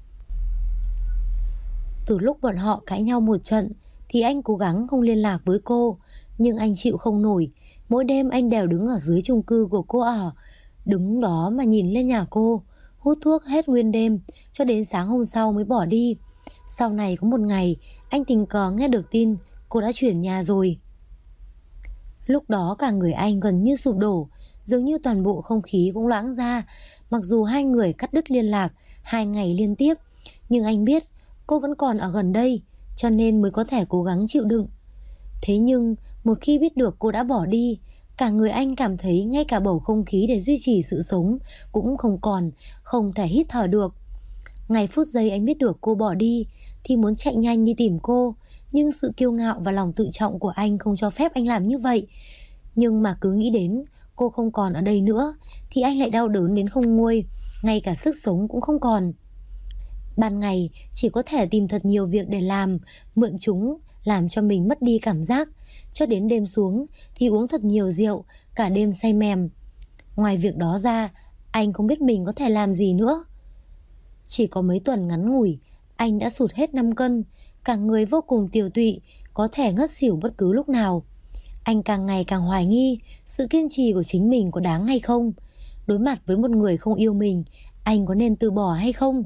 Từ lúc bọn họ cãi nhau một trận thì anh cố gắng không liên lạc với cô, nhưng anh chịu không nổi. Mỗi đêm anh đều đứng ở dưới chung cư của cô ở, đứng đó mà nhìn lên nhà cô, hút thuốc hết nguyên đêm cho đến sáng hôm sau mới bỏ đi. Sau này có một ngày anh tình cờ nghe được tin cô đã chuyển nhà rồi. Lúc đó cả người anh gần như sụp đổ, dường như toàn bộ không khí cũng loãng ra. Mặc dù hai người cắt đứt liên lạc 2 ngày liên tiếp, nhưng anh biết cô vẫn còn ở gần đây, cho nên mới có thể cố gắng chịu đựng. Thế nhưng một khi biết được cô đã bỏ đi, cả người anh cảm thấy ngay cả bầu không khí để duy trì sự sống cũng không còn, không thể hít thở được. Ngày phút giây anh biết được cô bỏ đi thì muốn chạy nhanh đi tìm cô, nhưng sự kiêu ngạo và lòng tự trọng của anh không cho phép anh làm như vậy. Nhưng mà cứ nghĩ đến cô không còn ở đây nữa thì anh lại đau đớn đến không nguôi, ngay cả sức sống cũng không còn. Ban ngày chỉ có thể tìm thật nhiều việc để làm, mượn chúng làm cho mình mất đi cảm giác. Cho đến đêm xuống thì uống thật nhiều rượu, cả đêm say mềm. Ngoài việc đó ra, anh không biết mình có thể làm gì nữa. Chỉ có mấy tuần ngắn ngủi, anh đã sụt hết 5 cân, cả người vô cùng tiều tụy, có thể ngất xỉu bất cứ lúc nào. Anh càng ngày càng hoài nghi sự kiên trì của chính mình có đáng hay không. Đối mặt với một người không yêu mình, anh có nên từ bỏ hay không?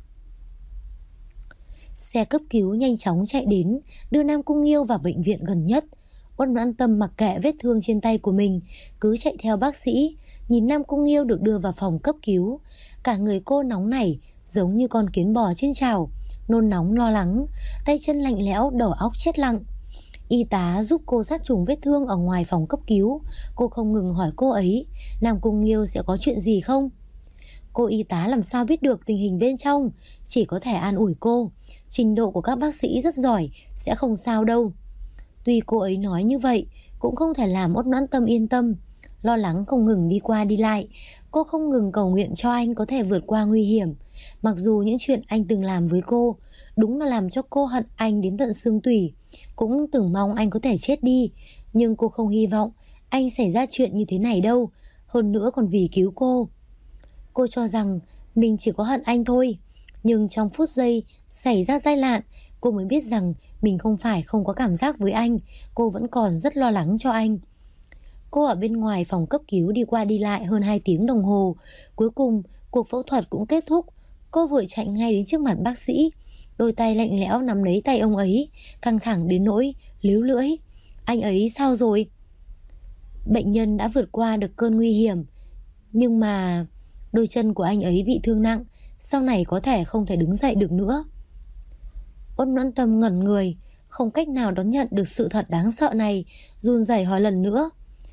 Xe cấp cứu nhanh chóng chạy đến, đưa Nam Cung Nghiêu vào bệnh viện gần nhất. Uất Noãn Tâm mặc kệ vết thương trên tay của mình, cứ chạy theo bác sĩ, nhìn Nam Cung Nghiêu được đưa vào phòng cấp cứu. Cả người cô nóng nảy, giống như con kiến bò trên chảo, nôn nóng lo lắng, tay chân lạnh lẽo, đầu óc chết lặng. Y tá giúp cô sát trùng vết thương ở ngoài phòng cấp cứu. Cô không ngừng hỏi cô ấy Nam Cung Nghiêu sẽ có chuyện gì không. Cô y tá làm sao biết được tình hình bên trong, chỉ có thể an ủi cô. Trình độ của các bác sĩ rất giỏi, sẽ không sao đâu. Tuy cô ấy nói như vậy, cũng không thể làm Út Noãn Tâm yên tâm. Lo lắng không ngừng đi qua đi lại, cô không ngừng cầu nguyện cho anh có thể vượt qua nguy hiểm. Mặc dù những chuyện anh từng làm với cô đúng là làm cho cô hận anh đến tận xương tủy, cũng từng mong anh có thể chết đi, nhưng cô không hy vọng anh xảy ra chuyện như thế này đâu, hơn nữa còn vì cứu cô. Cô cho rằng mình chỉ có hận anh thôi, nhưng trong phút giây xảy ra tai nạn, cô mới biết rằng mình không phải không có cảm giác với anh, cô vẫn còn rất lo lắng cho anh. Cô ở bên ngoài phòng cấp cứu đi qua đi lại hơn 2 tiếng đồng hồ. Cuối cùng, cuộc phẫu thuật cũng kết thúc. Cô vội chạy ngay đến trước mặt bác sĩ. Đôi tay lạnh lẽo nắm lấy tay ông ấy, căng thẳng đến nỗi líu lưỡi. Anh ấy sao rồi? Bệnh nhân đã vượt qua được cơn nguy hiểm, nhưng mà đôi chân của anh ấy bị thương nặng, sau này có thể không thể đứng dậy được nữa. Út Noãn Tâm ngẩn người, không cách nào đón nhận được sự thật đáng sợ này, run rẩy hỏi lần nữa.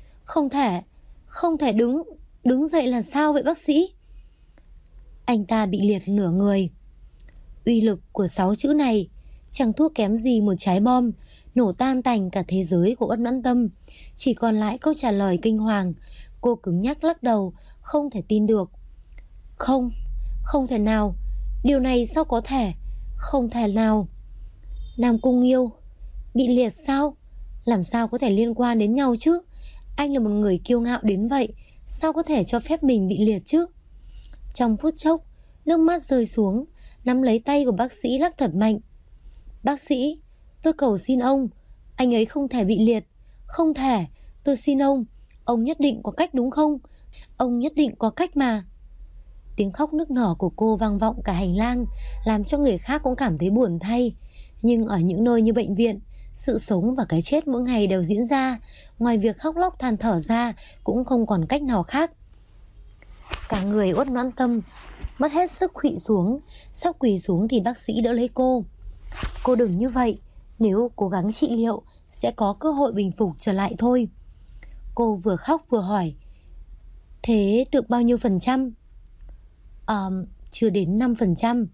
Không thể đứng dậy là sao vậy bác sĩ? Anh ta bị liệt nửa người. Uy lực của 6 chữ này chẳng thua kém gì một trái bom, nổ tan tành cả thế giới của Út Noãn Tâm. Chỉ còn lại câu trả lời kinh hoàng. Cô cứng nhắc lắc đầu, không thể tin được. Không thể nào, điều này sao có thể, không thể nào. Nam Cung Nghiêu bị liệt sao? Làm sao có thể liên quan đến nhau chứ? Anh là một người kiêu ngạo đến vậy, sao có thể cho phép mình bị liệt chứ? Trong phút chốc, nước mắt rơi xuống, nắm lấy tay của bác sĩ lắc thật mạnh. Bác sĩ, tôi cầu xin ông, anh ấy không thể bị liệt. Không thể, tôi xin ông nhất định có cách đúng không? Ông nhất định có cách mà. Tiếng khóc nức nở của cô vang vọng cả hành lang, làm cho người khác cũng cảm thấy buồn thay. Nhưng ở những nơi như bệnh viện, sự sống và cái chết mỗi ngày đều diễn ra, ngoài việc khóc lóc than thở ra cũng không còn cách nào khác. Cả người Út Noãn Tâm mất hết sức khuỵu xuống, sắp quỳ xuống thì bác sĩ đỡ lấy cô. Cô đừng như vậy, nếu cố gắng trị liệu sẽ có cơ hội bình phục trở lại thôi. Cô vừa khóc vừa hỏi, thế được bao nhiêu %? Chưa đến 5%.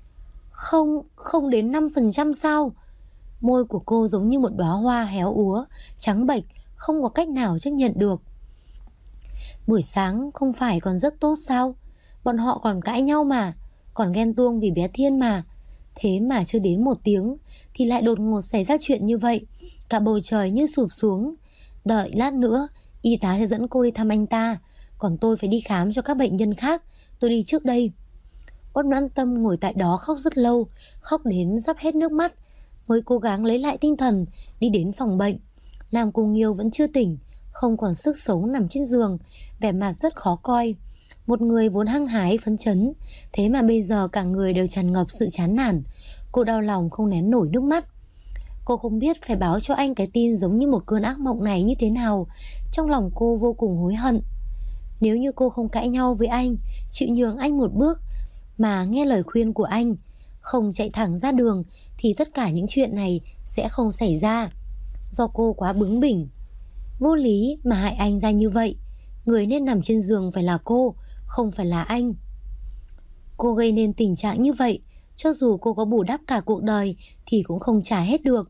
Không đến 5% sao? Môi của cô giống như một đóa hoa héo úa, trắng bệch, không có cách nào chấp nhận được. Buổi sáng không phải còn rất tốt sao? Bọn họ còn cãi nhau mà, còn ghen tuông vì bé Thiên mà. Thế mà chưa đến 1 tiếng thì lại đột ngột xảy ra chuyện như vậy. Cả bầu trời như sụp xuống. Đợi lát nữa y tá sẽ dẫn cô đi thăm anh ta, còn tôi phải đi khám cho các bệnh nhân khác. Tôi đi trước đây. Út Noãn Tâm ngồi tại đó khóc rất lâu, khóc đến sắp hết nước mắt, mới cố gắng lấy lại tinh thần đi đến phòng bệnh. Nam Cung Nghiêu vẫn chưa tỉnh, không còn sức sống nằm trên giường, vẻ mặt rất khó coi. Một người vốn hăng hái phấn chấn, thế mà bây giờ cả người đều tràn ngập sự chán nản. Cô đau lòng không nén nổi nước mắt. Cô không biết phải báo cho anh cái tin giống như một cơn ác mộng này như thế nào. Trong lòng cô vô cùng hối hận. Nếu như cô không cãi nhau với anh, chịu nhường anh một bước, mà nghe lời khuyên của anh, không chạy thẳng ra đường, thì tất cả những chuyện này sẽ không xảy ra. Do cô quá bướng bỉnh, vô lý mà hại anh ra như vậy. Người nên nằm trên giường phải là cô, không phải là anh. Cô gây nên tình trạng như vậy, cho dù cô có bù đắp cả cuộc đời thì cũng không trả hết được.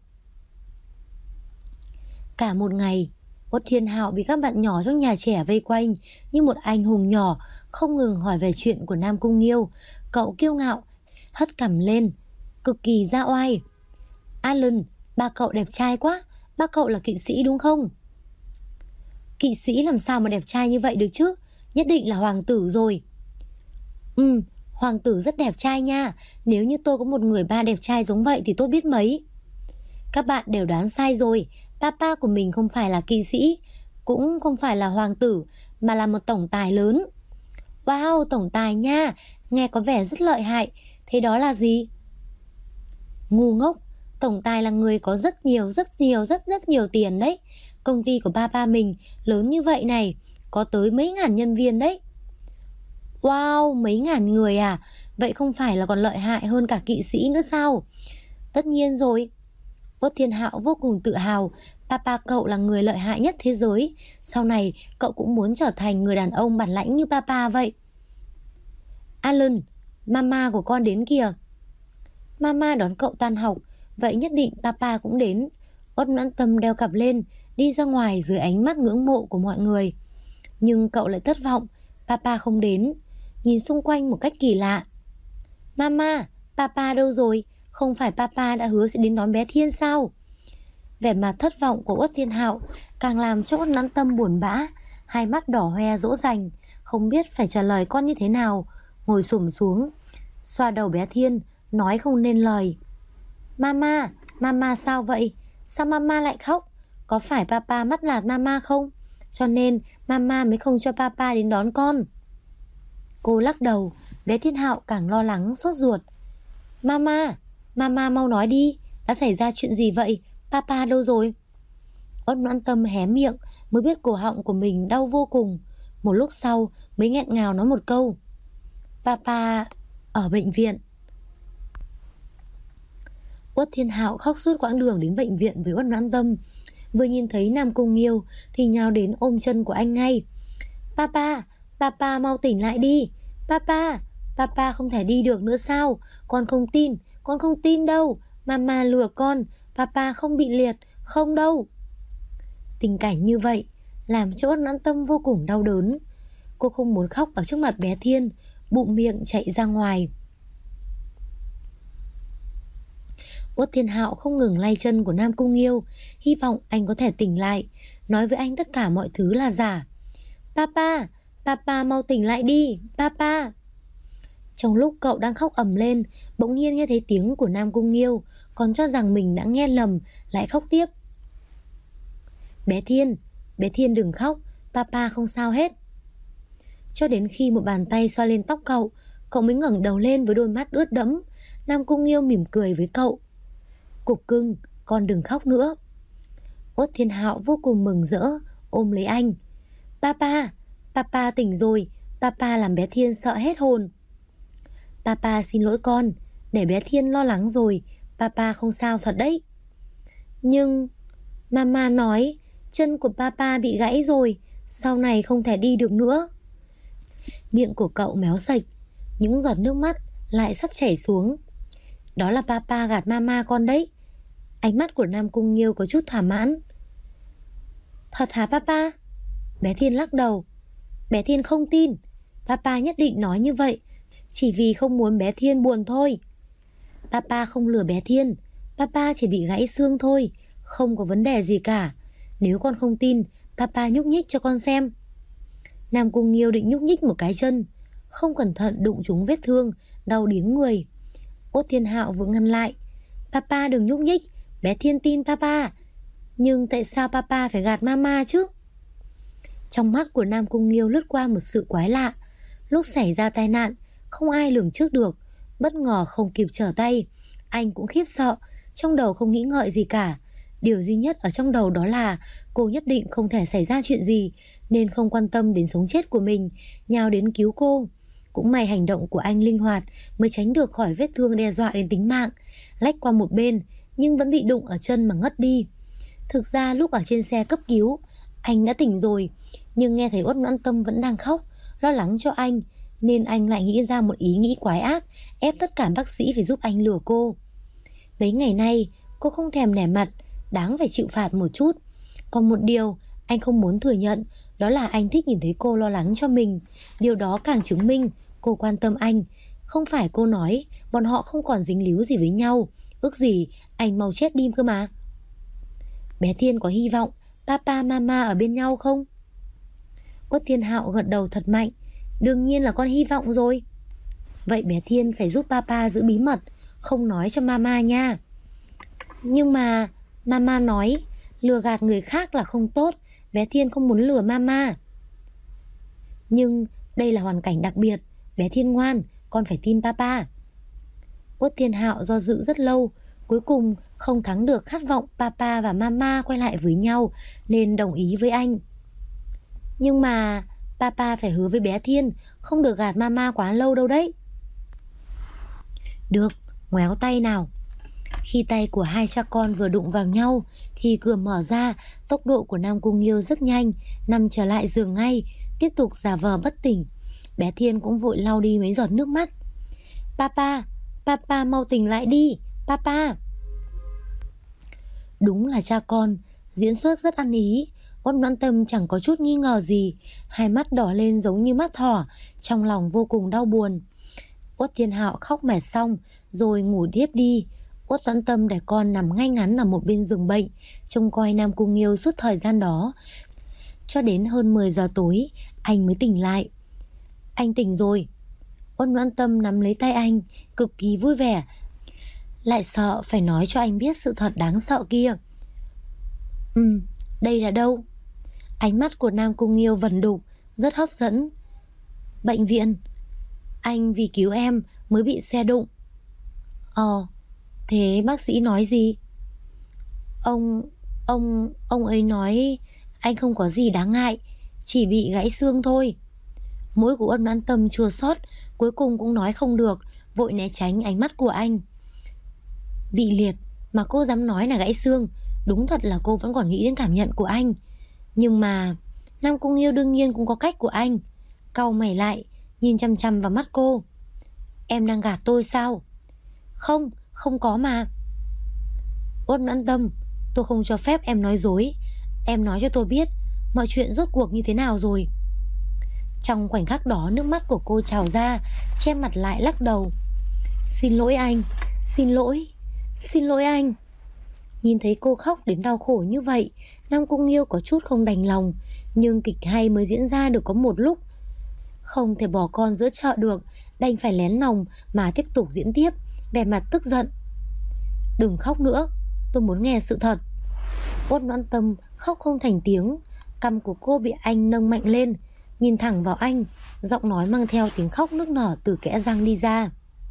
Cả một ngày, Uất Thiên Hạo bị các bạn nhỏ trong nhà trẻ vây quanh như một anh hùng nhỏ, không ngừng hỏi về chuyện của Nam Cung Nghiêu. Cậu kiêu ngạo hất cằm lên, cực kỳ ra oai. Alan, ba cậu đẹp trai quá, ba cậu là kỵ sĩ đúng không? Kỵ sĩ làm sao mà đẹp trai như vậy được chứ? Nhất định là hoàng tử rồi. Hoàng tử rất đẹp trai nha. Nếu như tôi có một người ba đẹp trai giống vậy thì tốt biết mấy. Các bạn đều đoán sai rồi. Papa của mình không phải là kỵ sĩ, cũng không phải là hoàng tử, mà là một tổng tài lớn. Wow, tổng tài nha, nghe có vẻ rất lợi hại. Thế đó là gì? Ngu ngốc, tổng tài là người có rất nhiều tiền đấy. Công ty của papa mình lớn như vậy này, có tới mấy ngàn nhân viên đấy. Wow, mấy ngàn người à? Vậy không phải là còn lợi hại hơn cả kỵ sĩ nữa sao? Tất nhiên rồi. Uất Thiên Hạo vô cùng tự hào. Papa cậu là người lợi hại nhất thế giới. Sau này cậu cũng muốn trở thành người đàn ông bản lãnh như papa vậy. Alan, mama của con đến kìa. Mama đón cậu tan học, vậy nhất định papa cũng đến. Uất Noãn Tâm đeo cặp lên, đi ra ngoài dưới ánh mắt ngưỡng mộ của mọi người. Nhưng cậu lại thất vọng, papa không đến. Nhìn xung quanh một cách kỳ lạ. Mama, papa đâu rồi? Không phải papa đã hứa sẽ đến đón bé Thiên sao? Vẻ mặt thất vọng của Uất Thiên Hạo càng làm cho Uất Noãn Tâm buồn bã, hai mắt đỏ hoe dỗ dành, không biết phải trả lời con như thế nào. Ngồi xổm xuống, xoa đầu bé Thiên, nói không nên lời. Mama, mama sao vậy? Sao mama lại khóc? Có phải papa bắt nạt mama không? Cho nên mama mới không cho papa đến đón con. Cô lắc đầu, bé Thiên Hạo càng lo lắng sốt ruột. Mama, mama mau nói đi, đã xảy ra chuyện gì vậy? Papa đâu rồi? Uất Noãn Tâm hé miệng mới biết cổ họng của mình đau vô cùng. Một lúc sau mới nghẹn ngào nói một câu. Papa ở bệnh viện. Uất Thiên Hạo khóc suốt quãng đường đến bệnh viện với Uất Noãn Tâm. Vừa nhìn thấy Nam Cung Nghiêu thì nhào đến ôm chân của anh ngay. Papa, papa mau tỉnh lại đi. Papa, papa không thể đi được nữa sao? Con không tin đâu. Mama lừa con, papa không bị liệt, không đâu. Tình cảnh như vậy làm cho Uất Noãn Tâm vô cùng đau đớn. Cô không muốn khóc ở trước mặt bé Thiên, bụng miệng chạy ra ngoài. Uất Thiên Hạo không ngừng lay chân của Nam Cung Nghiêu, hy vọng anh có thể tỉnh lại, nói với anh tất cả mọi thứ là giả. Papa, papa mau tỉnh lại đi, papa. Trong lúc cậu đang khóc ầm lên, bỗng nhiên nghe thấy tiếng của Nam Cung Nghiêu, còn cho rằng mình đã nghe lầm, lại khóc tiếp. Bé Thiên đừng khóc, papa không sao hết. Cho đến khi một bàn tay xoa lên tóc cậu mới ngẩng đầu lên với đôi mắt ướt đẫm. Nam Cung Nghiêu mỉm cười với cậu. Cục cưng, con đừng khóc nữa. Uất Thiên Hạo vô cùng mừng rỡ, ôm lấy anh. Papa tỉnh rồi, papa làm bé Thiên sợ hết hồn. Papa xin lỗi con, để bé Thiên lo lắng rồi, papa không sao thật đấy. Nhưng mama nói chân của papa bị gãy rồi, sau này không thể đi được nữa. Miệng của cậu méo sạch, những giọt nước mắt lại sắp chảy xuống. Đó là papa gạt mama con đấy. Ánh mắt của Nam Cung Nghiêu có chút thỏa mãn. Thật hả papa? Bé Thiên lắc đầu. Bé Thiên không tin. Papa nhất định nói như vậy chỉ vì không muốn bé Thiên buồn thôi. Papa không lừa bé Thiên, papa chỉ bị gãy xương thôi, không có vấn đề gì cả. Nếu con không tin, papa nhúc nhích cho con xem. Nam Cung Nghiêu định nhúc nhích một cái chân, không cẩn thận đụng trúng vết thương, đau điếng người. Uất Thiên Hạo vừa ngăn lại. Papa đừng nhúc nhích, bé Thiên tin papa. Nhưng tại sao papa phải gạt mama chứ? Trong mắt của Nam Cung Nghiêu lướt qua một sự quái lạ. Lúc xảy ra tai nạn, không ai lường trước được, bất ngờ không kịp trở tay. Anh cũng khiếp sợ, trong đầu không nghĩ ngợi gì cả. Điều duy nhất ở trong đầu đó là cô nhất định không thể xảy ra chuyện gì, nên không quan tâm đến sống chết của mình, nhào đến cứu cô. Cũng may hành động của anh linh hoạt mới tránh được khỏi vết thương đe dọa đến tính mạng. Lách qua một bên nhưng vẫn bị đụng ở chân mà ngất đi. Thực ra lúc ở trên xe cấp cứu, anh đã tỉnh rồi, nhưng nghe thấy Uất Noãn Tâm vẫn đang khóc, lo lắng cho anh, nên anh lại nghĩ ra một ý nghĩ quái ác, ép tất cả bác sĩ phải giúp anh lừa cô. Mấy ngày nay cô không thèm nể mặt, đáng phải chịu phạt một chút. Còn một điều anh không muốn thừa nhận, đó là anh thích nhìn thấy cô lo lắng cho mình. Điều đó càng chứng minh cô quan tâm anh. Không phải cô nói bọn họ không còn dính líu gì với nhau, ước gì anh mau chết đi cơ mà. Bé Thiên có hy vọng papa mama ở bên nhau không? Uất Thiên Hạo gật đầu thật mạnh. Đương nhiên là con hy vọng rồi. Vậy bé Thiên phải giúp papa giữ bí mật, không nói cho mama nha. Nhưng mà mama nói lừa gạt người khác là không tốt, bé Thiên không muốn lừa mama. Nhưng đây là hoàn cảnh đặc biệt, bé Thiên ngoan, con phải tin papa. Uất Thiên Hạo do dự rất lâu, cuối cùng không thắng được khát vọng papa và mama quay lại với nhau, nên đồng ý với anh. Nhưng mà papa phải hứa với bé Thiên không được gạt mama quá lâu đâu đấy. Được, ngoéo tay nào. Khi tay của hai cha con vừa đụng vào nhau thì cửa mở ra. Tốc độ của Nam Cung Nghiêu rất nhanh, nằm trở lại giường ngay, tiếp tục giả vờ bất tỉnh. Bé Thiên cũng vội lau đi mấy giọt nước mắt. Papa, papa mau tỉnh lại đi, papa. Đúng là cha con, diễn xuất rất ăn ý. Uất Noãn Tâm chẳng có chút nghi ngờ gì, hai mắt đỏ lên giống như mắt thỏ, trong lòng vô cùng đau buồn. Uất Thiên Hạo khóc mệt xong rồi ngủ thiếp đi. Uất Noãn Tâm để con nằm ngay ngắn ở một bên giường bệnh, trông coi Nam Cung Nghiêu suốt thời gian đó. Cho đến hơn 10 giờ tối, anh mới tỉnh lại. Anh tỉnh rồi. Uất Noãn Tâm nắm lấy tay anh, cực kỳ vui vẻ, lại sợ phải nói cho anh biết sự thật đáng sợ kia. Đây là đâu? Ánh mắt của Nam Cung Nghiêu vẩn đục, rất hấp dẫn. Bệnh viện. Anh vì cứu em mới bị xe đụng. Thế bác sĩ nói gì? Ông ấy nói anh không có gì đáng ngại, chỉ bị gãy xương thôi. Mũi của Uất Noãn Tâm chua xót, cuối cùng cũng nói không được, vội né tránh ánh mắt của anh. Bị liệt mà cô dám nói là gãy xương, đúng thật là cô vẫn còn nghĩ đến cảm nhận của anh. Nhưng mà Nam Cung Nghiêu đương nhiên cũng có cách của anh. Cau mày lại, nhìn chăm chăm vào mắt cô. Em đang gạt tôi sao? Không có mà. Uất Noãn Tâm, tôi không cho phép em nói dối. Em nói cho tôi biết mọi chuyện rốt cuộc như thế nào rồi. Trong khoảnh khắc đó, nước mắt của cô trào ra, che mặt lại lắc đầu. Xin lỗi anh, xin lỗi anh. Nhìn thấy cô khóc đến đau khổ như vậy, Nam Cung Nghiêu có chút không đành lòng. Nhưng kịch hay mới diễn ra được có một lúc, không thể bỏ con giữa chợ được, đành phải lén lòng mà tiếp tục diễn tiếp, vẻ mặt tức giận. Đừng khóc nữa, tôi muốn nghe sự thật. Uất Noãn Tâm khóc không thành tiếng, cằm của cô bị anh nâng mạnh lên, nhìn thẳng vào anh, giọng nói mang theo tiếng khóc nức nở từ kẽ răng đi ra.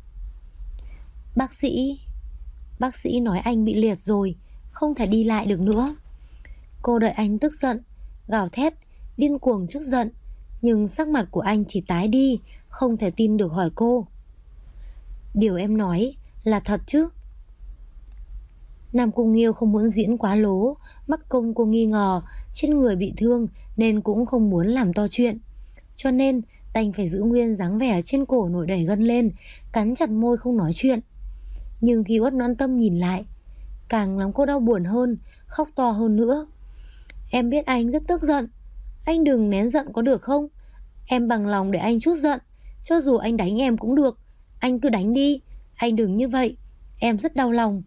Bác sĩ nói anh bị liệt rồi, không thể đi lại được nữa. Cô đợi anh tức giận, gào thét, điên cuồng trút giận, nhưng sắc mặt của anh chỉ tái đi, không thể tin được hỏi cô. Điều em nói là thật chứ? Nam Cung Nghiêu không muốn diễn quá lố, mắc công cô nghi ngờ, trên người bị thương nên cũng không muốn làm to chuyện. Cho nên đành phải giữ nguyên dáng vẻ trên cổ nổi đầy gân lên, cắn chặt môi không nói chuyện. Nhưng khi Uất Noãn Tâm nhìn lại, càng làm cô đau buồn hơn, khóc to hơn nữa. Em biết anh rất tức giận, anh đừng nén giận có được không? Em bằng lòng để anh trút giận, cho dù anh đánh em cũng được, anh cứ đánh đi, anh đừng như vậy, em rất đau lòng.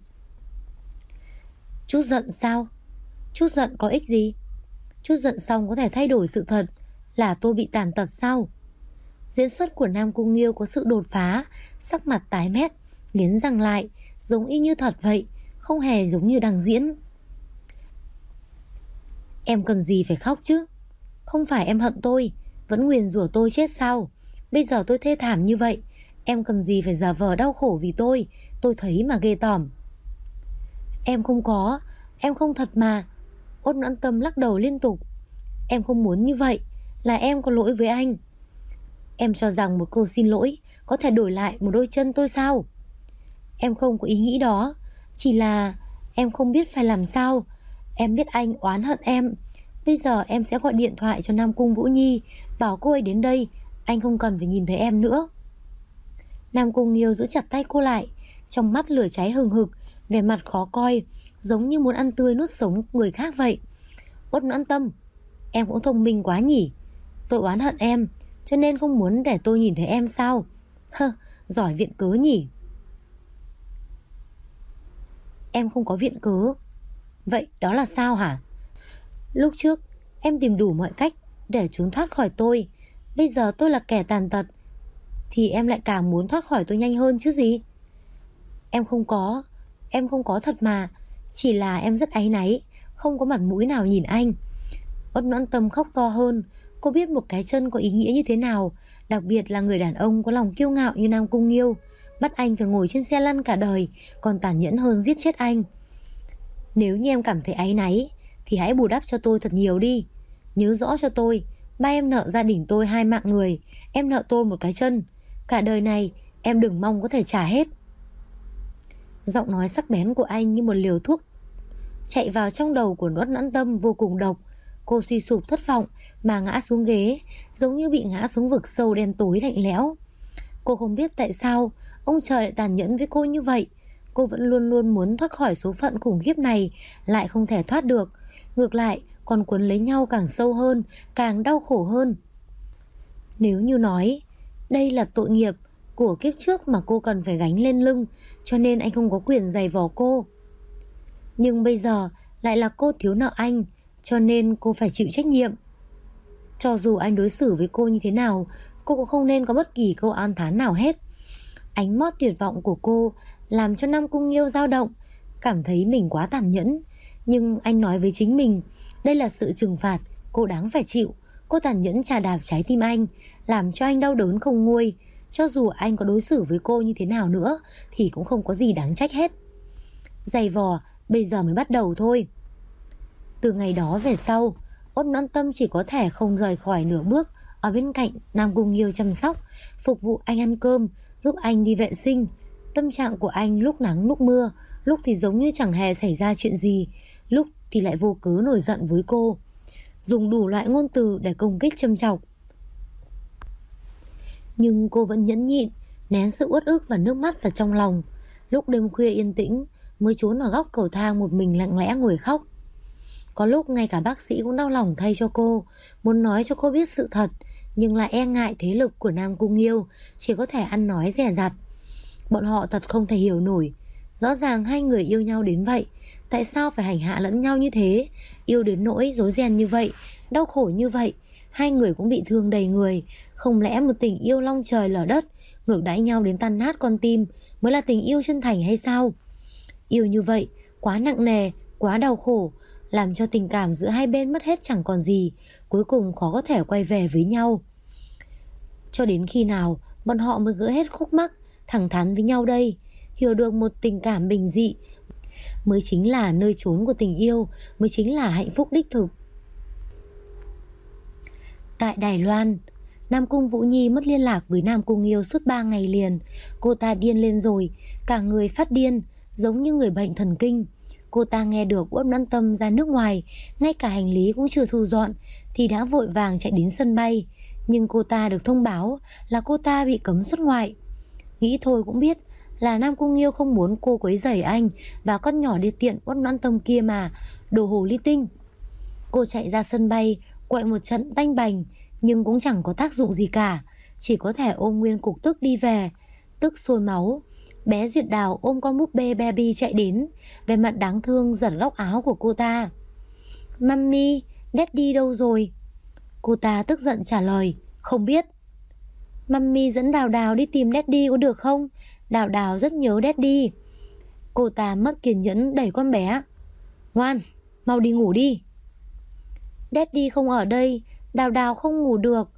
Trút giận sao? Trút giận có ích gì? Trút giận xong có thể thay đổi sự thật là tôi bị tàn tật sao? Diễn xuất của Nam Cung Nghiêu có sự đột phá, sắc mặt tái mét, nghiến răng lại, giống y như thật vậy, không hề giống như đang diễn. Em cần gì phải khóc chứ? Không phải em hận tôi, vẫn nguyền rủa tôi chết sao? Bây giờ tôi thê thảm như vậy, em cần gì phải giả vờ đau khổ vì tôi thấy mà ghê tởm. Em không thật mà. Uất Noãn Tâm lắc đầu liên tục. Em không muốn như vậy, là em có lỗi với anh. Em cho rằng một câu xin lỗi có thể đổi lại một đôi chân tôi sao? Em không có ý nghĩ đó, chỉ là em không biết phải làm sao. Em biết anh oán hận em. Bây giờ em sẽ gọi điện thoại cho Nam Cung Vũ Nhi, bảo cô ấy đến đây, anh không cần phải nhìn thấy em nữa. Nam Cung Nghiêu giữ chặt tay cô lại, trong mắt lửa cháy hừng hực, vẻ mặt khó coi, giống như muốn ăn tươi nuốt sống người khác vậy. Uất Noãn Tâm, em cũng thông minh quá nhỉ. Tôi oán hận em, cho nên không muốn để tôi nhìn thấy em sao? Giỏi viện cớ nhỉ. Em không có viện cớ. Vậy đó là sao hả? Lúc trước em tìm đủ mọi cách để trốn thoát khỏi tôi. Bây giờ tôi là kẻ tàn tật thì em lại càng muốn thoát khỏi tôi nhanh hơn chứ gì. Em không có thật mà. Chỉ là em rất áy náy, không có mặt mũi nào nhìn anh. Uất Noãn Tâm khóc to hơn. Cô biết một cái chân có ý nghĩa như thế nào, đặc biệt là người đàn ông có lòng kiêu ngạo như Nam Cung Nghiêu, bắt anh phải ngồi trên xe lăn cả đời, còn tàn nhẫn hơn giết chết anh. Nếu như em cảm thấy áy náy thì hãy bù đắp cho tôi thật nhiều đi. Nhớ rõ cho tôi, ba em nợ gia đình tôi 2 mạng người, em nợ tôi một cái chân. Cả đời này em đừng mong có thể trả hết. Giọng nói sắc bén của anh như một liều thuốc chạy vào trong đầu của Uất Noãn Tâm vô cùng độc. Cô suy sụp thất vọng mà ngã xuống ghế, giống như bị ngã xuống vực sâu đen tối lạnh lẽo. Cô không biết tại sao ông trời lại tàn nhẫn với cô như vậy. Cô vẫn luôn luôn muốn thoát khỏi số phận khủng khiếp này, lại không thể thoát được. Ngược lại còn quấn lấy nhau càng sâu hơn, càng đau khổ hơn. Nếu như nói đây là tội nghiệp của kiếp trước mà cô cần phải gánh lên lưng, cho nên anh không có quyền giày vò cô. Nhưng bây giờ lại là cô thiếu nợ anh, cho nên cô phải chịu trách nhiệm. Cho dù anh đối xử với cô như thế nào, cô cũng không nên có bất kỳ câu oán thán nào hết. Ánh mót tuyệt vọng của cô làm cho Nam Cung Nghiêu dao động, cảm thấy mình quá tàn nhẫn. Nhưng anh nói với chính mình, đây là sự trừng phạt cô đáng phải chịu. Cô tàn nhẫn chà đạp trái tim anh, làm cho anh đau đớn không nguôi. Cho dù anh có đối xử với cô như thế nào nữa thì cũng không có gì đáng trách hết. Giày vò bây giờ mới bắt đầu thôi. Từ ngày đó về sau, Út Noãn Tâm chỉ có thể không rời khỏi nửa bước ở bên cạnh Nam Cung Nghiêu chăm sóc, phục vụ anh ăn cơm, giúp anh đi vệ sinh. Tâm trạng của anh lúc nắng lúc mưa, lúc thì giống như chẳng hề xảy ra chuyện gì, lúc thì lại vô cớ nổi giận với cô, dùng đủ loại ngôn từ để công kích châm chọc. Nhưng cô vẫn nhẫn nhịn, nén sự uất ức và nước mắt vào trong lòng. Lúc đêm khuya yên tĩnh mới trốn ở góc cầu thang một mình lặng lẽ ngồi khóc. Có lúc ngay cả bác sĩ cũng đau lòng thay cho cô, muốn nói cho cô biết sự thật, nhưng lại e ngại thế lực của Nam Cung Nghiêu, chỉ có thể ăn nói dè dặt. Bọn họ thật không thể hiểu nổi. Rõ ràng hai người yêu nhau đến vậy, tại sao phải hành hạ lẫn nhau như thế? Yêu đến nỗi rối ren như vậy, đau khổ như vậy, hai người cũng bị thương đầy người. Không lẽ một tình yêu long trời lở đất, ngược đãi nhau đến tan nát con tim mới là tình yêu chân thành hay sao? Yêu như vậy quá nặng nề, quá đau khổ, làm cho tình cảm giữa hai bên mất hết chẳng còn gì, cuối cùng khó có thể quay về với nhau. Cho đến khi nào bọn họ mới gỡ hết khúc mắc, thẳng thắn với nhau đây? Hiểu được một tình cảm bình dị mới chính là nơi chốn của tình yêu, mới chính là hạnh phúc đích thực. Tại Đài Loan, Nam Cung Vũ Nhi mất liên lạc với Nam Cung Nghiêu suốt 3 ngày liền. Cô ta điên lên rồi, cả người phát điên, giống như người bệnh thần kinh. Cô ta nghe được Uất Noãn Tâm ra nước ngoài, ngay cả hành lý cũng chưa thu dọn thì đã vội vàng chạy đến sân bay. Nhưng cô ta được thông báo là cô ta bị cấm xuất ngoại. Nghĩ thôi cũng biết là Nam Cung Nghiêu không muốn cô quấy rầy anh và con nhỏ đi tiện Uất Noãn Tâm kia mà, đồ hồ ly tinh. Cô chạy ra sân bay, quậy một trận tanh bành, nhưng cũng chẳng có tác dụng gì cả, chỉ có thể ôm nguyên cục tức đi về. Tức sôi máu, bé Duyệt Đào ôm con búp bê baby chạy đến, về mặt đáng thương giật góc áo của cô ta. Mummy, Daddy đâu rồi? Cô ta tức giận trả lời, không biết. Mummy dẫn Đào Đào đi tìm Daddy có được không? Đào Đào rất nhớ Daddy. Cô ta mất kiên nhẫn đẩy con bé. Ngoan, mau đi ngủ đi. Daddy không ở đây, Đào Đào không ngủ được.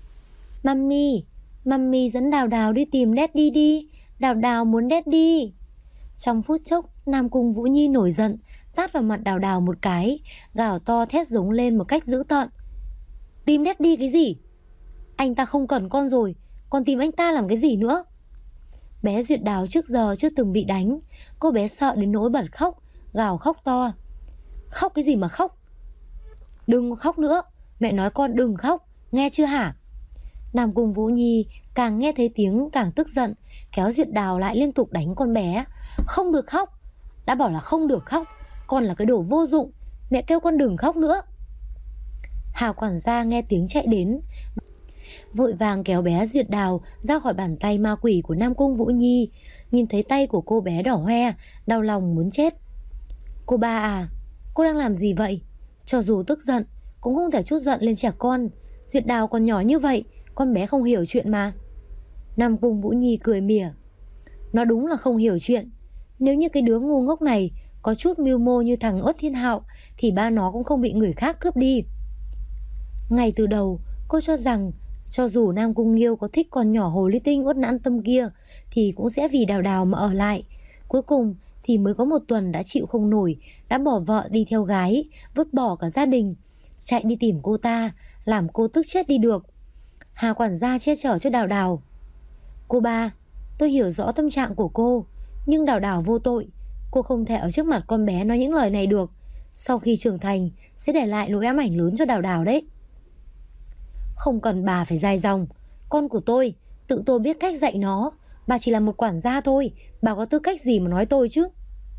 Mummy dẫn Đào Đào đi tìm Daddy đi. Đào Đào muốn Daddy. Trong phút chốc, Nam Cung Vũ Nhi nổi giận, tát vào mặt Đào Đào một cái, gào to thét giống lên một cách dữ tợn. Tìm Daddy cái gì? Anh ta không cần con rồi, còn tìm anh ta làm cái gì nữa? Bé Duyệt Đào trước giờ chưa từng bị đánh, cô bé sợ đến nỗi bật khóc, gào khóc to. Khóc cái gì mà khóc? Đừng khóc nữa, mẹ nói con đừng khóc, nghe chưa hả? Nam Cung Vũ Nhi càng nghe thấy tiếng càng tức giận, kéo Duyệt Đào lại liên tục đánh con bé. Không được khóc, đã bảo là không được khóc, con là cái đồ vô dụng, mẹ kêu con đừng khóc nữa. Hào quản gia nghe tiếng chạy đến, vội vàng kéo bé Duyệt Đào ra khỏi bàn tay ma quỷ của Nam Cung Vũ Nhi. Nhìn thấy tay của cô bé đỏ hoe, đau lòng muốn chết. Cô ba à, cô đang làm gì vậy? Cho dù tức giận cũng không thể trút giận lên trẻ con. Duyệt Đào còn nhỏ như vậy, con bé không hiểu chuyện mà. Nam Cung Vũ Nhi cười mỉa. Nó đúng là không hiểu chuyện. Nếu như cái đứa ngu ngốc này có chút mưu mô như thằng Uất Thiên Hạo thì ba nó cũng không bị người khác cướp đi. Ngay từ đầu cô cho rằng cho dù Nam Cung Nghiêu có thích con nhỏ hồ ly tinh Uất Noãn Tâm kia thì cũng sẽ vì Đào Đào mà ở lại. Cuối cùng thì mới có một tuần đã chịu không nổi, đã bỏ vợ đi theo gái, vứt bỏ cả gia đình, chạy đi tìm cô ta, làm cô tức chết đi được. Hà quản gia che chở cho Đào Đào. Cô ba, tôi hiểu rõ tâm trạng của cô, nhưng Đào Đào vô tội, cô không thể ở trước mặt con bé nói những lời này được. sau khi trưởng thành sẽ để lại nỗi ám ảnh lớn cho Đào Đào đấy. Không cần bà phải dài dòng, con của tôi, tự tôi biết cách dạy nó. Bà chỉ là một quản gia thôi, bà có tư cách gì mà nói tôi chứ?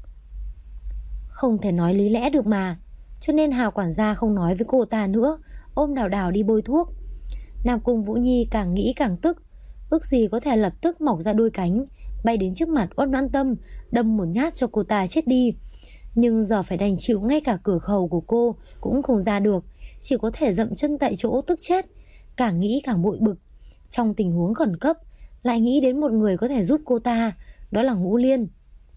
Không thể nói lý lẽ được mà. Cho nên Hào quản gia không nói với cô ta nữa, ôm Đào Đào đi bôi thuốc. Nam Cung Vũ Nhi càng nghĩ càng tức, ước gì có thể lập tức mọc ra đôi cánh, bay đến trước mặt Uất Noãn Tâm, đâm một nhát cho cô ta chết đi. Nhưng giờ phải đành chịu ngay cả cửa khẩu của cô cũng không ra được, chỉ có thể dậm chân tại chỗ tức chết. Càng nghĩ càng bội bực. Trong tình huống khẩn cấp lại nghĩ đến một người có thể giúp cô ta, đó là Ngũ Liên.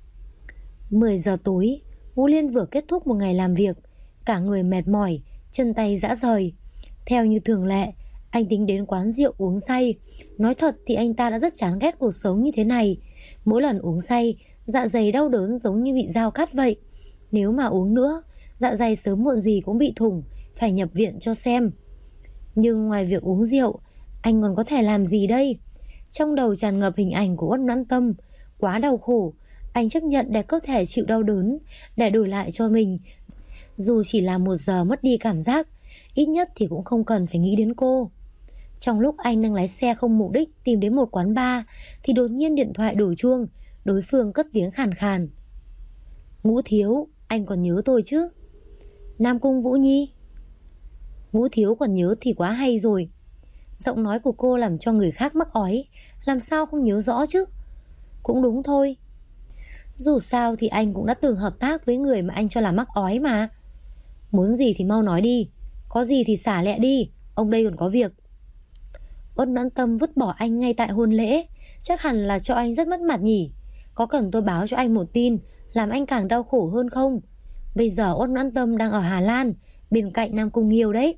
10 giờ tối, Ngũ Liên vừa kết thúc một ngày làm việc, cả người mệt mỏi, chân tay rã rời. Theo như thường lệ, anh tính đến quán rượu uống say. Nói thật thì anh ta đã rất chán ghét cuộc sống như thế này. Mỗi lần uống say, dạ dày đau đớn giống như bị dao cắt vậy. Nếu mà uống nữa, dạ dày sớm muộn gì cũng bị thủng, phải nhập viện cho xem. Nhưng ngoài việc uống rượu, anh còn có thể làm gì đây? Trong đầu tràn ngập hình ảnh của Uất Noãn Tâm. Quá đau khổ, anh chấp nhận để cơ thể chịu đau đớn, để đổi lại cho mình. Dù chỉ là 1 giờ mất đi cảm giác, ít nhất thì cũng không cần phải nghĩ đến cô. Trong lúc anh đang lái xe không mục đích tìm đến một quán bar, thì đột nhiên điện thoại đổ chuông. Đối phương cất tiếng khàn khàn. Ngũ thiếu, anh còn nhớ tôi chứ? Nam Cung Vũ Nhi. Ngũ thiếu còn nhớ thì quá hay rồi. Giọng nói của cô làm cho người khác mắc ói. Làm sao không nhớ rõ chứ? Cũng đúng thôi. Dù sao thì anh cũng đã từng hợp tác với người mà anh cho là mắc ói mà. Muốn gì thì mau nói đi, có gì thì xả lẹ đi, ông đây còn có việc. Uất Noãn Tâm vứt bỏ anh ngay tại hôn lễ. Chắc hẳn là cho anh rất mất mặt nhỉ. Có cần tôi báo cho anh một tin làm anh càng đau khổ hơn không? Bây giờ Uất Noãn Tâm đang ở Hà Lan, bên cạnh Nam Cung Nghiêu đấy.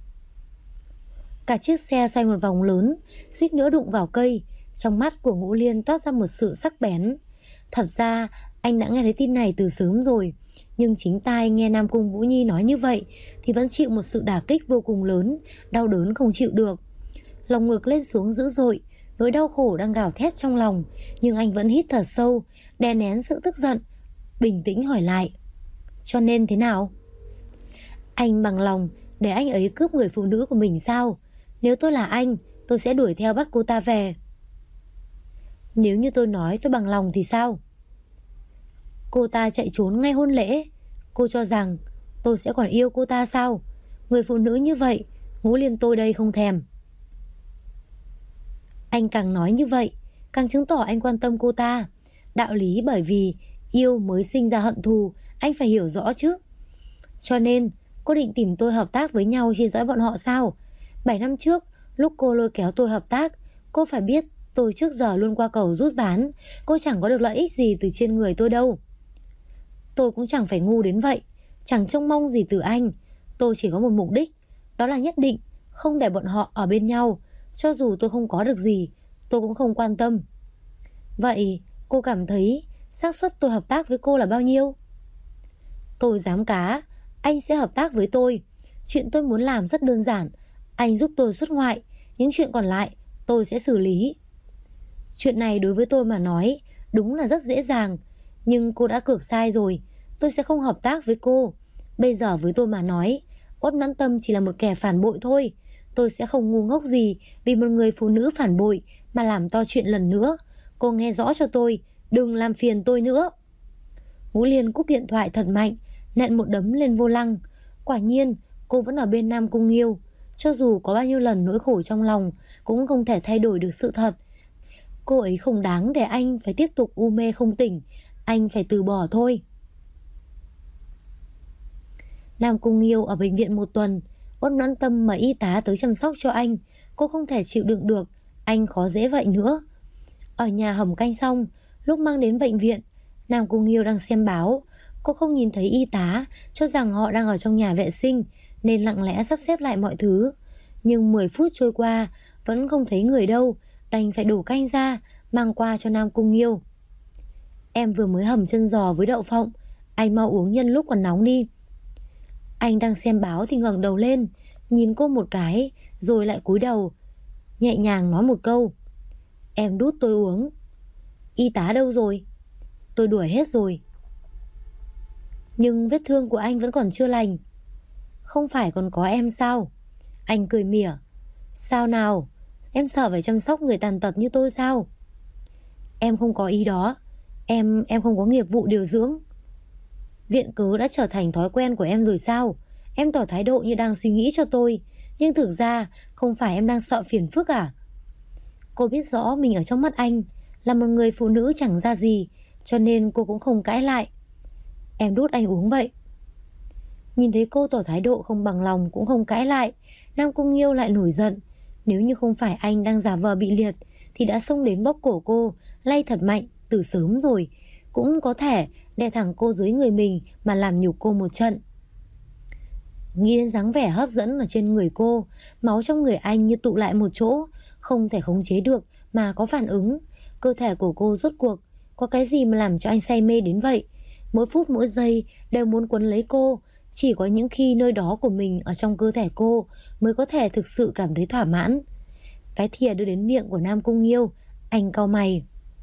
Cả chiếc xe xoay một vòng lớn, suýt nữa đụng vào cây. Trong mắt của Ngũ Liên toát ra một sự sắc bén. Thật ra anh đã nghe thấy tin này từ sớm rồi, nhưng chính tai nghe Nam Cung Vũ Nhi nói như vậy thì vẫn chịu một sự đả kích vô cùng lớn, đau đớn không chịu được. Lòng ngực lên xuống dữ dội, nỗi đau khổ đang gào thét trong lòng, nhưng anh vẫn hít thở sâu, đè nén sự tức giận, bình tĩnh hỏi lại. Cho nên thế nào? Anh bằng lòng để anh ấy cướp người phụ nữ của mình sao? Nếu tôi là anh, tôi sẽ đuổi theo bắt cô ta về. Nếu như tôi nói tôi bằng lòng thì sao? Cô ta chạy trốn ngay hôn lễ. Cô cho rằng tôi sẽ còn yêu cô ta sao? Người phụ nữ như vậy, Ngũ Liên tôi đây không thèm. Anh càng nói như vậy, càng chứng tỏ anh quan tâm cô ta. Đạo lý bởi vì yêu mới sinh ra hận thù, anh phải hiểu rõ chứ. Cho nên, cô định tìm tôi hợp tác với nhau chia rẽ bọn họ sao? 7 năm trước, lúc cô lôi kéo tôi hợp tác, cô phải biết tôi trước giờ luôn qua cầu rút ván. Cô chẳng có được lợi ích gì từ trên người tôi đâu. Tôi cũng chẳng phải ngu đến vậy, chẳng trông mong gì từ anh. Tôi chỉ có một mục đích, đó là nhất định không để bọn họ ở bên nhau. Cho dù tôi không có được gì, tôi cũng không quan tâm. Vậy cô cảm thấy xác suất tôi hợp tác với cô là bao nhiêu? Tôi dám cá anh sẽ hợp tác với tôi. Chuyện tôi muốn làm rất đơn giản. Anh giúp tôi xuất ngoại, những chuyện còn lại tôi sẽ xử lý. Chuyện này đối với tôi mà nói đúng là rất dễ dàng. Nhưng cô đã cược sai rồi, tôi sẽ không hợp tác với cô. Bây giờ với tôi mà nói, Uất Noãn Tâm chỉ là một kẻ phản bội thôi. Tôi sẽ không ngu ngốc gì vì một người phụ nữ phản bội mà làm to chuyện lần nữa. Cô nghe rõ cho tôi, đừng làm phiền tôi nữa. Ngũ Liên cúp điện thoại thật mạnh, nện một đấm lên vô lăng. Quả nhiên cô vẫn ở bên Nam Cung Nghiêu. Cho dù có bao nhiêu lần nỗi khổ trong lòng cũng không thể thay đổi được sự thật. Cô ấy không đáng để anh phải tiếp tục u mê không tỉnh. Anh phải từ bỏ thôi. Nam Cung Nghiêu ở bệnh viện 1 tuần. Uất Noãn Tâm mời y tá tới chăm sóc cho anh. Cô không thể chịu đựng được anh khó dễ vậy nữa. Ở nhà hầm canh xong, lúc mang đến bệnh viện, Nam Cung Nghiêu đang xem báo. Cô không nhìn thấy y tá, cho rằng họ đang ở trong nhà vệ sinh, nên lặng lẽ sắp xếp lại mọi thứ. Nhưng 10 phút trôi qua vẫn không thấy người đâu, đành phải đổ canh ra mang qua cho Nam Cung Nghiêu. Em vừa mới hầm chân giò với đậu phộng, anh mau uống nhân lúc còn nóng đi. Anh đang xem báo thì ngẩng đầu lên, nhìn cô một cái, rồi lại cúi đầu, nhẹ nhàng nói một câu. Em đút tôi uống. Y tá đâu rồi? Tôi đuổi hết rồi. Nhưng vết thương của anh vẫn còn chưa lành. Không phải còn có em sao? Anh cười mỉa. Sao nào? Em sợ phải chăm sóc người tàn tật như tôi sao? Em không có ý đó. Em không có nghiệp vụ điều dưỡng. Viện cớ đã trở thành thói quen của em rồi sao? Em tỏ thái độ như đang suy nghĩ cho tôi, nhưng thực ra không phải em đang sợ phiền phức à? Cô biết rõ mình ở trong mắt anh là một người phụ nữ chẳng ra gì, cho nên cô cũng không cãi lại. Em đút anh uống vậy. Nhìn thấy cô tỏ thái độ không bằng lòng cũng không cãi lại, Nam Cung Nghiêu lại nổi giận. Nếu như không phải anh đang giả vờ bị liệt thì đã xông đến bóp cổ cô, lay thật mạnh từ sớm rồi. Cũng có thể đè thẳng cô dưới người mình mà làm nhục cô một trận. Nghĩ đến dáng vẻ hấp dẫn ở trên người cô, máu trong người anh như tụ lại một chỗ, không thể khống chế được mà có phản ứng. Cơ thể của cô rốt cuộc có cái gì mà làm cho anh say mê đến vậy? Mỗi phút mỗi giây đều muốn quấn lấy cô. Chỉ có những khi nơi đó của mình ở trong cơ thể cô mới có thể thực sự cảm thấy thỏa mãn. Cái thìa đưa đến miệng của Nam Cung Nghiêu, anh cau mày.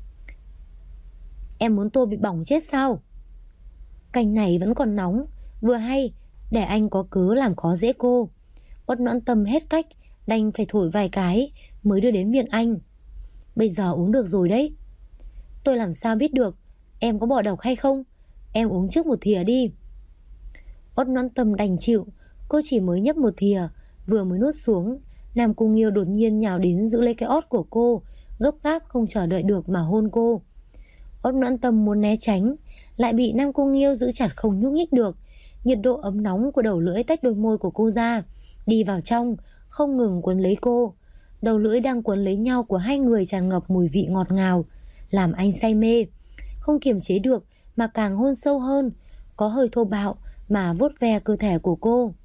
Em muốn tôi bị bỏng chết sao? Canh này vẫn còn nóng, vừa hay để anh có cớ làm khó dễ cô. Uất Noãn Tâm hết cách, đành phải thổi vài cái mới đưa đến miệng anh. Bây giờ uống được rồi đấy. Tôi làm sao biết được em có bỏ độc hay không? Em uống trước một thìa đi. Uất Noãn Tâm đành chịu. Cô chỉ mới nhấp một thìa, vừa mới nuốt xuống, Nam Cung Nghiêu đột nhiên nhào đến giữ lấy cái ót của cô, gấp gáp không chờ đợi được mà hôn cô. Uất Noãn Tâm muốn né tránh, lại bị Nam Cung Nghiêu giữ chặt không nhúc nhích được. Nhiệt độ ấm nóng của đầu lưỡi tách đôi môi của cô ra, đi vào trong, không ngừng quấn lấy cô. Đầu lưỡi đang quấn lấy nhau của hai người tràn ngập mùi vị ngọt ngào, làm anh say mê, không kiềm chế được mà càng hôn sâu hơn, có hơi thô bạo mà vuốt ve cơ thể của cô.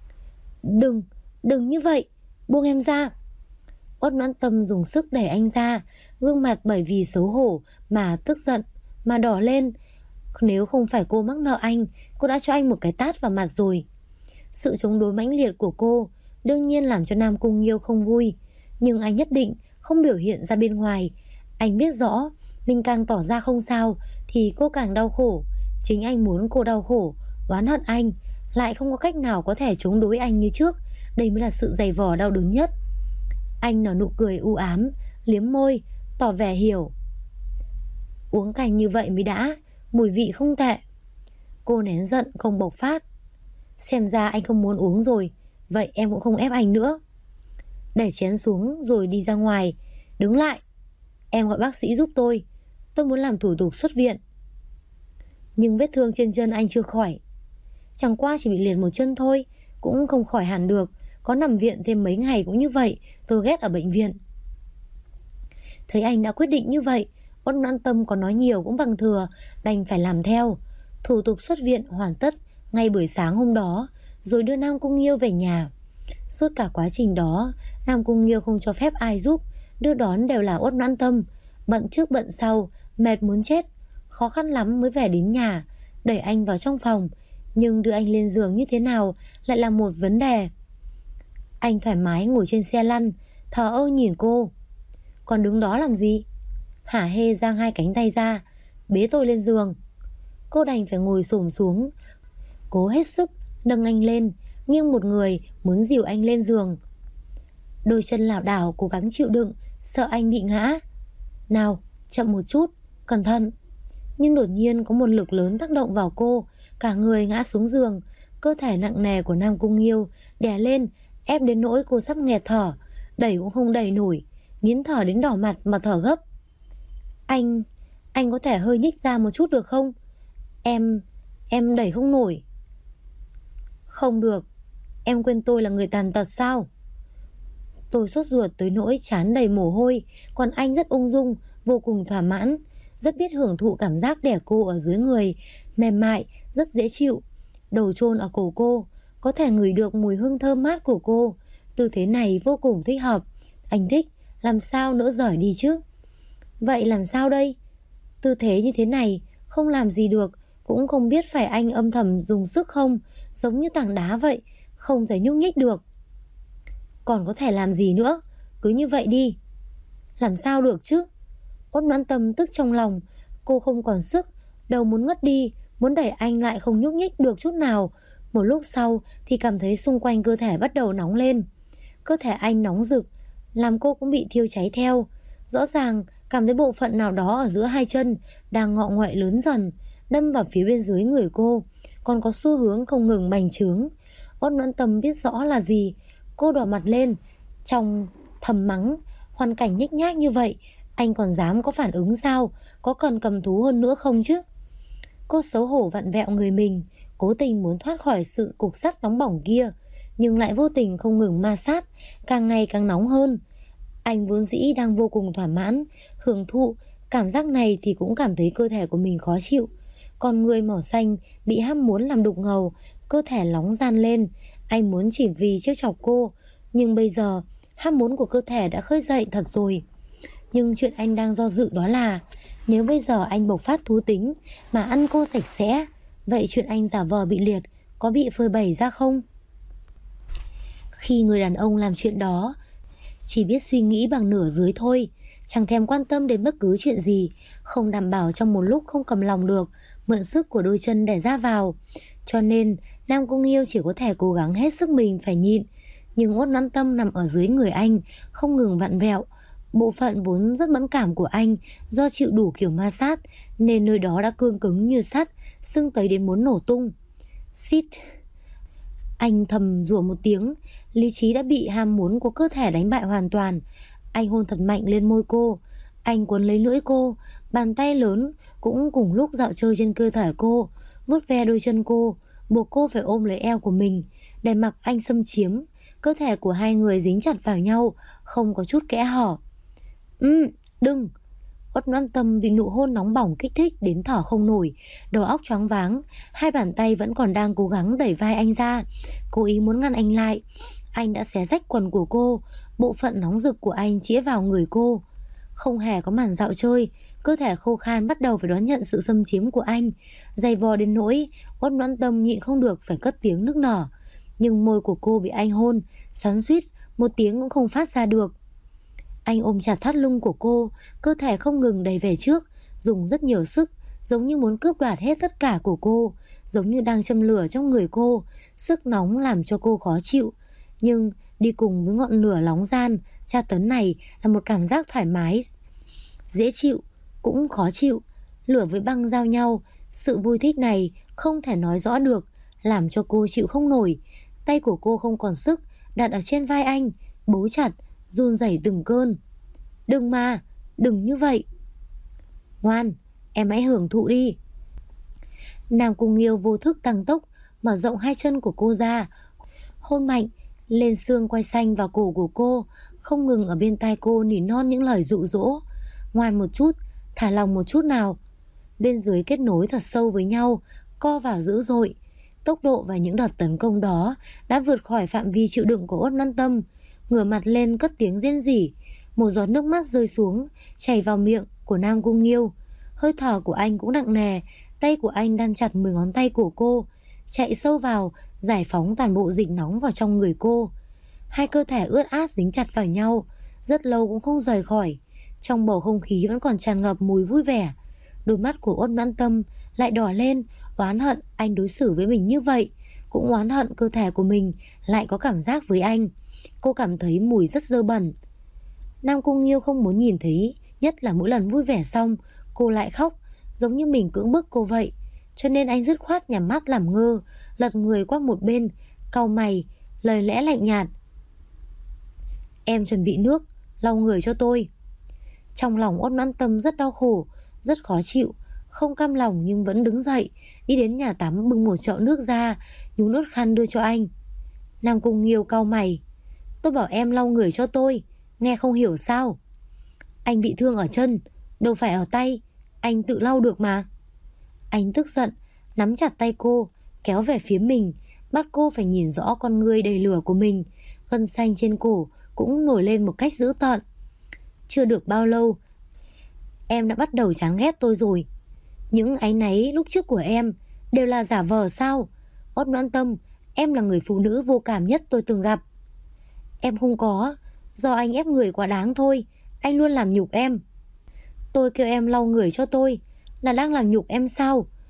Đừng như vậy, buông em ra. Uất Noãn Tâm dùng sức đẩy anh ra, gương mặt bởi vì xấu hổ mà tức giận mà đỏ lên. Nếu không phải cô mắc nợ anh, cô đã cho anh một cái tát vào mặt rồi. Sự chống đối mãnh liệt của cô đương nhiên làm cho Nam Cung Nghiêu không vui, nhưng anh nhất định không biểu hiện ra bên ngoài. Anh biết rõ mình càng tỏ ra không sao thì cô càng đau khổ. Chính anh muốn cô đau khổ, oán hận anh, lại không có cách nào có thể chống đối anh như trước. Đây mới là sự dày vò đau đớn nhất. Anh nở nụ cười u ám, liếm môi, tỏ vẻ hiểu. Uống canh như vậy mới đã, mùi vị không tệ. Cô nén giận không bộc phát. Xem ra anh không muốn uống rồi, vậy em cũng không ép anh nữa. Để chén xuống rồi đi ra ngoài. Đứng lại, em gọi bác sĩ giúp tôi muốn làm thủ tục xuất viện. Nhưng vết thương trên chân anh chưa khỏi. Chẳng qua chỉ bị liệt một chân thôi, cũng không khỏi hẳn được. Có nằm viện thêm mấy ngày cũng như vậy, tôi ghét ở bệnh viện. Thấy anh đã quyết định như vậy, Uất Noãn Tâm có nói nhiều cũng bằng thừa, đành phải làm theo. Thủ tục xuất viện hoàn tất ngay buổi sáng hôm đó, rồi đưa Nam Cung Nghiêu về nhà. Suốt cả quá trình đó, Nam Cung Nghiêu không cho phép ai giúp, đưa đón đều là Uất Noãn Tâm. Bận trước bận sau, mệt muốn chết, khó khăn lắm mới về đến nhà. Đẩy anh vào trong phòng, nhưng đưa anh lên giường như thế nào lại là một vấn đề. Anh thoải mái ngồi trên xe lăn, thờ ơ nhìn cô. Còn đứng đó làm gì? Hả hê giang hai cánh tay ra, bế tôi lên giường. Cô đành phải ngồi xổm xuống, cố hết sức nâng anh lên, nghiêng một người muốn dìu anh lên giường. Đôi chân lảo đảo cố gắng chịu đựng, sợ anh bị ngã. Nào, chậm một chút, cẩn thận. Nhưng đột nhiên có một lực lớn tác động vào cô, cả người ngã xuống giường. Cơ thể nặng nề của Nam Cung Nghiêu đè lên, ép đến nỗi cô sắp nghẹt thở, đẩy cũng không đẩy nổi, nín thở đến đỏ mặt mà thở gấp. Anh có thể hơi nhích ra một chút được không? Em đẩy không nổi. Không được, em quên tôi là người tàn tật sao? Tôi sốt ruột tới nỗi trán đầy mồ hôi, còn anh rất ung dung, vô cùng thỏa mãn, rất biết hưởng thụ cảm giác đẻ cô ở dưới người, mềm mại, rất dễ chịu. Đầu chôn ở cổ cô, có thể ngửi được mùi hương thơm mát của cô. Tư thế này vô cùng thích hợp. Anh thích, làm sao nỡ rời đi chứ? Vậy làm sao đây? Tư thế như thế này không làm gì được, cũng không biết phải anh âm thầm dùng sức không, giống như tảng đá vậy, không thể nhúc nhích được. Còn có thể làm gì nữa? Cứ như vậy đi. Làm sao được chứ? Uất Noãn Tâm tức trong lòng, cô không còn sức, đầu muốn ngất đi, muốn đẩy anh lại không nhúc nhích được chút nào. Một lúc sau thì cảm thấy xung quanh cơ thể bắt đầu nóng lên. Cơ thể anh nóng rực, làm cô cũng bị thiêu cháy theo. Rõ ràng cảm thấy bộ phận nào đó ở giữa hai chân đang ngọ nguậy lớn dần, đâm vào phía bên dưới người cô, còn có xu hướng không ngừng bành trướng. Ốt Noãn Tâm biết rõ là gì. Cô đỏ mặt lên, trong thầm mắng, hoàn cảnh nhếch nhác như vậy, anh còn dám có phản ứng sao? Có cần cầm thú hơn nữa không chứ? Cô xấu hổ vặn vẹo người mình, cố tình muốn thoát khỏi sự cục sắt nóng bỏng kia, nhưng lại vô tình không ngừng ma sát, càng ngày càng nóng hơn. Anh vốn dĩ đang vô cùng thỏa mãn, hưởng thụ cảm giác này thì cũng cảm thấy cơ thể của mình khó chịu. Còn người màu xanh bị ham muốn làm đục ngầu, cơ thể nóng gian lên. Anh muốn chỉ vì trêu chọc cô, nhưng bây giờ ham muốn của cơ thể đã khơi dậy thật rồi. Nhưng chuyện anh đang do dự đó là nếu bây giờ anh bộc phát thú tính mà ăn cô sạch sẽ, vậy chuyện anh giả vờ bị liệt có bị phơi bày ra không? Khi người đàn ông làm chuyện đó, chỉ biết suy nghĩ bằng nửa dưới thôi, chẳng thèm quan tâm đến bất cứ chuyện gì, không đảm bảo trong một lúc không cầm lòng được, mượn sức của đôi chân để ra vào. Cho nên Nam Cung Nghiêu chỉ có thể cố gắng hết sức mình phải nhịn. Nhưng Ốt Noãn Tâm nằm ở dưới người anh, không ngừng vặn vẹo. Bộ phận vốn rất mẫn cảm của anh do chịu đủ kiểu ma sát nên nơi đó đã cương cứng như sắt, sưng tấy đến muốn nổ tung. Xít! Anh thầm rủa một tiếng, lý trí đã bị ham muốn của cơ thể đánh bại hoàn toàn. Anh hôn thật mạnh lên môi cô, anh cuốn lấy lưỡi cô, bàn tay lớn cũng cùng lúc dạo chơi trên cơ thể cô, vuốt ve đôi chân cô, buộc cô phải ôm lấy eo của mình để mặc anh xâm chiếm. Cơ thể của hai người dính chặt vào nhau, không có chút kẽ hở. Đừng! Ốt Noãn Tâm bị nụ hôn nóng bỏng kích thích đến thở không nổi, đầu óc choáng váng, hai bàn tay vẫn còn đang cố gắng đẩy vai anh ra, cố ý muốn ngăn anh lại. Anh đã xé rách quần của cô, bộ phận nóng rực của anh chĩa vào người cô. Không hề có màn dạo chơi, cơ thể khô khan bắt đầu phải đón nhận sự xâm chiếm của anh, dày vò đến nỗi Ốt Noãn Tâm nhịn không được phải cất tiếng nức nở. Nhưng môi của cô bị anh hôn, xoắn xuýt, một tiếng cũng không phát ra được. Anh ôm chặt thắt lưng của cô, cơ thể không ngừng đẩy về trước, dùng rất nhiều sức, giống như muốn cướp đoạt hết tất cả của cô, giống như đang châm lửa trong người cô. Sức nóng làm cho cô khó chịu, nhưng đi cùng với ngọn lửa nóng gian, tra tấn này là một cảm giác thoải mái, dễ chịu, cũng khó chịu. Lửa với băng giao nhau, sự vui thích này không thể nói rõ được, làm cho cô chịu không nổi. Tay của cô không còn sức, đặt ở trên vai anh, bấu chặt, run rẩy từng cơn. Đừng mà, đừng như vậy. Ngoan, em hãy hưởng thụ đi. Nam Cung Nghiêu vô thức tăng tốc, mở rộng hai chân của cô ra, hôn mạnh lên xương quai xanh và cổ của cô, không ngừng ở bên tai cô nỉ non những lời dụ dỗ. Ngoan một chút, thả lòng một chút nào. Bên dưới kết nối thật sâu với nhau, co vào dữ dội. Tốc độ và những đợt tấn công đó đã vượt khỏi phạm vi chịu đựng của Ốt Noãn Tâm. Ngửa mặt lên cất tiếng rên rỉ, một giọt nước mắt rơi xuống, chảy vào miệng của Nam Cung Nghiêu. Hơi thở của anh cũng nặng nề, tay của anh đan chặt 10 ngón tay của cô, chạy sâu vào, giải phóng toàn bộ dịch nóng vào trong người cô. Hai cơ thể ướt át dính chặt vào nhau, rất lâu cũng không rời khỏi. Trong bầu không khí vẫn còn tràn ngập mùi vui vẻ. Đôi mắt của Ốt Noãn Tâm lại đỏ lên, oán hận anh đối xử với mình như vậy, cũng oán hận cơ thể của mình lại có cảm giác với anh. Cô cảm thấy mùi rất dơ bẩn. Nam Cung Nghiêu không muốn nhìn thấy, nhất là mỗi lần vui vẻ xong cô lại khóc, giống như mình cưỡng bức cô vậy. Cho nên anh dứt khoát nhắm mắt làm ngơ, lật người qua một bên, cau mày, lời lẽ lạnh nhạt. Em chuẩn bị nước, lau người cho tôi. Trong lòng Ốt Noãn Tâm rất đau khổ, rất khó chịu, không cam lòng nhưng vẫn đứng dậy, đi đến nhà tắm bưng một chậu nước ra, nhúng nước khăn đưa cho anh. Nam Cung Nghiêu cau mày. Tôi bảo em lau người cho tôi, nghe không hiểu sao? Anh bị thương ở chân, đâu phải ở tay, anh tự lau được mà. Anh tức giận, nắm chặt tay cô, kéo về phía mình, bắt cô phải nhìn rõ con ngươi đầy lửa của mình. Gân xanh trên cổ cũng nổi lên một cách dữ tợn. Chưa được bao lâu, em đã bắt đầu chán ghét tôi rồi. Những áy náy lúc trước của em đều là giả vờ sao? Ốt Noãn Tâm, em là người phụ nữ vô cảm nhất tôi từng gặp. Em không có, do anh ép người quá đáng thôi. Anh luôn làm nhục em. Tôi kêu em lau người cho tôi là đang làm nhục em sao?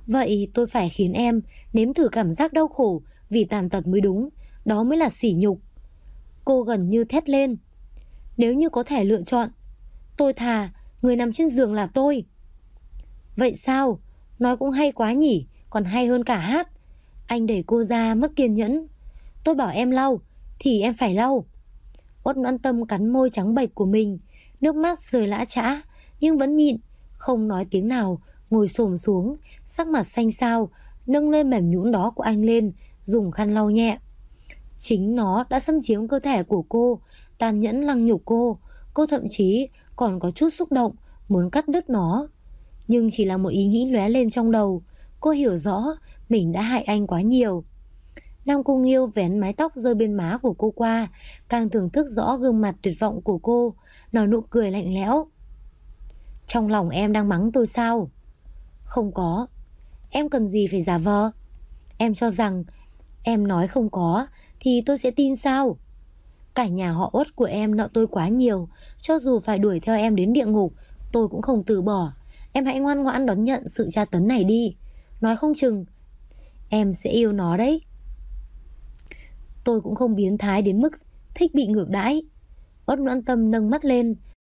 Vậy tôi phải khiến em nếm thử cảm giác đau khổ vì tàn tật mới đúng. Đó mới là sỉ nhục. Cô gần như thét lên. Nếu như có thể lựa chọn, tôi thà người nằm trên giường là tôi. Vậy sao? Nói cũng hay quá nhỉ, còn hay hơn cả hát. Anh đẩy cô ra mất kiên nhẫn. Tôi bảo em lau, thì em phải lau. Uất Noãn Tâm cắn môi trắng bệch của mình, nước mắt rơi lã chã, nhưng vẫn nhịn, không nói tiếng nào, ngồi xổm xuống, sắc mặt xanh xao, nâng nơi mềm nhũn đó của anh lên, dùng khăn lau nhẹ. Chính nó đã xâm chiếm cơ thể của cô, tàn nhẫn lăng nhục cô thậm chí còn có chút xúc động, muốn cắt đứt nó. Nhưng chỉ là một ý nghĩ lóe lên trong đầu, cô hiểu rõ mình đã hại anh quá nhiều. Nam Cung Nghiêu vén mái tóc rơi bên má của cô qua, càng thưởng thức rõ gương mặt tuyệt vọng của cô, nở nụ cười lạnh lẽo. Trong lòng em đang mắng tôi sao? Không có. Em cần gì phải giả vờ? Em cho rằng em nói không có thì tôi sẽ tin sao? Cả nhà họ Uất của em nợ tôi quá nhiều, cho dù phải đuổi theo em đến địa ngục, tôi cũng không từ bỏ. Em hãy ngoan ngoãn đón nhận sự tra tấn này đi. Nói không chừng em sẽ yêu nó đấy. Tôi cũng không biến thái đến mức thích bị ngược đãi. Uất Noãn Tâm nâng mắt lên,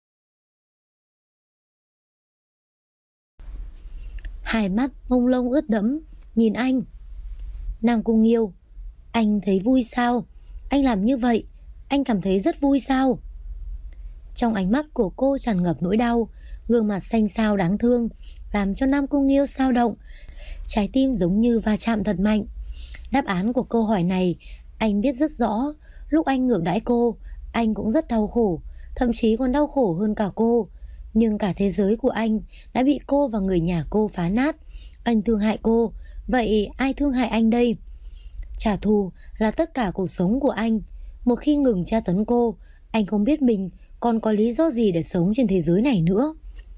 hai mắt mông lung ướt đẫm nhìn anh. Nam Cung Nghiêu, anh thấy vui sao? Anh làm như vậy, anh cảm thấy rất vui sao? Trong ánh mắt của cô tràn ngập nỗi đau, gương mặt xanh xao đáng thương, làm cho Nam Cung Nghiêu xao động, trái tim giống như va chạm thật mạnh. Đáp án của câu hỏi này anh biết rất rõ. Lúc anh ngược đãi cô, anh cũng rất đau khổ, thậm chí còn đau khổ hơn cả cô. Nhưng cả thế giới của anh đã bị cô và người nhà cô phá nát. Anh thương hại cô, vậy ai thương hại anh đây? Trả thù là tất cả cuộc sống của anh. Một khi ngừng tra tấn cô, anh không biết mình còn có lý do gì để sống trên thế giới này nữa.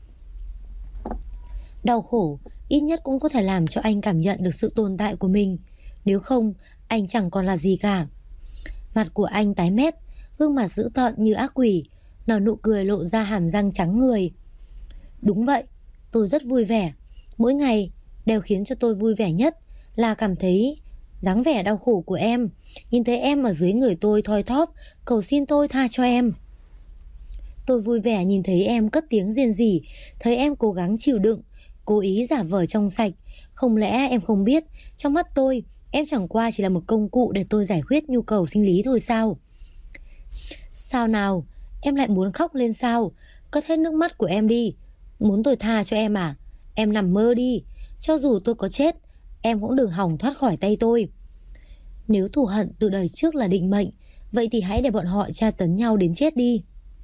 Đau khổ ít nhất cũng có thể làm cho anh cảm nhận được sự tồn tại của mình. Nếu không, anh chẳng còn là gì cả. Mặt của anh tái mét, gương mặt dữ tợn như ác quỷ, nở nụ cười lộ ra hàm răng trắng người. Đúng vậy, tôi rất vui vẻ. Mỗi ngày đều khiến cho tôi vui vẻ nhất là cảm thấy dáng vẻ đau khổ của em, nhìn thấy em ở dưới người tôi thoi thóp, cầu xin tôi tha cho em. Tôi vui vẻ nhìn thấy em cất tiếng rên rỉ, thấy em cố gắng chịu đựng, cố ý giả vờ trong sạch. Không lẽ em không biết, trong mắt tôi, em chẳng qua chỉ là một công cụ để tôi giải quyết nhu cầu sinh lý thôi sao? Sao nào, em lại muốn khóc lên sao? Cất hết nước mắt của em đi. Muốn tôi tha cho em à? Em nằm mơ đi. Cho dù tôi có chết, em cũng đừng hòng thoát khỏi tay tôi. Nếu thù hận từ đời trước là định mệnh, vậy thì hãy để bọn họ tra tấn nhau đến chết đi.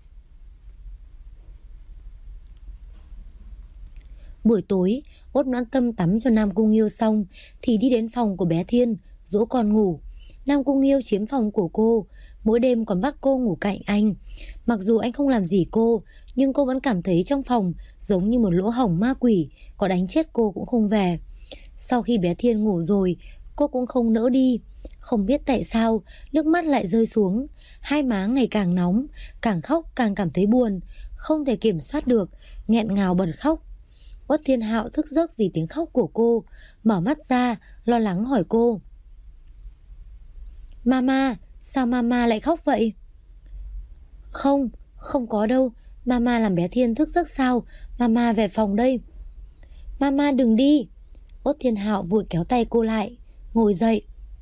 Buổi tối, Uất Noãn Tâm tắm cho Nam Cung Nghiêu xong thì đi đến phòng của bé Thiên, dỗ con ngủ. Nam Cung Nghiêu chiếm phòng của cô, mỗi đêm còn bắt cô ngủ cạnh anh. Mặc dù anh không làm gì cô, nhưng cô vẫn cảm thấy trong phòng giống như một lỗ hổng ma quỷ, có đánh chết cô cũng không về. Sau khi bé Thiên ngủ rồi, cô cũng không nỡ đi. Không biết tại sao, nước mắt lại rơi xuống, hai má ngày càng nóng, càng khóc càng cảm thấy buồn, không thể kiểm soát được, nghẹn ngào bật khóc. Uất Thiên Hạo thức giấc vì tiếng khóc của cô, mở mắt ra, lo lắng hỏi cô. Mama, sao mama lại khóc vậy? Không, không có đâu, mama làm bé Thiên thức giấc sao, mama về phòng đây. Mama đừng đi. Uất Thiên Hạo vội kéo tay cô lại, ngồi dậy.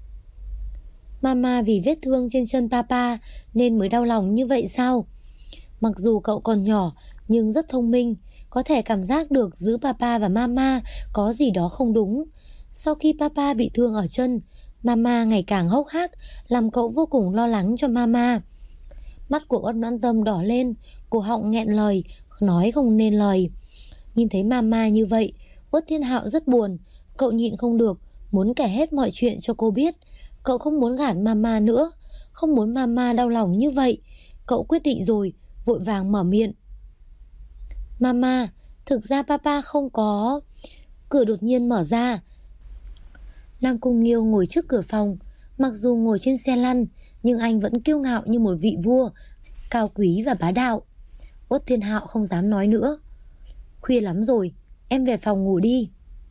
Mama vì vết thương trên chân papa nên mới đau lòng như vậy sao? Mặc dù cậu còn nhỏ nhưng rất thông minh, có thể cảm giác được giữa papa và mama có gì đó không đúng. Sau khi papa bị thương ở chân, mama ngày càng hốc hác, làm cậu vô cùng lo lắng cho mama. Mắt của Uất Noãn Tâm đỏ lên, cổ họng nghẹn lời, nói không nên lời. Nhìn thấy mama như vậy, Uất Thiên Hạo rất buồn. Cậu nhịn không được, muốn kể hết mọi chuyện cho cô biết. Cậu không muốn gạt mama nữa, không muốn mama đau lòng như vậy. Cậu quyết định rồi, vội vàng mở miệng. Mama, thực ra papa không có... Cửa đột nhiên mở ra. Nam Cung Nghiêu ngồi trước cửa phòng. Mặc dù ngồi trên xe lăn, nhưng anh vẫn kiêu ngạo như một vị vua, cao quý và bá đạo. Uất Thiên Hạo không dám nói nữa. Khuya lắm rồi, em về phòng ngủ đi.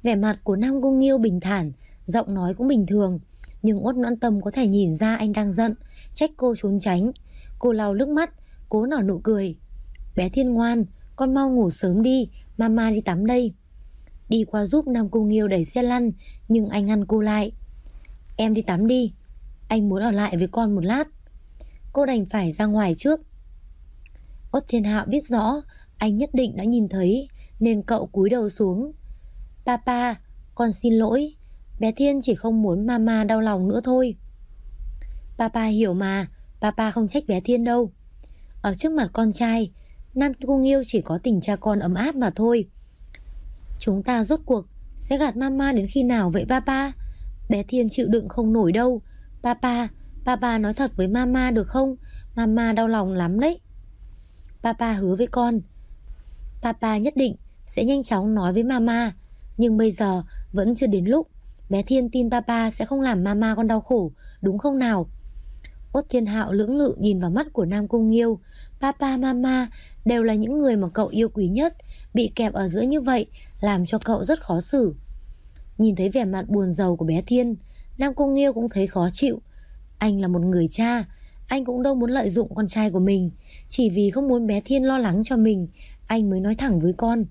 Vẻ mặt của Nam Cung Nghiêu bình thản, giọng nói cũng bình thường, nhưng Uất Noãn Tâm có thể nhìn ra anh đang giận, trách cô trốn tránh. Cô lau nước mắt, cố nở nụ cười. Bé Thiên ngoan, con mau ngủ sớm đi, mama đi tắm đây. Đi qua giúp Nam Cung Nghiêu đẩy xe lăn, nhưng anh ngăn cô lại. Em đi tắm đi, anh muốn ở lại với con một lát. Cô đành phải ra ngoài trước. Uất Thiên Hạo biết rõ anh nhất định đã nhìn thấy, nên cậu cúi đầu xuống. Papa, con xin lỗi, bé Thiên chỉ không muốn mama đau lòng nữa thôi. Papa hiểu mà, papa không trách bé Thiên đâu. Ở trước mặt con trai, Nam Cung Nghiêu chỉ có tình cha con ấm áp mà thôi. Chúng ta rốt cuộc sẽ gạt mama đến khi nào vậy papa? Bé Thiên chịu đựng không nổi đâu. Papa nói thật với mama được không? Mama đau lòng lắm đấy. Papa hứa với con, papa nhất định sẽ nhanh chóng nói với mama. Nhưng bây giờ vẫn chưa đến lúc. Bé Thiên tin papa sẽ không làm mama con đau khổ, đúng không nào? Uất Thiên Hạo lưỡng lự nhìn vào mắt của Nam Cung Nghiêu. Papa, mama đều là những người mà cậu yêu quý nhất, bị kẹp ở giữa như vậy làm cho cậu rất khó xử. Nhìn thấy vẻ mặt buồn rầu của bé Thiên, Nam Cung Nghiêu cũng thấy khó chịu. Anh là một người cha, anh cũng đâu muốn lợi dụng con trai của mình. Chỉ vì không muốn bé Thiên lo lắng cho mình, anh mới nói thẳng với con.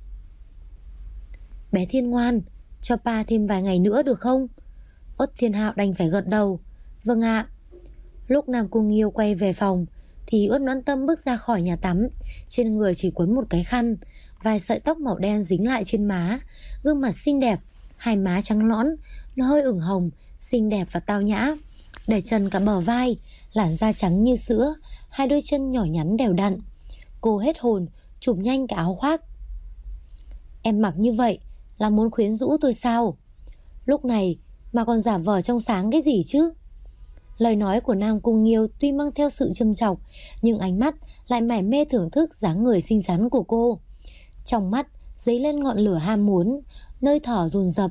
Bé Thiên ngoan, cho pa thêm vài ngày nữa được không? Uất Thiên Hạo đành phải gật đầu. Vâng ạ. Lúc Nam Cung Nghiêu quay về phòng thì Uất Noãn Tâm bước ra khỏi nhà tắm. Trên người chỉ quấn một cái khăn, vài sợi tóc màu đen dính lại trên má. Gương mặt xinh đẹp, hai má trắng nõn, nó hơi ửng hồng, xinh đẹp và tao nhã, để trần cả bờ vai, làn da trắng như sữa, hai đôi chân nhỏ nhắn đều đặn. Cô hết hồn, chụp nhanh cái áo khoác. Em mặc như vậy là muốn khuyến rũ tôi sao? Lúc này mà còn giả vờ trong sáng cái gì chứ? Lời nói của Nam Cung Nghiêu tuy mang theo sự châm chọc, nhưng ánh mắt lại mải mê thưởng thức dáng người xinh xắn của cô. Trong mắt dấy lên ngọn lửa ham muốn, nơi thở dồn dập.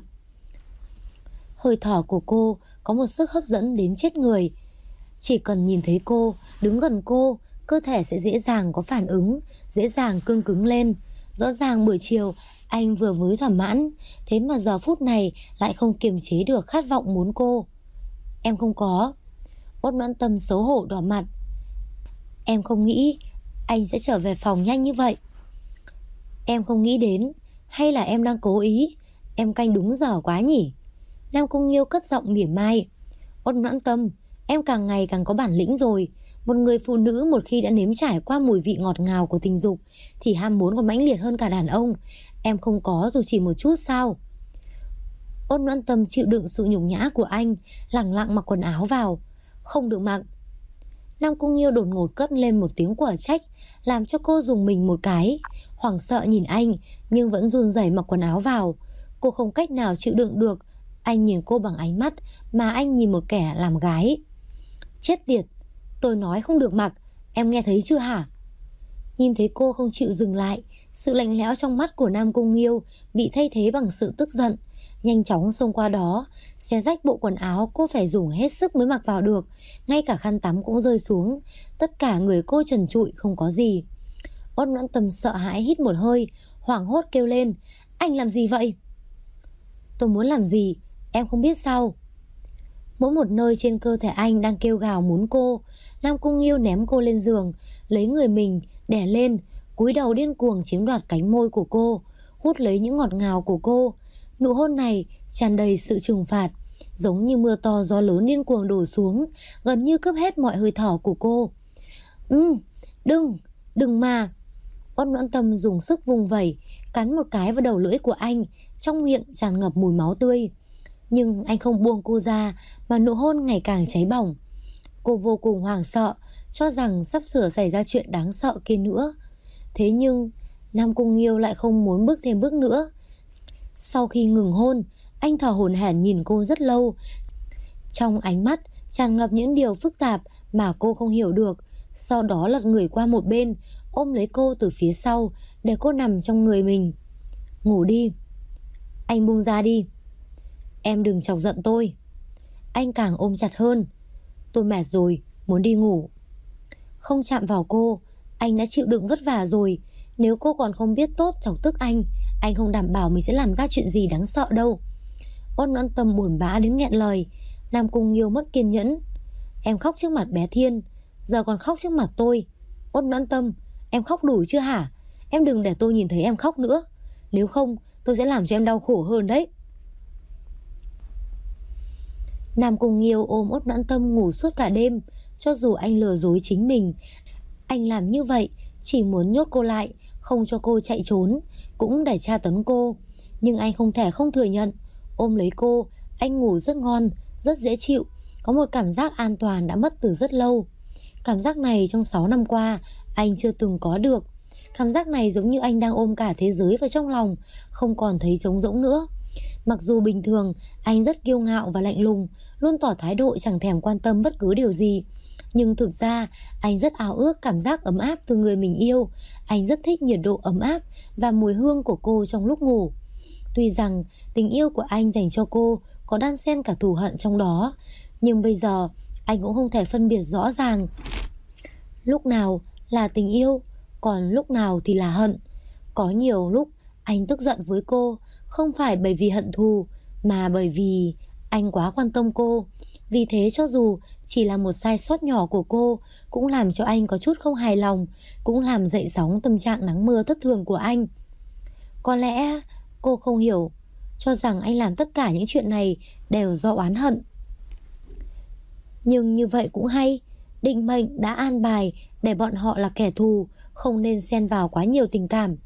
Hơi thở của cô có một sức hấp dẫn đến chết người. Chỉ cần nhìn thấy cô, đứng gần cô, cơ thể sẽ dễ dàng có phản ứng, dễ dàng cương cứng lên. Rõ ràng buổi chiều anh vừa mới thỏa mãn, thế mà giờ phút này lại không kiềm chế được khát vọng muốn cô. Em không có. Uất Noãn Tâm xấu hổ đỏ mặt. Em không nghĩ anh sẽ trở về phòng nhanh như vậy. Em không nghĩ đến, hay là em đang cố ý? Em canh đúng giờ quá nhỉ? Nam Cung Nghiêu cất giọng mỉa mai. Uất Noãn Tâm, em càng ngày càng có bản lĩnh rồi. Một người phụ nữ một khi đã nếm trải qua mùi vị ngọt ngào của tình dục thì ham muốn còn mãnh liệt hơn cả đàn ông. Em không có dù chỉ một chút sao? Uất Noãn Tâm chịu đựng sự nhục nhã của anh, lẳng lặng mặc quần áo vào. Không được mặc. Nam Cung Nghiêu đột ngột cất lên một tiếng quả trách, làm cho cô rùng mình một cái, hoảng sợ nhìn anh nhưng vẫn run rẩy mặc quần áo vào. Cô không cách nào chịu đựng được. Anh nhìn cô bằng ánh mắt mà anh nhìn một kẻ làm gái. Chết tiệt, tôi nói không được mặc, em nghe thấy chưa hả? Nhìn thấy cô không chịu dừng lại, sự lạnh lẽo trong mắt của Nam Cung Nghiêu bị thay thế bằng sự tức giận. Nhanh chóng xông qua đó, xé rách bộ quần áo cô phải dùng hết sức mới mặc vào được, ngay cả khăn tắm cũng rơi xuống. Tất cả người cô trần trụi không có gì. Uất Noãn Tâm sợ hãi hít một hơi, hoảng hốt kêu lên. Anh làm gì vậy? Tôi muốn làm gì, em không biết sao? Mỗi một nơi trên cơ thể anh đang kêu gào muốn cô. Nam Cung Nghiêu ném cô lên giường, lấy người mình đè lên, cúi đầu điên cuồng chiếm đoạt cánh môi của cô, hút lấy những ngọt ngào của cô. Nụ hôn này tràn đầy sự trừng phạt, giống như mưa to gió lớn điên cuồng đổ xuống, gần như cướp hết mọi hơi thở của cô. Đừng mà. Uất Noãn Tâm dùng sức vùng vẩy, cắn một cái vào đầu lưỡi của anh, trong miệng tràn ngập mùi máu tươi. Nhưng anh không buông cô ra, mà nụ hôn ngày càng cháy bỏng. Cô vô cùng hoảng sợ, cho rằng sắp sửa xảy ra chuyện đáng sợ kia nữa. Thế nhưng Nam Cung Nghiêu lại không muốn bước thêm bước nữa. Sau khi ngừng hôn, anh thở hổn hển nhìn cô rất lâu. Trong ánh mắt tràn ngập những điều phức tạp mà cô không hiểu được. Sau đó lật người qua một bên, ôm lấy cô từ phía sau, để cô nằm trong người mình. Ngủ đi. Anh buông ra đi. Em đừng chọc giận tôi. Anh càng ôm chặt hơn. Tôi mệt rồi, muốn đi ngủ. Không chạm vào cô, anh đã chịu đựng vất vả rồi. Nếu cô còn không biết tốt chọc tức anh Anh không đảm bảo mình sẽ làm ra chuyện gì đáng sợ đâu. Uất Noãn Tâm buồn bã đến nghẹn lời. Nam Cung Nghiêu mất kiên nhẫn. Em khóc trước mặt bé Thiên, giờ còn khóc trước mặt tôi. Uất Noãn Tâm, em khóc đủ chưa hả? Em đừng để tôi nhìn thấy em khóc nữa. Nếu không tôi sẽ làm cho em đau khổ hơn đấy. Nam Cung Nghiêu ôm Uất Noãn Tâm ngủ suốt cả đêm. Cho dù anh lừa dối chính mình, anh làm như vậy chỉ muốn nhốt cô lại, không cho cô chạy trốn, cũng để tra tấn cô. Nhưng anh không thể không thừa nhận, ôm lấy cô, anh ngủ rất ngon, rất dễ chịu, có một cảm giác an toàn đã mất từ rất lâu. Cảm giác này trong 6 năm qua anh chưa từng có được. Cảm giác này giống như anh đang ôm cả thế giới vào trong lòng, không còn thấy trống rỗng nữa. Mặc dù bình thường anh rất kiêu ngạo và lạnh lùng, luôn tỏ thái độ chẳng thèm quan tâm bất cứ điều gì, nhưng thực ra anh rất ao ước cảm giác ấm áp từ người mình yêu. Anh rất thích nhiệt độ ấm áp và mùi hương của cô trong lúc ngủ. Tuy rằng tình yêu của anh dành cho cô có đan xen cả thù hận trong đó, nhưng bây giờ anh cũng không thể phân biệt rõ ràng lúc nào là tình yêu, còn lúc nào thì là hận. Có nhiều lúc anh tức giận với cô, không phải bởi vì hận thù, mà bởi vì anh quá quan tâm cô. Vì thế cho dù chỉ là một sai sót nhỏ của cô cũng làm cho anh có chút không hài lòng, cũng làm dậy sóng tâm trạng nắng mưa thất thường của anh. Có lẽ cô không hiểu, cho rằng anh làm tất cả những chuyện này đều do oán hận. Nhưng như vậy cũng hay, định mệnh đã an bài để bọn họ là kẻ thù, không nên xen vào quá nhiều tình cảm.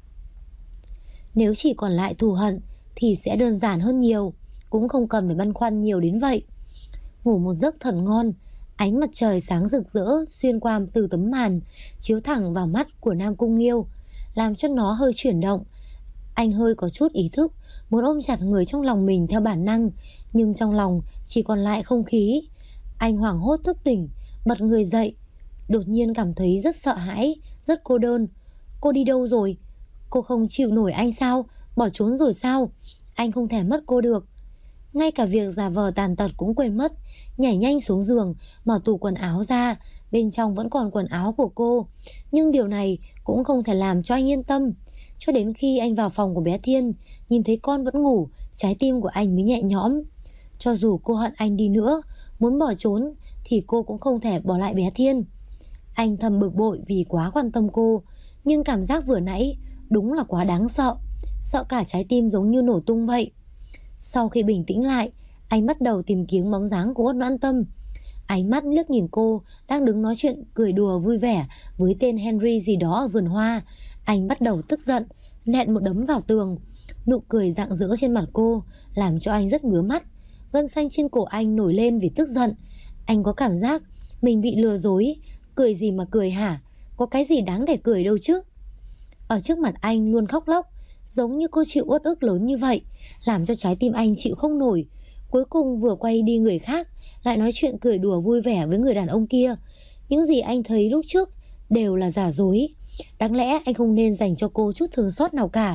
Nếu chỉ còn lại thù hận thì sẽ đơn giản hơn nhiều, cũng không cần phải băn khoăn nhiều đến vậy. Ngủ một giấc thật ngon, ánh mặt trời sáng rực rỡ xuyên qua từ tấm màn, chiếu thẳng vào mắt của Nam Cung Nghiêu, làm cho nó hơi chuyển động. Anh hơi có chút ý thức, muốn ôm chặt người trong lòng mình theo bản năng, nhưng trong lòng chỉ còn lại không khí. Anh hoảng hốt thức tỉnh, bật người dậy, đột nhiên cảm thấy rất sợ hãi, rất cô đơn. Cô đi đâu rồi? Cô không chịu nổi anh sao? Bỏ trốn rồi sao? Anh không thể mất cô được. Ngay cả việc giả vờ tàn tật cũng quên mất, nhảy nhanh xuống giường, mở tủ quần áo ra, bên trong vẫn còn quần áo của cô. Nhưng điều này cũng không thể làm cho anh yên tâm. Cho đến khi anh vào phòng của bé Thiên, nhìn thấy con vẫn ngủ, trái tim của anh mới nhẹ nhõm. Cho dù cô hận anh đi nữa, muốn bỏ trốn, thì cô cũng không thể bỏ lại bé Thiên. Anh thầm bực bội vì quá quan tâm cô, nhưng cảm giác vừa nãy đúng là quá đáng sợ, sợ cả trái tim giống như nổ tung vậy. Sau khi bình tĩnh lại, anh bắt đầu tìm kiếm bóng dáng của Uất Noãn Tâm. Ánh mắt liếc nhìn cô đang đứng nói chuyện cười đùa vui vẻ với tên Henry gì đó ở vườn hoa. Anh bắt đầu tức giận, nện một đấm vào tường. Nụ cười rạng rỡ trên mặt cô làm cho anh rất ngứa mắt. Gân xanh trên cổ anh nổi lên vì tức giận. Anh có cảm giác mình bị lừa dối. Cười gì mà cười hả? Có cái gì đáng để cười đâu chứ. Ở trước mặt anh luôn khóc lóc, giống như cô chịu uất ức lớn như vậy, làm cho trái tim anh chịu không nổi. Cuối cùng vừa quay đi người khác, lại nói chuyện cười đùa vui vẻ với người đàn ông kia. Những gì anh thấy lúc trước đều là giả dối. Đáng lẽ anh không nên dành cho cô chút thương xót nào cả.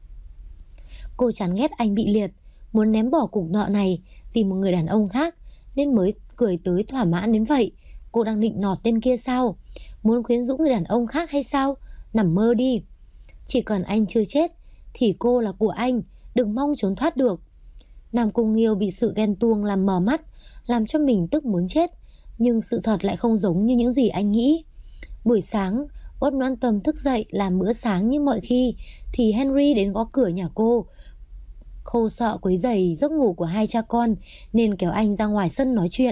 Cô chán ghét anh bị liệt, muốn ném bỏ cục nợ này, tìm một người đàn ông khác, nên mới cười tới thỏa mãn đến vậy. Cô đang định nọt tên kia sao? Muốn quyến rũ người đàn ông khác hay sao? Nằm mơ đi. Chỉ cần anh chưa chết thì cô là của anh, đừng mong trốn thoát được. Nam Cung Nghiêu bị sự ghen tuông làm mờ mắt, làm cho mình tức muốn chết. Nhưng sự thật lại không giống như những gì anh nghĩ. Buổi sáng, Uất Noãn Tâm thức dậy làm bữa sáng như mọi khi, thì Henry đến gõ cửa nhà cô. Cô sợ quấy rầy giấc ngủ của hai cha con nên kéo anh ra ngoài sân nói chuyện.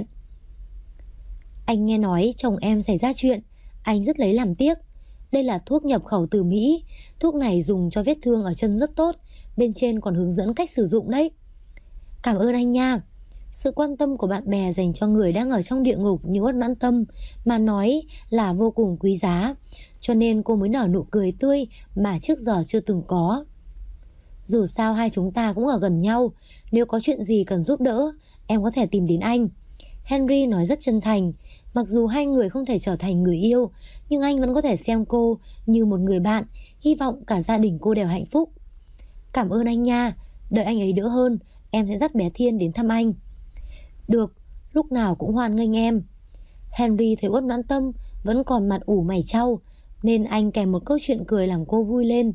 Anh nghe nói chồng em xảy ra chuyện, anh rất lấy làm tiếc. Đây là thuốc nhập khẩu từ Mỹ. Thuốc này dùng cho vết thương ở chân rất tốt, bên trên còn hướng dẫn cách sử dụng đấy. Cảm ơn anh nha. Sự quan tâm của bạn bè dành cho người đang ở trong địa ngục như Uất Noãn Tâm mà nói là vô cùng quý giá, cho nên cô mới nở nụ cười tươi mà trước giờ chưa từng có. Dù sao hai chúng ta cũng ở gần nhau, nếu có chuyện gì cần giúp đỡ, em có thể tìm đến anh. Henry nói rất chân thành. Mặc dù hai người không thể trở thành người yêu, nhưng anh vẫn có thể xem cô như một người bạn. Hy vọng cả gia đình cô đều hạnh phúc. Cảm ơn anh nha. Đợi anh ấy đỡ hơn, em sẽ dắt bé Thiên đến thăm anh. Được, lúc nào cũng hoan nghênh em. Henry thấy Uất Noãn Tâm vẫn còn mặt ủ mày chau, nên anh kèm một câu chuyện cười làm cô vui lên.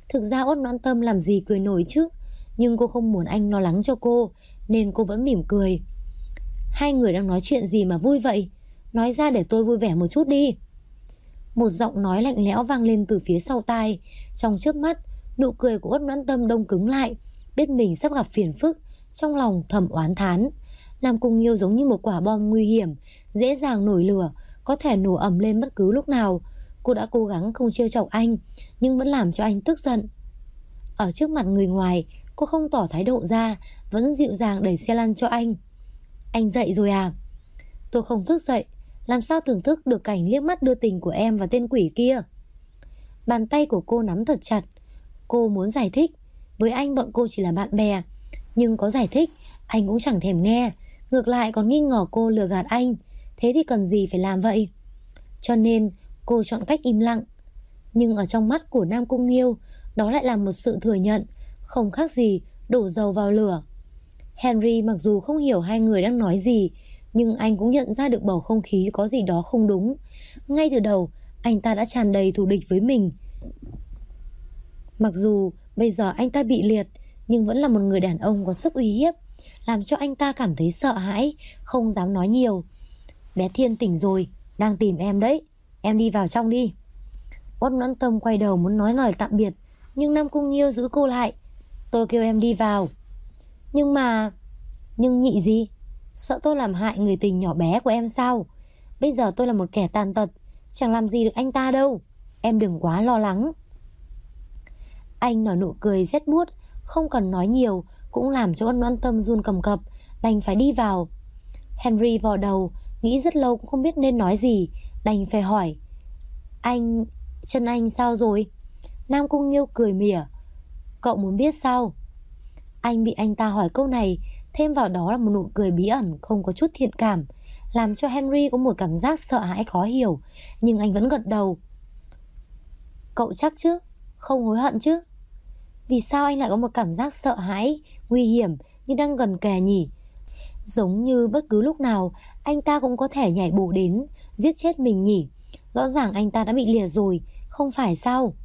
Thực ra Uất Noãn Tâm làm gì cười nổi chứ, nhưng cô không muốn anh lo lắng cho cô nên cô vẫn mỉm cười. Hai người đang nói chuyện gì mà vui vậy? Nói ra để tôi vui vẻ một chút đi. Một giọng nói lạnh lẽo vang lên từ phía sau tai. Trong chớp mắt, nụ cười của Uất Noãn Tâm đông cứng lại. Biết mình sắp gặp phiền phức, trong lòng thầm oán thán. Nam Cung Nghiêu giống như một quả bom nguy hiểm, dễ dàng nổi lửa, có thể nổ ầm lên bất cứ lúc nào. Cô đã cố gắng không trêu chọc anh, nhưng vẫn làm cho anh tức giận. Ở trước mặt người ngoài, cô không tỏ thái độ ra, vẫn dịu dàng đẩy xe lăn cho anh. Anh dậy rồi à? Tôi không thức dậy, làm sao thưởng thức được cảnh liếc mắt đưa tình của em và tên quỷ kia. Bàn tay của cô nắm thật chặt. Cô muốn giải thích, với anh bọn cô chỉ là bạn bè. Nhưng có giải thích, anh cũng chẳng thèm nghe. Ngược lại còn nghi ngờ cô lừa gạt anh. Thế thì cần gì phải làm vậy? Cho nên cô chọn cách im lặng. Nhưng ở trong mắt của Nam Cung Nghiêu, đó lại là một sự thừa nhận, không khác gì đổ dầu vào lửa. Henry mặc dù không hiểu hai người đang nói gì, nhưng anh cũng nhận ra được bầu không khí có gì đó không đúng. Ngay từ đầu, anh ta đã tràn đầy thù địch với mình. Mặc dù bây giờ anh ta bị liệt, nhưng vẫn là một người đàn ông có sức uy hiếp, làm cho anh ta cảm thấy sợ hãi, không dám nói nhiều. Bé Thiên tỉnh rồi, đang tìm em đấy, em đi vào trong đi. Uất Noãn Tâm quay đầu muốn nói lời tạm biệt, nhưng Nam Cung Nghiêu giữ cô lại. Tôi kêu em đi vào. Nhưng nhị gì? Sợ tôi làm hại người tình nhỏ bé của em sao? Bây giờ tôi là một kẻ tàn tật, chẳng làm gì được anh ta đâu. Em đừng quá lo lắng. Anh nở nụ cười rét buốt, không cần nói nhiều, cũng làm cho Uất Noãn Tâm run cầm cập, đành phải đi vào. Henry vò đầu, nghĩ rất lâu cũng không biết nên nói gì, đành phải hỏi. Chân anh sao rồi? Nam Cung Nghiêu cười mỉa. Cậu muốn biết sao? Anh bị anh ta hỏi câu này, thêm vào đó là một nụ cười bí ẩn không có chút thiện cảm, làm cho Henry có một cảm giác sợ hãi khó hiểu, nhưng anh vẫn gật đầu. Cậu chắc chứ? Không hối hận chứ? Vì sao anh lại có một cảm giác sợ hãi, nguy hiểm như đang gần kề nhỉ? Giống như bất cứ lúc nào anh ta cũng có thể nhảy bổ đến, giết chết mình nhỉ? Rõ ràng anh ta đã bị liệt rồi, không phải sao?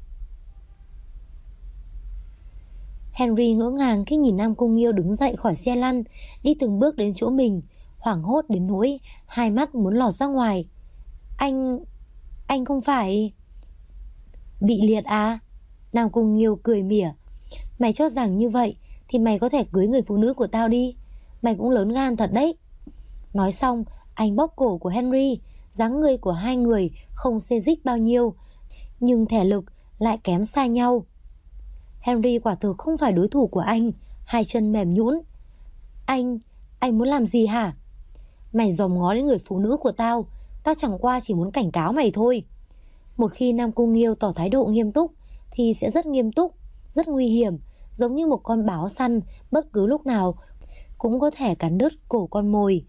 Henry ngỡ ngàng khi nhìn Nam Cung Nghiêu đứng dậy khỏi xe lăn, đi từng bước đến chỗ mình, hoảng hốt đến nỗi hai mắt muốn lọt ra ngoài. Anh không phải... Bị liệt à? Nam Cung Nghiêu cười mỉa. Mày cho rằng như vậy thì mày có thể cưới người phụ nữ của tao đi. Mày cũng lớn gan thật đấy. Nói xong, anh bóp cổ của Henry. Dáng người của hai người không xê xích bao nhiêu, nhưng thể lực lại kém xa nhau. Henry quả thực không phải đối thủ của anh, hai chân mềm nhũn. Anh muốn làm gì hả? Mày dòm ngó đến người phụ nữ của tao, tao chẳng qua chỉ muốn cảnh cáo mày thôi. Một khi Nam Cung Nghiêu tỏ thái độ nghiêm túc thì sẽ rất nghiêm túc, rất nguy hiểm, giống như một con báo săn bất cứ lúc nào cũng có thể cắn đứt cổ con mồi.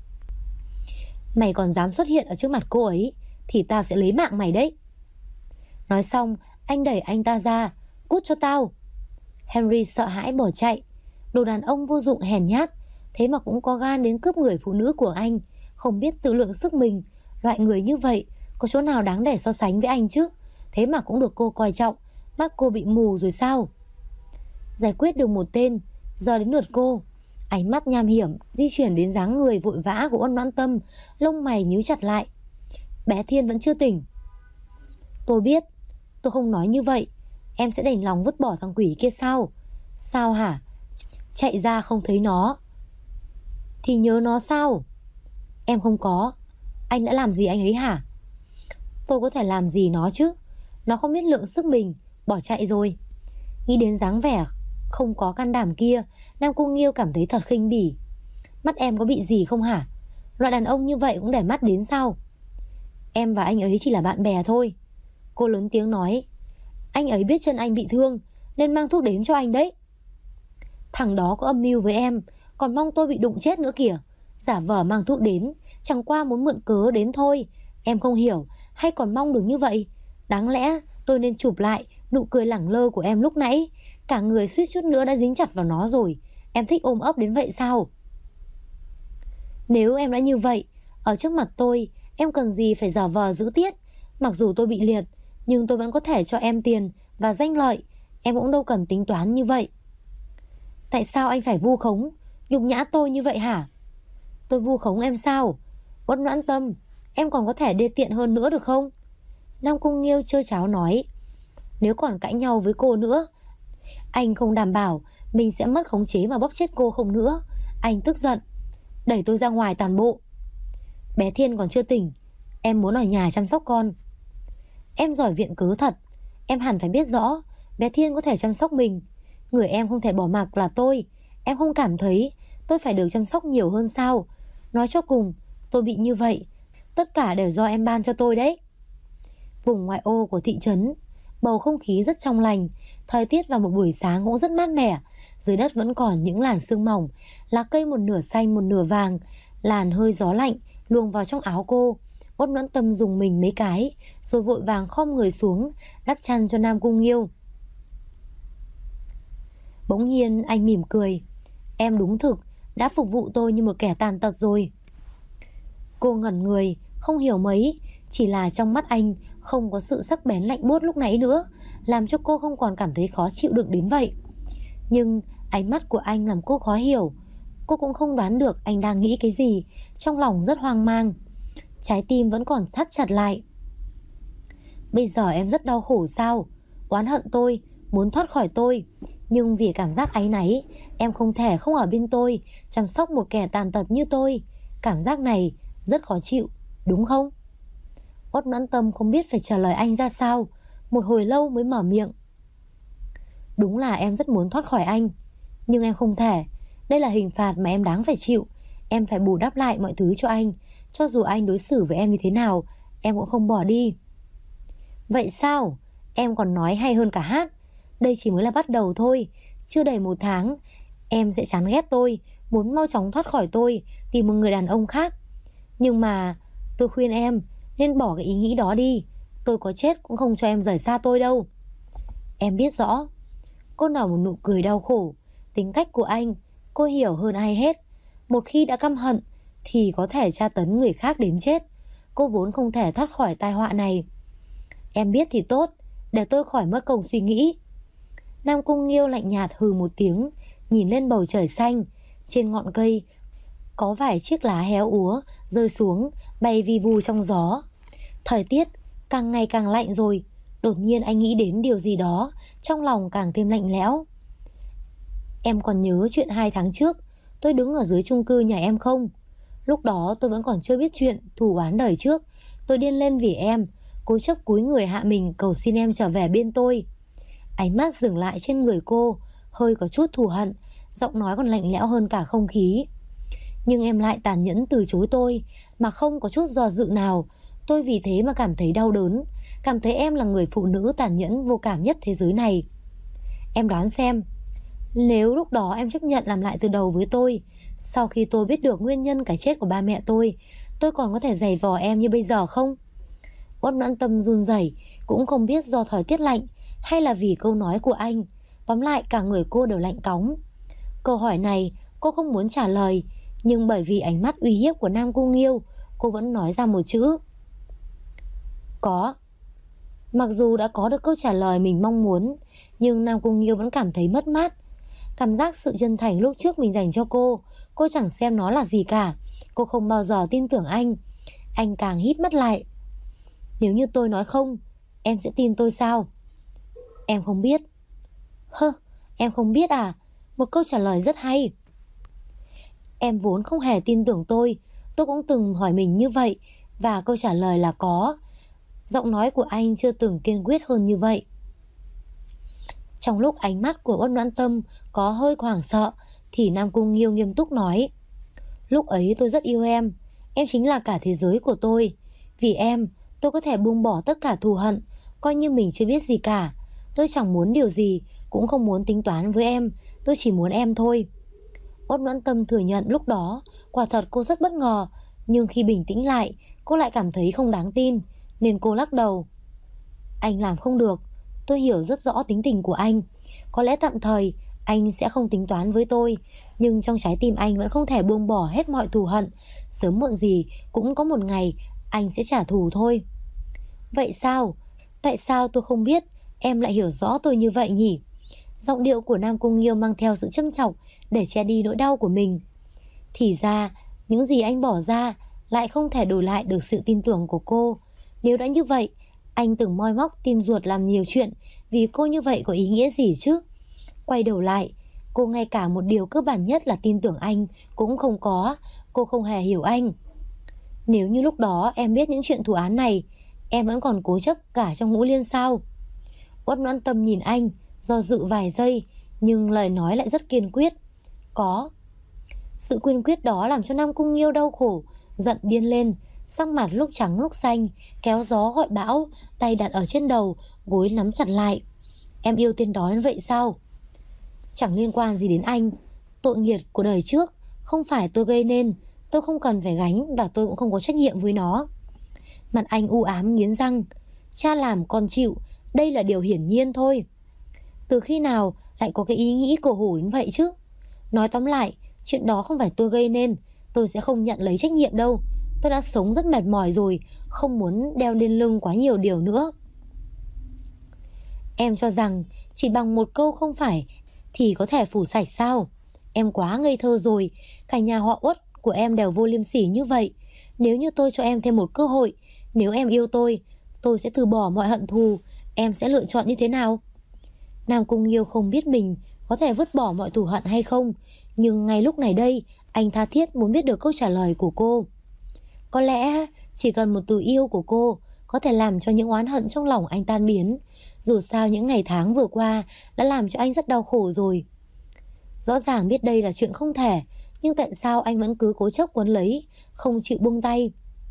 Mày còn dám xuất hiện ở trước mặt cô ấy thì tao sẽ lấy mạng mày đấy. Nói xong, anh đẩy anh ta ra. Cút cho tao. Henry sợ hãi bỏ chạy. Đồ đàn ông vô dụng hèn nhát, thế mà cũng có gan đến cướp người phụ nữ của anh, không biết tự lượng sức mình. Loại người như vậy có chỗ nào đáng để so sánh với anh chứ? Thế mà cũng được cô coi trọng. Mắt cô bị mù rồi sao? Giải quyết được một tên, giờ đến lượt cô. Ánh mắt nham hiểm di chuyển đến dáng người vội vã của Uất Noãn Tâm, lông mày nhíu chặt lại. Bé Thiên vẫn chưa tỉnh. Tôi biết, tôi không nói như vậy em sẽ đành lòng vứt bỏ thằng quỷ kia sao? Sao hả? Chạy ra không thấy nó thì nhớ nó sao? Em không có. Anh đã làm gì anh ấy hả? Tôi có thể làm gì nó chứ? Nó không biết lượng sức mình, bỏ chạy rồi. Nghĩ đến dáng vẻ không có can đảm kia, Nam Cung Nghiêu cảm thấy thật khinh bỉ. Mắt em có bị gì không hả? Loại đàn ông như vậy cũng để mắt đến sao? Em và anh ấy chỉ là bạn bè thôi. Cô lớn tiếng nói. Anh ấy biết chân anh bị thương nên mang thuốc đến cho anh đấy. Thằng đó có âm mưu với em, còn mong tôi bị đụng chết nữa kìa. Giả vờ mang thuốc đến, chẳng qua muốn mượn cớ đến thôi. Em không hiểu hay còn mong được như vậy? Đáng lẽ tôi nên chụp lại nụ cười lẳng lơ của em lúc nãy. Cả người suýt chút nữa đã dính chặt vào nó rồi. Em thích ôm ấp đến vậy sao? Nếu em đã như vậy, ở trước mặt tôi, em cần gì phải giả vờ giữ tiết? Mặc dù tôi bị liệt, nhưng tôi vẫn có thể cho em tiền và danh lợi, em cũng đâu cần tính toán như vậy. Tại sao anh phải vu khống, nhục nhã tôi như vậy hả? Tôi vu khống em sao? Uất Noãn Tâm, em còn có thể đê tiện hơn nữa được không? Nam Cung Nghiêu trơ tráo nói. Nếu còn cãi nhau với cô nữa, anh không đảm bảo mình sẽ mất khống chế và bóp chết cô không nữa. Anh tức giận, đẩy tôi ra ngoài toàn bộ. Bé Thiên còn chưa tỉnh, em muốn ở nhà chăm sóc con. Em giỏi viện cớ thật. Em hẳn phải biết rõ bé Thiên có thể chăm sóc mình. Người em không thể bỏ mặc là tôi. Em không cảm thấy tôi phải được chăm sóc nhiều hơn sao? Nói cho cùng, tôi bị như vậy, tất cả đều do em ban cho tôi đấy. Vùng ngoại ô của thị trấn, bầu không khí rất trong lành. Thời tiết vào một buổi sáng cũng rất mát mẻ. Dưới đất vẫn còn những làn sương mỏng, lá cây một nửa xanh một nửa vàng. Làn hơi gió lạnh luồng vào trong áo cô. Uất Noãn Tâm dùng mình mấy cái, rồi vội vàng khom người xuống đắp chăn cho Nam Cung Nghiêu. Bỗng nhiên anh mỉm cười. Em đúng thực đã phục vụ tôi như một kẻ tàn tật rồi. Cô ngẩn người, không hiểu mấy, chỉ là trong mắt anh không có sự sắc bén lạnh buốt lúc nãy nữa, làm cho cô không còn cảm thấy khó chịu được đến vậy. Nhưng ánh mắt của anh làm cô khó hiểu. Cô cũng không đoán được anh đang nghĩ cái gì, trong lòng rất hoang mang. Trái tim vẫn còn thắt chặt lại. Bây giờ em rất đau khổ sao? Oán hận tôi, muốn thoát khỏi tôi. Nhưng vì cảm giác áy náy, em không thể không ở bên tôi, chăm sóc một kẻ tàn tật như tôi. Cảm giác này rất khó chịu, đúng không? Uất Noãn Tâm không biết phải trả lời anh ra sao, một hồi lâu mới mở miệng. Đúng là em rất muốn thoát khỏi anh, nhưng em không thể. Đây là hình phạt mà em đáng phải chịu. Em phải bù đắp lại mọi thứ cho anh. Cho dù anh đối xử với em như thế nào, em cũng không bỏ đi. Vậy sao? Em còn nói hay hơn cả hát. Đây chỉ mới là bắt đầu thôi. Chưa đầy 1 tháng em sẽ chán ghét tôi, muốn mau chóng thoát khỏi tôi, tìm một người đàn ông khác. Nhưng mà tôi khuyên em nên bỏ cái ý nghĩ đó đi. Tôi có chết cũng không cho em rời xa tôi đâu. Em biết rõ. Cô nở một nụ cười đau khổ. Tính cách của anh cô hiểu hơn ai hết. Một khi đã căm hận thì có thể tra tấn người khác đến chết. Cô vốn không thể thoát khỏi tai họa này. Em biết thì tốt, để tôi khỏi mất công suy nghĩ. Nam Cung Nghiêu lạnh nhạt hừ một tiếng, nhìn lên bầu trời xanh. Trên ngọn cây có vài chiếc lá héo úa rơi xuống, bay vi vu trong gió. Thời tiết càng ngày càng lạnh rồi. Đột nhiên anh nghĩ đến điều gì đó, trong lòng càng thêm lạnh lẽo. Em còn nhớ chuyện 2 tháng trước tôi đứng ở dưới chung cư nhà em không? Lúc đó tôi vẫn còn chưa biết chuyện thù oán đời trước. Tôi điên lên vì em, cố chấp cúi người hạ mình cầu xin em trở về bên tôi. Ánh mắt dừng lại trên người cô, hơi có chút thù hận, giọng nói còn lạnh lẽo hơn cả không khí. Nhưng em lại tàn nhẫn từ chối tôi, mà không có chút do dự nào. Tôi vì thế mà cảm thấy đau đớn, cảm thấy em là người phụ nữ tàn nhẫn vô cảm nhất thế giới này. Em đoán xem, nếu lúc đó em chấp nhận làm lại từ đầu với tôi, sau khi tôi biết được nguyên nhân cái chết của ba mẹ tôi còn có thể giày vò em như bây giờ không? Uất Noãn Tâm run rẩy, cũng không biết do thời tiết lạnh hay là vì câu nói của anh. Tóm lại cả người cô đều lạnh cóng. Câu hỏi này cô không muốn trả lời, nhưng bởi vì ánh mắt uy hiếp của Nam Cung Nghiêu, cô vẫn nói ra một chữ. Có. Mặc dù đã có được câu trả lời mình mong muốn, nhưng Nam Cung Nghiêu vẫn cảm thấy mất mát. Cảm giác sự chân thành lúc trước mình dành cho cô chẳng xem nó là gì cả. Cô không bao giờ tin tưởng anh. Anh càng híp mắt lại. Nếu như tôi nói không, em sẽ tin tôi sao? Em không biết. Em không biết à? Một câu trả lời rất hay. Em vốn không hề tin tưởng tôi cũng từng hỏi mình như vậy, và câu trả lời là có. Giọng nói của anh chưa từng kiên quyết hơn như vậy. Trong lúc ánh mắt của Uất Noãn Tâm có hơi hoảng sợ, thì Nam Cung Nghiêu nghiêm túc nói. Lúc ấy tôi rất yêu em chính là cả thế giới của tôi. Vì em, tôi có thể buông bỏ tất cả thù hận, coi như mình chưa biết gì cả. Tôi chẳng muốn điều gì, cũng không muốn tính toán với em, tôi chỉ muốn em thôi. Uất Noãn Tâm thừa nhận lúc đó quả thật cô rất bất ngờ, nhưng khi bình tĩnh lại, cô lại cảm thấy không đáng tin, nên cô lắc đầu. Anh làm không được. Tôi hiểu rất rõ tính tình của anh. Có lẽ tạm thời anh sẽ không tính toán với tôi, nhưng trong trái tim anh vẫn không thể buông bỏ hết mọi thù hận. Sớm muộn gì cũng có một ngày anh sẽ trả thù thôi. Vậy sao? Tại sao tôi không biết em lại hiểu rõ tôi như vậy nhỉ? Giọng điệu của Nam Cung Nghiêu mang theo sự châm chọc để che đi nỗi đau của mình. Thì ra, những gì anh bỏ ra lại không thể đổi lại được sự tin tưởng của cô. Nếu đã như vậy, anh từng moi móc tim ruột làm nhiều chuyện vì cô như vậy có ý nghĩa gì chứ? Quay đầu lại, cô ngay cả một điều cơ bản nhất là tin tưởng anh cũng không có. Cô không hề hiểu anh. Nếu như lúc đó em biết những chuyện thù án này, em vẫn còn cố chấp cả trong Ngũ Liên sao? Uất Noãn Tâm nhìn anh, do dự vài giây, nhưng lời nói lại rất kiên quyết. Có. Sự kiên quyết đó làm cho Nam Cung Nghiêu đau khổ, giận điên lên, sắc mặt lúc trắng lúc xanh, kéo gió gọi bão, tay đặt ở trên đầu, gối nắm chặt lại. Em yêu tên đó đến vậy sao? Chẳng liên quan gì đến anh. Tội nghiệp của đời trước không phải tôi gây nên, tôi không cần phải gánh và tôi cũng không có trách nhiệm với nó. Mặt anh u ám nghiến răng. Cha làm con chịu, đây là điều hiển nhiên thôi. Từ khi nào lại có cái ý nghĩ cổ hủ đến vậy chứ? Nói tóm lại, chuyện đó không phải tôi gây nên, tôi sẽ không nhận lấy trách nhiệm đâu. Tôi đã sống rất mệt mỏi rồi, không muốn đeo lên lưng quá nhiều điều nữa. Em cho rằng chỉ bằng một câu không phải thì có thể phủ sạch sao? Em quá ngây thơ rồi, cả nhà họ Uất của em đều vô liêm sỉ như vậy. Nếu như tôi cho em thêm một cơ hội, nếu em yêu tôi sẽ từ bỏ mọi hận thù. Em sẽ lựa chọn như thế nào? Nam Cung Nghiêu không biết mình có thể vứt bỏ mọi thù hận hay không, nhưng ngay lúc này đây, anh tha thiết muốn biết được câu trả lời của cô. Có lẽ chỉ cần một từ yêu của cô có thể làm cho những oán hận trong lòng anh tan biến. Dù sao những ngày tháng vừa qua đã làm cho anh rất đau khổ rồi. Rõ ràng biết đây là chuyện không thể, nhưng tại sao anh vẫn cứ cố chấp quấn lấy, không chịu buông tay?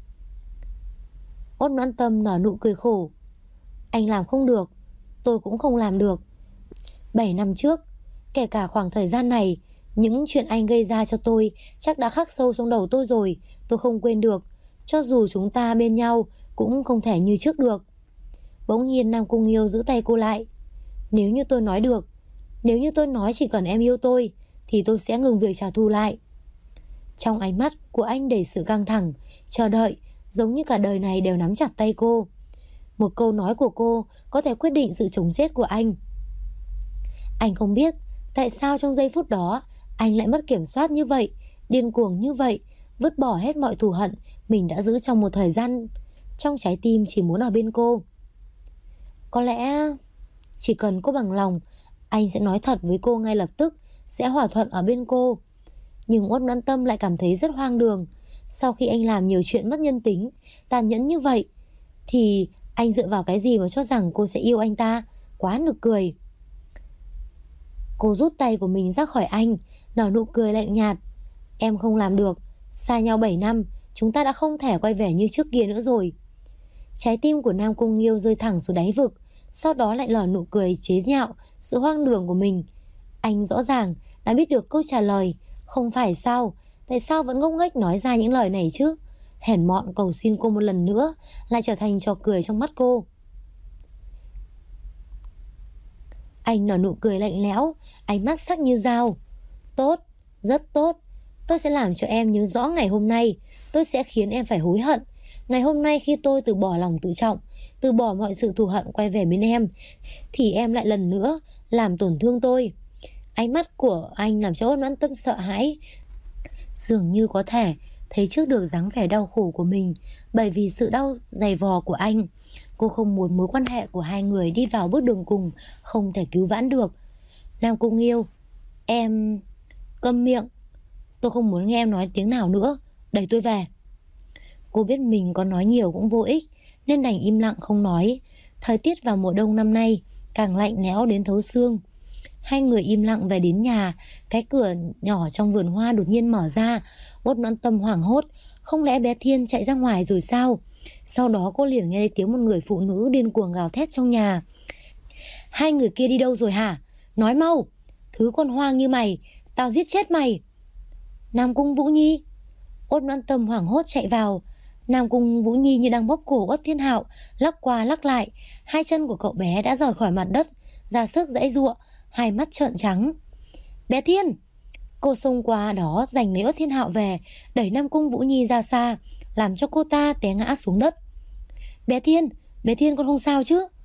Uất Noãn Tâm nở nụ cười khổ. Anh làm không được, tôi cũng không làm được. 7 năm trước, kể cả khoảng thời gian này, những chuyện anh gây ra cho tôi chắc đã khắc sâu trong đầu tôi rồi. Tôi không quên được. Cho dù chúng ta bên nhau cũng không thể như trước được. Bỗng nhiên Nam Cung Nghiêu giữ tay cô lại. Nếu như tôi nói được, nếu như tôi nói chỉ cần em yêu tôi, thì tôi sẽ ngừng việc trả thù lại. Trong ánh mắt của anh đầy sự căng thẳng, chờ đợi, giống như cả đời này đều nắm chặt tay cô. Một câu nói của cô có thể quyết định sự sống chết của anh. Anh không biết tại sao trong giây phút đó anh lại mất kiểm soát như vậy, điên cuồng như vậy, vứt bỏ hết mọi thù hận mình đã giữ trong một thời gian, trong trái tim chỉ muốn ở bên cô. Có lẽ chỉ cần cô bằng lòng, anh sẽ nói thật với cô ngay lập tức, sẽ hòa thuận ở bên cô. Nhưng Uất Noãn Tâm lại cảm thấy rất hoang đường. Sau khi anh làm nhiều chuyện mất nhân tính, tàn nhẫn như vậy, thì anh dựa vào cái gì mà cho rằng cô sẽ yêu anh ta? Quá nực cười. Cô rút tay của mình ra khỏi anh, nở nụ cười lạnh nhạt. Em không làm được. Xa nhau 7 năm, chúng ta đã không thể quay về như trước kia nữa rồi. Trái tim của Nam Cung Nghiêu rơi thẳng xuống đáy vực, sau đó lại nở nụ cười chế nhạo sự hoang đường của mình. Anh rõ ràng đã biết được câu trả lời, không phải sao? Tại sao vẫn ngốc nghếch nói ra những lời này chứ? Hèn mọn cầu xin cô một lần nữa lại trở thành trò cười trong mắt cô. Anh nở nụ cười lạnh lẽo, ánh mắt sắc như dao. Tốt, rất tốt. Tôi sẽ làm cho em nhớ rõ ngày hôm nay. Tôi sẽ khiến em phải hối hận. Ngày hôm nay khi tôi từ bỏ lòng tự trọng, từ bỏ mọi sự thù hận quay về bên em, thì em lại lần nữa làm tổn thương tôi. Ánh mắt của anh làm cho Uất Noãn Tâm sợ hãi, dường như có thể thấy trước được dáng vẻ đau khổ của mình bởi vì sự đau dày vò của anh. Cô không muốn mối quan hệ của hai người đi vào bước đường cùng, không thể cứu vãn được. Nam Cung Nghiêu, em... Câm miệng. Tôi không muốn nghe em nói tiếng nào nữa. Đẩy tôi về. Cô biết mình có nói nhiều cũng vô ích, nên đành im lặng không nói. Thời tiết vào mùa đông năm nay càng lạnh lẽo đến thấu xương. Hai người im lặng về đến nhà. Cái cửa nhỏ trong vườn hoa đột nhiên mở ra. Uất Noãn Tâm hoảng hốt. Không lẽ bé Thiên chạy ra ngoài rồi sao? Sau đó cô liền nghe tiếng một người phụ nữ điên cuồng gào thét trong nhà. Hai người kia đi đâu rồi hả? Nói mau. Thứ con hoang như mày, tao giết chết mày. Nam Cung Vũ Nhi. Uất Noãn Tâm hoảng hốt chạy vào. Nam Cung Vũ Nhi như đang bóp cổ Uất Thiên Hạo, lắc qua lắc lại. Hai chân của cậu bé đã rời khỏi mặt đất, ra sức giãy giụa, hai mắt trợn trắng. Bé Thiên. Cô xông qua đó giành lấy Uất Thiên Hạo về, đẩy Nam Cung Vũ Nhi ra xa, làm cho cô ta té ngã xuống đất. Bé Thiên con không sao chứ?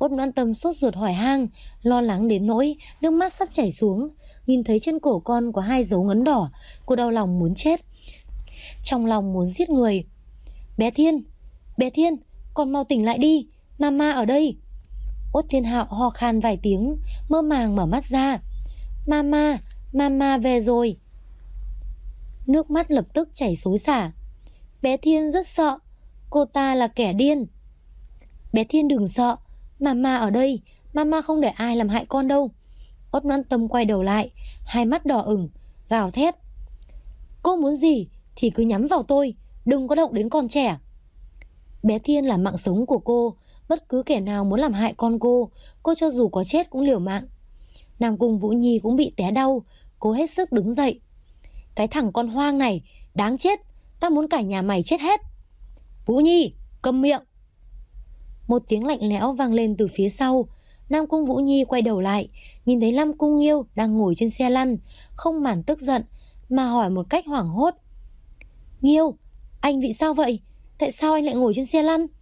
Út Noãn Tâm sốt ruột hỏi han, lo lắng đến nỗi nước mắt sắp chảy xuống. Nhìn thấy trên cổ con có 2 dấu ngấn đỏ, cô đau lòng muốn chết, trong lòng muốn giết người. Bé Thiên, con mau tỉnh lại đi, mama ở đây. Út Thiên Hạo ho khan vài tiếng, mơ màng mở mắt ra. Mama về rồi. Nước mắt lập tức chảy xối xả. Bé Thiên rất sợ, cô ta là kẻ điên. Bé Thiên đừng sợ, mama ở đây, mama không để ai làm hại con đâu. Út Noãn Tâm quay đầu lại, hai mắt đỏ ửng, gào thét. Cô muốn gì thì cứ nhắm vào tôi, đừng có động đến con trẻ. Bé Thiên là mạng sống của cô, bất cứ kẻ nào muốn làm hại con cô cho dù có chết cũng liều mạng. Nam Cung Vũ Nhi cũng bị té đau, cô hết sức đứng dậy. Cái thằng con hoang này, đáng chết, ta muốn cả nhà mày chết hết. Vũ Nhi, câm miệng. Một tiếng lạnh lẽo vang lên từ phía sau. Nam Cung Vũ Nhi quay đầu lại, nhìn thấy Nam Cung Nghiêu đang ngồi trên xe lăn, không màn tức giận mà hỏi một cách hoảng hốt. Nghiêu, anh bị sao vậy? Tại sao anh lại ngồi trên xe lăn?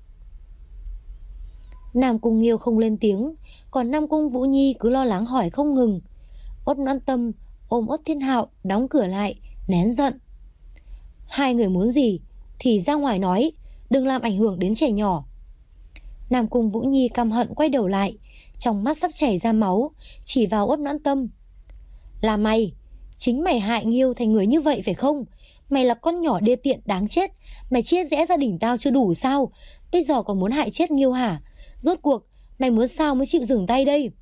Nam Cung Nghiêu không lên tiếng, còn Nam Cung Vũ Nhi cứ lo lắng hỏi không ngừng. Út Noãn Tâm ôm Út Thiên Hạo đóng cửa lại, nén giận. Hai người muốn gì thì ra ngoài nói, đừng làm ảnh hưởng đến trẻ nhỏ. Nam Cung Vũ Nhi căm hận quay đầu lại, trong mắt sắp chảy ra máu, chỉ vào Út Noãn Tâm. Là mày, chính mày hại Nghiêu thành người như vậy phải không? Mày là con nhỏ đê tiện đáng chết, mày chia rẽ gia đình tao chưa đủ sao? Bây giờ còn muốn hại chết Nghiêu hả? Rốt cuộc mày muốn sao mới chịu dừng tay đây?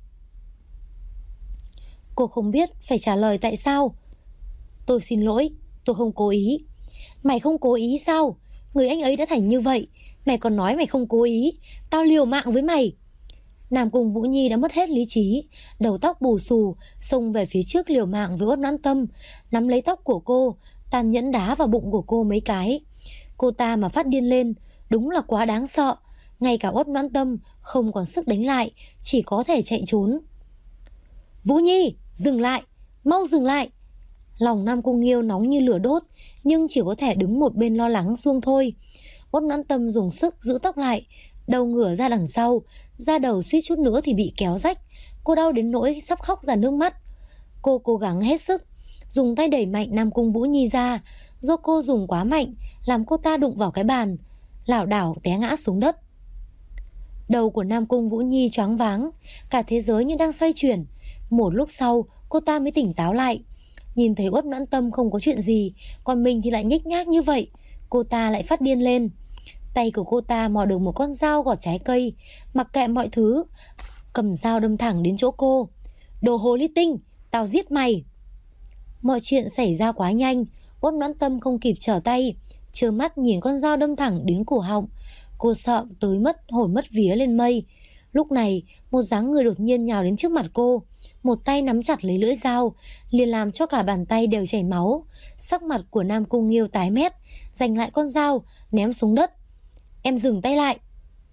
Cô không biết phải trả lời tại sao. Tôi xin lỗi, tôi không cố ý. Mày không cố ý sao? Người anh ấy đã thành như vậy, mày còn nói mày không cố ý. Tao liều mạng với mày. Nam Cung Vũ Nhi đã mất hết lý trí, đầu tóc bù xù, xông về phía trước liều mạng với Út Noãn Tâm, nắm lấy tóc của cô, tàn nhẫn đá vào bụng của cô mấy cái. Cô ta mà phát điên lên, đúng là quá đáng sợ. Ngay cả Út Noãn Tâm không còn sức đánh lại, chỉ có thể chạy trốn. Vũ Nhi, dừng lại, mau dừng lại. Lòng Nam Cung Nghiêu nóng như lửa đốt, nhưng chỉ có thể đứng một bên lo lắng xuông thôi. Út Noãn Tâm dùng sức giữ tóc lại, đầu ngửa ra đằng sau, da đầu suýt chút nữa thì bị kéo rách. Cô đau đến nỗi sắp khóc ra nước mắt. Cô cố gắng hết sức, dùng tay đẩy mạnh Nam Cung Vũ Nhi ra. Do cô dùng quá mạnh, làm cô ta đụng vào cái bàn, lảo đảo té ngã xuống đất. Đầu của Nam Cung Vũ Nhi choáng váng, cả thế giới như đang xoay chuyển. Một lúc sau, cô ta mới tỉnh táo lại. Nhìn thấy Út Noãn Tâm không có chuyện gì, còn mình thì lại nhếch nhác như vậy, cô ta lại phát điên lên. Tay của cô ta mò được một con dao gọt trái cây, mặc kệ mọi thứ, cầm dao đâm thẳng đến chỗ cô. Đồ hồ ly tinh, tao giết mày. Mọi chuyện xảy ra quá nhanh, Út Noãn Tâm không kịp trở tay, trơ mắt nhìn con dao đâm thẳng đến cổ họng. Cô sợ tới mất hồn mất vía lên mây. Lúc này, một dáng người đột nhiên nhào đến trước mặt cô, một tay nắm chặt lấy lưỡi dao, liền làm cho cả bàn tay đều chảy máu. Sắc mặt của Nam Cung Nghiêu tái mét, giành lại con dao, ném xuống đất. Em dừng tay lại.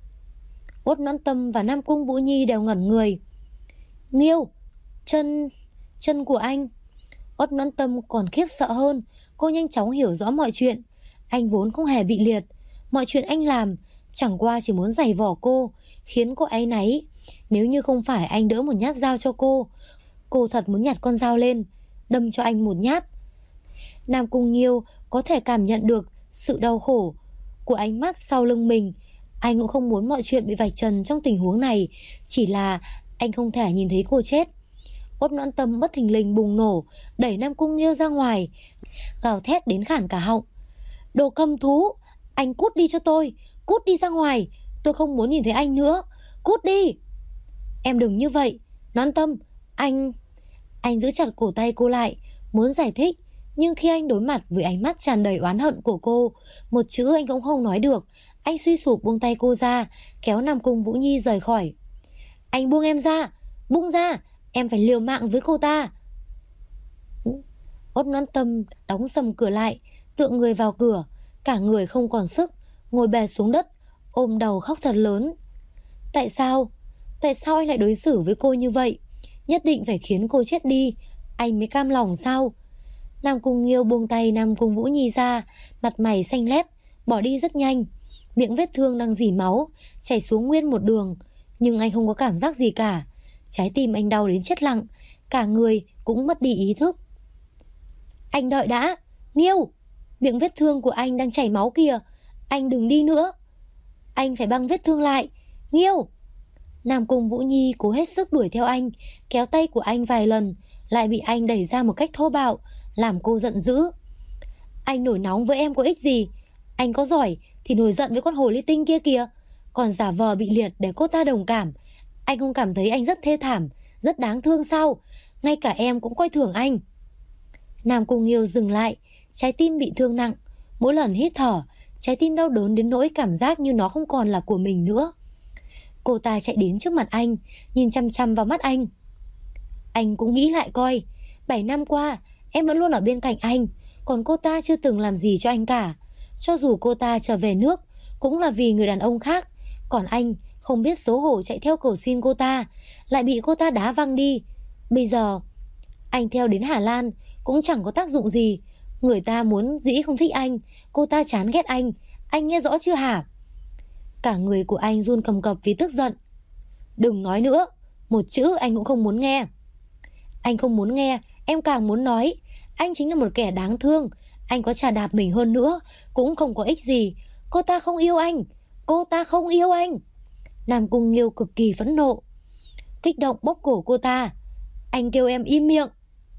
Út Noãn Tâm và Nam Cung Vũ Nhi đều ngẩn người. Nghiêu, chân của anh. Út Noãn Tâm còn khiếp sợ hơn, cô nhanh chóng hiểu rõ mọi chuyện. Anh vốn không hề bị liệt, mọi chuyện anh làm chẳng qua chỉ muốn giày vò cô, khiến cô áy náy. Nếu như không phải anh đỡ một nhát dao cho cô thật muốn nhặt con dao lên, đâm cho anh một nhát. Nam Cung Nghiêu có thể cảm nhận được sự đau khổ của ánh mắt sau lưng mình. Anh cũng không muốn mọi chuyện bị vạch trần trong tình huống này, chỉ là anh không thể nhìn thấy cô chết. Út Noãn Tâm bất thình lình bùng nổ, đẩy Nam Cung Nghiêu ra ngoài, gào thét đến khản cả họng. Đồ cầm thú, anh cút đi cho tôi, cút đi ra ngoài, tôi không muốn nhìn thấy anh nữa, cút đi. Em đừng như vậy, Noãn Tâm, anh giữ chặt cổ tay cô lại, muốn giải thích, nhưng khi anh đối mặt với ánh mắt tràn đầy oán hận của cô, một chữ anh cũng không nói được. Anh suy sụp buông tay cô ra, kéo Nam Cung Vũ Nhi rời khỏi. Anh buông em ra, buông ra, em phải liều mạng với cô ta. Út Noãn Tâm đóng sầm cửa lại, tựa người vào cửa, cả người không còn sức, ngồi bệt xuống đất, ôm đầu khóc thật lớn. Tại sao anh lại đối xử với cô như vậy? Nhất định phải khiến cô chết đi, anh mới cam lòng sao? Nam Cung Nghiêu buông tay Nam Cung Vũ Nhi ra, mặt mày xanh lét, bỏ đi rất nhanh. Miệng vết thương đang rỉ máu, chảy xuống nguyên một đường. Nhưng anh không có cảm giác gì cả. Trái tim anh đau đến chết lặng, cả người cũng mất đi ý thức. Anh đợi đã, Nghiêu! Miệng vết thương của anh đang chảy máu kìa. Anh đừng đi nữa. Anh phải băng vết thương lại. Nghiêu! Nam Cung Vũ Nhi cố hết sức đuổi theo anh, kéo tay của anh vài lần, lại bị anh đẩy ra một cách thô bạo, làm cô giận dữ. Anh nổi nóng với em có ích gì? Anh có giỏi thì nổi giận với con hồ ly tinh kia kìa, còn giả vờ bị liệt để cô ta đồng cảm. Anh không cảm thấy anh rất thê thảm, rất đáng thương sao? Ngay cả em cũng coi thường anh. Nam Cung Nghiêu dừng lại, trái tim bị thương nặng. Mỗi lần hít thở, trái tim đau đớn đến nỗi cảm giác như nó không còn là của mình nữa. Cô ta chạy đến trước mặt anh, nhìn chăm chăm vào mắt anh. Anh cũng nghĩ lại coi, 7 năm qua em vẫn luôn ở bên cạnh anh, còn cô ta chưa từng làm gì cho anh cả. Cho dù cô ta trở về nước cũng là vì người đàn ông khác, còn anh không biết xấu hổ chạy theo cầu xin cô ta, lại bị cô ta đá văng đi. Bây giờ anh theo đến Hà Lan cũng chẳng có tác dụng gì. Người ta muốn dĩ không thích anh, cô ta chán ghét anh nghe rõ chưa hả? Cả người của anh run cầm cập vì tức giận. Đừng nói nữa, một chữ anh cũng không muốn nghe. Anh không muốn nghe, em càng muốn nói. Anh chính là một kẻ đáng thương. Anh có chà đạp mình hơn nữa cũng không có ích gì. Cô ta không yêu anh. Cô ta không yêu anh. Nam Cung Nghiêu cực kỳ phẫn nộ, kích động bóp cổ cô ta. Anh kêu em im miệng.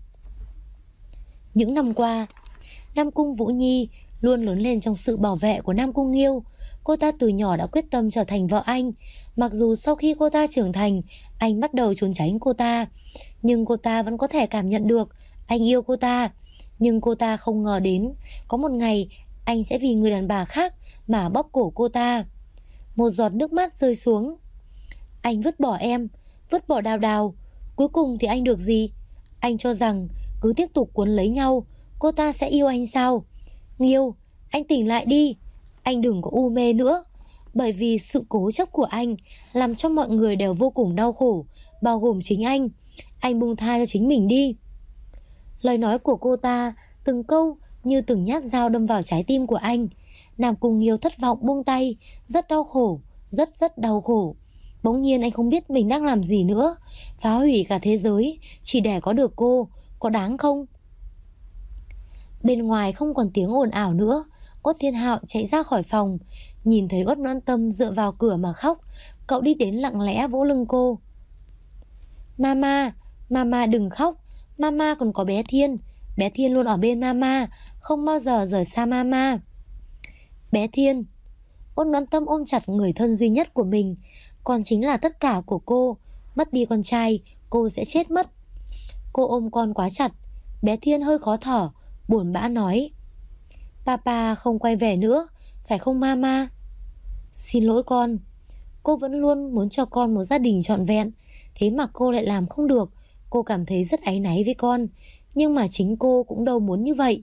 Những năm qua, Nam Cung Vũ Nhi luôn lớn lên trong sự bảo vệ của Nam Cung Nghiêu. Cô ta từ nhỏ đã quyết tâm trở thành vợ anh. Mặc dù sau khi cô ta trưởng thành, anh bắt đầu trốn tránh cô ta, nhưng cô ta vẫn có thể cảm nhận được anh yêu cô ta. Nhưng cô ta không ngờ đến có một ngày anh sẽ vì người đàn bà khác mà bóp cổ cô ta. Một giọt nước mắt rơi xuống. Anh vứt bỏ em, vứt bỏ Đào Đào. Cuối cùng thì anh được gì? Anh cho rằng cứ tiếp tục cuốn lấy nhau, cô ta sẽ yêu anh sao? Nghiêu, anh tỉnh lại đi. Anh đừng có u mê nữa. Bởi vì sự cố chấp của anh làm cho mọi người đều vô cùng đau khổ, bao gồm chính anh. Anh buông tha cho chính mình đi. Lời nói của cô ta từng câu như từng nhát dao đâm vào trái tim của anh. Nam Cung Nghiêu thất vọng buông tay, rất đau khổ, rất đau khổ. Bỗng nhiên anh không biết mình đang làm gì nữa. Phá hủy cả thế giới chỉ để có được cô, có đáng không? Bên ngoài không còn tiếng ồn ào nữa. Uất Thiên Hạo chạy ra khỏi phòng, nhìn thấy Uất Noãn Tâm dựa vào cửa mà khóc. Cậu đi đến lặng lẽ vỗ lưng cô. Mama, Mama đừng khóc. Mama còn có bé Thiên. Bé Thiên luôn ở bên Mama, không bao giờ rời xa Mama. Bé Thiên. Uất Noãn Tâm ôm chặt người thân duy nhất của mình. Con chính là tất cả của cô. Mất đi con trai, cô sẽ chết mất. Cô ôm con quá chặt. Bé Thiên hơi khó thở, buồn bã nói. Papa không quay về nữa, phải không Mama? Xin lỗi con. Cô vẫn luôn muốn cho con một gia đình trọn vẹn, thế mà cô lại làm không được. Cô cảm thấy rất áy náy với con, nhưng mà chính cô cũng đâu muốn như vậy.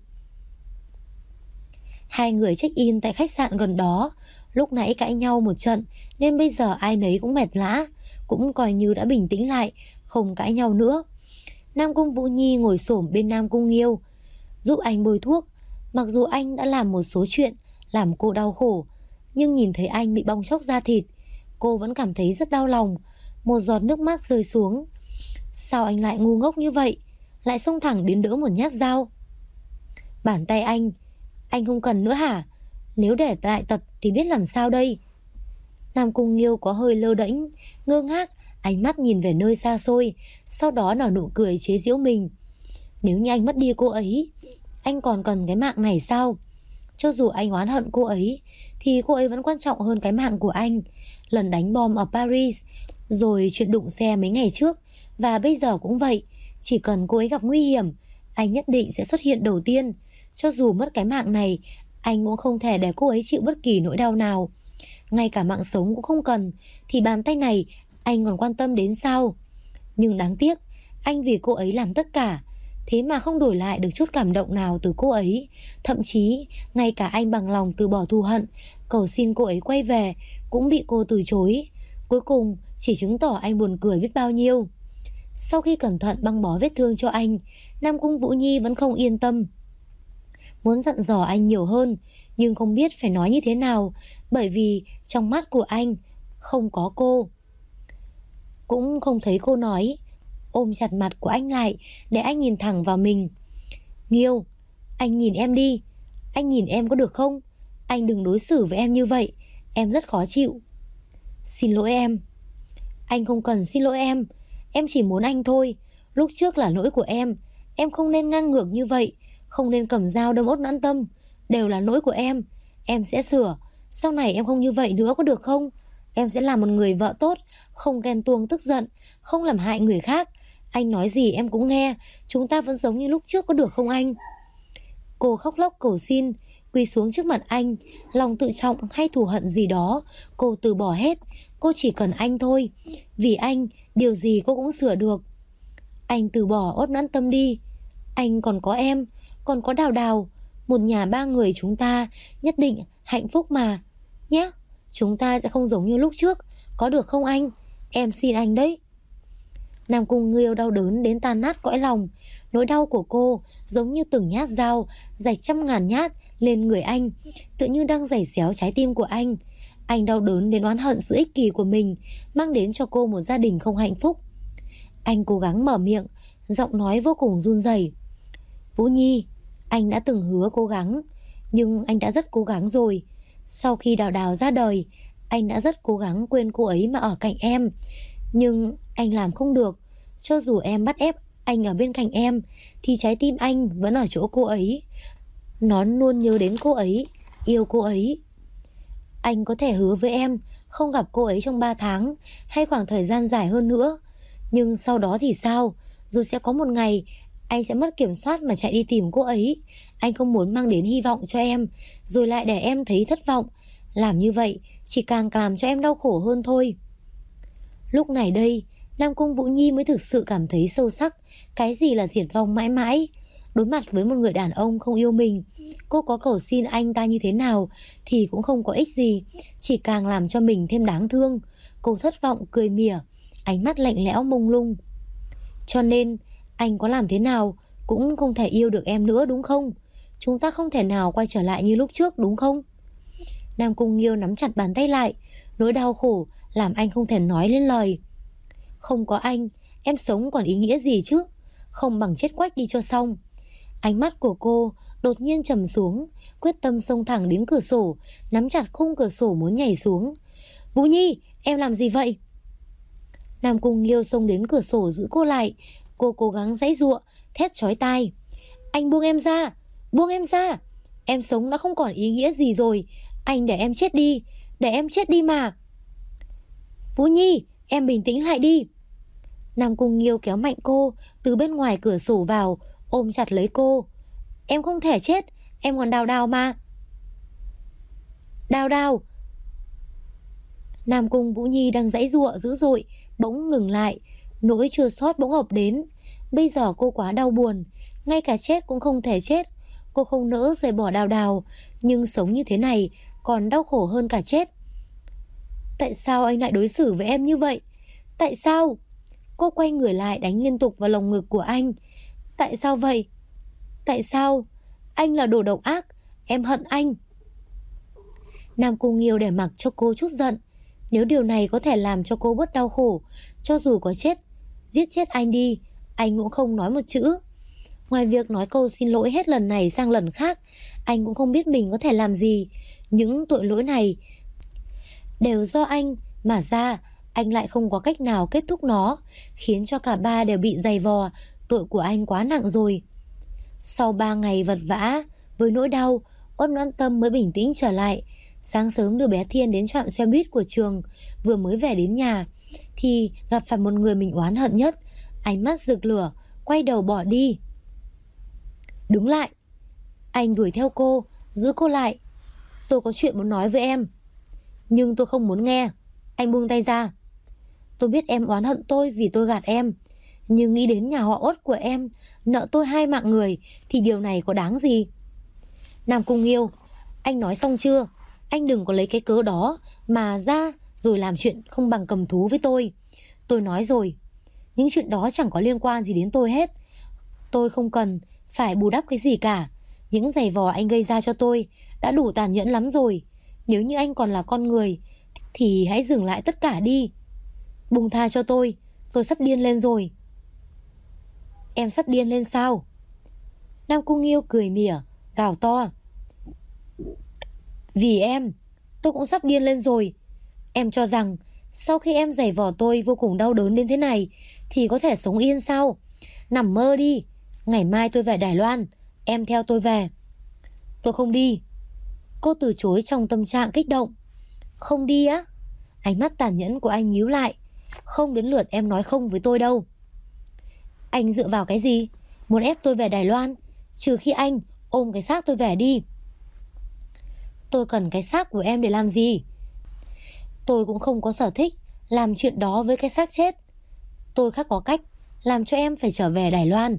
Hai người check-in tại khách sạn gần đó. Lúc nãy cãi nhau một trận nên bây giờ ai nấy cũng mệt lã, cũng coi như đã bình tĩnh lại, không cãi nhau nữa. Nam Cung Vũ Nhi ngồi xổm bên Nam Cung Nghiêu, giúp anh bôi thuốc. Mặc dù anh đã làm một số chuyện làm cô đau khổ, nhưng nhìn thấy anh bị bong tróc da thịt, cô vẫn cảm thấy rất đau lòng. Một giọt nước mắt rơi xuống. Sao anh lại ngu ngốc như vậy, lại xông thẳng đến đỡ một nhát dao? Bàn tay anh không cần nữa hả? Nếu để lại tật thì biết làm sao đây? Nam Cung Nghiêu có hơi lơ đễnh, ngơ ngác, ánh mắt nhìn về nơi xa xôi, sau đó nở nụ cười chế giễu mình. Nếu như anh mất đi cô ấy, anh còn cần cái mạng này sao? Cho dù anh oán hận cô ấy thì cô ấy vẫn quan trọng hơn cái mạng của anh. Lần đánh bom ở Paris, rồi chuyện đụng xe mấy ngày trước, và bây giờ cũng vậy. Chỉ cần cô ấy gặp nguy hiểm, anh nhất định sẽ xuất hiện đầu tiên. Cho dù mất cái mạng này, anh cũng không thể để cô ấy chịu bất kỳ nỗi đau nào. Ngay cả mạng sống cũng không cần, thì bàn tay này anh còn quan tâm đến sao? Nhưng đáng tiếc, anh vì cô ấy làm tất cả, thế mà không đổi lại được chút cảm động nào từ cô ấy. Thậm chí ngay cả anh bằng lòng từ bỏ thù hận, cầu xin cô ấy quay về, cũng bị cô từ chối. Cuối cùng chỉ chứng tỏ anh buồn cười biết bao nhiêu. Sau khi cẩn thận băng bó vết thương cho anh, Nam Cung Vũ Nhi vẫn không yên tâm, muốn dặn dò anh nhiều hơn, nhưng không biết phải nói như thế nào, bởi vì trong mắt của anh không có cô. cũng không thấy cô nói. Ôm chặt mặt của anh lại để anh nhìn thẳng vào mình. Nghiêu, anh nhìn em đi. Anh nhìn em có được không? Anh đừng đối xử với em như vậy. Em rất khó chịu. Xin lỗi em. Anh không cần xin lỗi em. Em chỉ muốn anh thôi. Lúc trước là lỗi của em. Em không nên ngang ngược như vậy. Không nên cầm dao đâm Ốt Noãn Tâm. Đều là lỗi của em. Em sẽ sửa. Sau này em không như vậy nữa có được không? Em sẽ là một người vợ tốt. Không ghen tuông tức giận. Không làm hại người khác. Anh nói gì em cũng nghe. Chúng ta vẫn giống như lúc trước có được không anh? Cô khóc lóc cầu xin, quỳ xuống trước mặt anh. Lòng tự trọng hay thù hận gì đó cô từ bỏ hết. Cô chỉ cần anh thôi. Vì anh, điều gì cô cũng sửa được. Anh từ bỏ Ốt Noãn Tâm đi. Anh còn có em, còn có Đào Đào. Một nhà 3 người chúng ta nhất định hạnh phúc mà. Nhé, chúng ta sẽ không giống như lúc trước. Có được không anh? Em xin anh đấy. Nam Cung Nghiêu đau đớn đến tan nát cõi lòng. Nỗi đau của cô giống như từng nhát dao rạch trăm ngàn nhát lên người anh, tự như đang giày xéo trái tim của anh. Anh đau đớn đến oán hận sự ích kỷ của mình, mang đến cho cô một gia đình không hạnh phúc. Anh cố gắng mở miệng, giọng nói vô cùng run rẩy. Vũ Nhi, anh đã từng hứa cố gắng, nhưng anh đã rất cố gắng rồi. Sau khi Đào Đào ra đời, anh đã rất cố gắng quên cô ấy mà ở cạnh em. Nhưng anh làm không được. Cho dù em bắt ép anh ở bên cạnh em, thì trái tim anh vẫn ở chỗ cô ấy. Nó luôn nhớ đến cô ấy, yêu cô ấy. Anh có thể hứa với em không gặp cô ấy trong 3 tháng hay khoảng thời gian dài hơn nữa. Nhưng sau đó thì sao? Rồi sẽ có một ngày anh sẽ mất kiểm soát mà chạy đi tìm cô ấy. Anh không muốn mang đến hy vọng cho em, rồi lại để em thấy thất vọng. Làm như vậy chỉ càng làm cho em đau khổ hơn thôi. Lúc này đây, Nam Cung Vũ Nhi mới thực sự cảm thấy sâu sắc cái gì là diệt vong mãi mãi. Đối mặt với một người đàn ông không yêu mình, cô có cầu xin anh ta như thế nào thì cũng không có ích gì, chỉ càng làm cho mình thêm đáng thương. Cô thất vọng cười mỉa, ánh mắt lạnh lẽo mông lung. Cho nên anh có làm thế nào cũng không thể yêu được em nữa đúng không? Chúng ta không thể nào quay trở lại như lúc trước đúng không? Nam Cung Nghiêu nắm chặt bàn tay lại, nỗi đau khổ làm anh không thể nói lên lời. Không có anh, em sống còn ý nghĩa gì chứ? Không bằng chết quách đi cho xong. Ánh mắt của cô đột nhiên trầm xuống, quyết tâm xông thẳng đến cửa sổ, nắm chặt khung cửa sổ muốn nhảy xuống. Vũ Nhi, em làm gì vậy? Nam Cung Nghiêu xông đến cửa sổ giữ cô lại. Cô cố gắng giãy giụa, thét chói tai. Anh buông em ra, buông em ra. Em sống đã không còn ý nghĩa gì rồi. Anh để em chết đi, để em chết đi mà. Vũ Nhi, em bình tĩnh lại đi. Nam Cung Nghiêu kéo mạnh cô từ bên ngoài cửa sổ vào, ôm chặt lấy cô. Em không thể chết, em còn Đào Đào mà. Đào Đào. Nam Cung Vũ Nhi đang giãy giụa dữ dội, bỗng ngừng lại. Nỗi chua xót bỗng ập đến. Bây giờ cô quá đau buồn, ngay cả chết cũng không thể chết. Cô không nỡ rời bỏ Đào Đào, nhưng sống như thế này còn đau khổ hơn cả chết. Tại sao anh lại đối xử với em như vậy? Tại sao? Cô quay người lại đánh liên tục vào lồng ngực của anh. Tại sao vậy? Tại sao? Anh là đồ độc ác. Em hận anh. Nam Cung Nghiêu để mặc cho cô chút giận. Nếu điều này có thể làm cho cô bớt đau khổ, cho dù có chết, giết chết anh đi, anh cũng không nói một chữ. Ngoài việc nói câu xin lỗi hết lần này sang lần khác, anh cũng không biết mình có thể làm gì. Những tội lỗi này đều do anh mà ra, anh lại không có cách nào kết thúc nó, khiến cho cả ba đều bị dày vò. Tội của anh quá nặng rồi. Sau 3 ngày vật vã với nỗi đau, Ốt Noãn Tâm mới bình tĩnh trở lại. Sáng sớm đưa bé Thiên đến trạm xe buýt của trường. Vừa mới về đến nhà thì gặp phải một người mình oán hận nhất. Ánh mắt rực lửa, quay đầu bỏ đi. Đứng lại. Anh đuổi theo cô, giữ cô lại. Tôi có chuyện muốn nói với em. Nhưng tôi không muốn nghe. Anh buông tay ra. Tôi biết em oán hận tôi vì tôi gạt em, nhưng nghĩ đến nhà họ Ốt của em nợ tôi 2 mạng người thì điều này có đáng gì? Nam Cung Nghiêu, anh nói xong chưa? Anh đừng có lấy cái cớ đó mà ra rồi làm chuyện không bằng cầm thú với tôi. Tôi nói rồi, những chuyện đó chẳng có liên quan gì đến tôi hết. Tôi không cần phải bù đắp cái gì cả. Những giày vò anh gây ra cho tôi đã đủ tàn nhẫn lắm rồi. Nếu như anh còn là con người thì hãy dừng lại tất cả đi. Buông tha cho tôi sắp điên lên rồi. Em sắp điên lên sao? Nam Cung Nghiêu cười mỉa, gào to. Vì em, tôi cũng sắp điên lên rồi. Em cho rằng sau khi em giày vò tôi vô cùng đau đớn đến thế này thì có thể sống yên sao? Nằm mơ đi. Ngày mai tôi về Đài Loan, em theo tôi về. Tôi không đi. Cô từ chối trong tâm trạng kích động. Không đi á? Ánh mắt tàn nhẫn của anh nhíu lại. Không đến lượt em nói không với tôi đâu. Anh dựa vào cái gì? Muốn ép tôi về Đài Loan? Trừ khi anh ôm cái xác tôi về đi. Tôi cần cái xác của em để làm gì? Tôi cũng không có sở thích làm chuyện đó với cái xác chết. Tôi khắc có cách làm cho em phải trở về Đài Loan.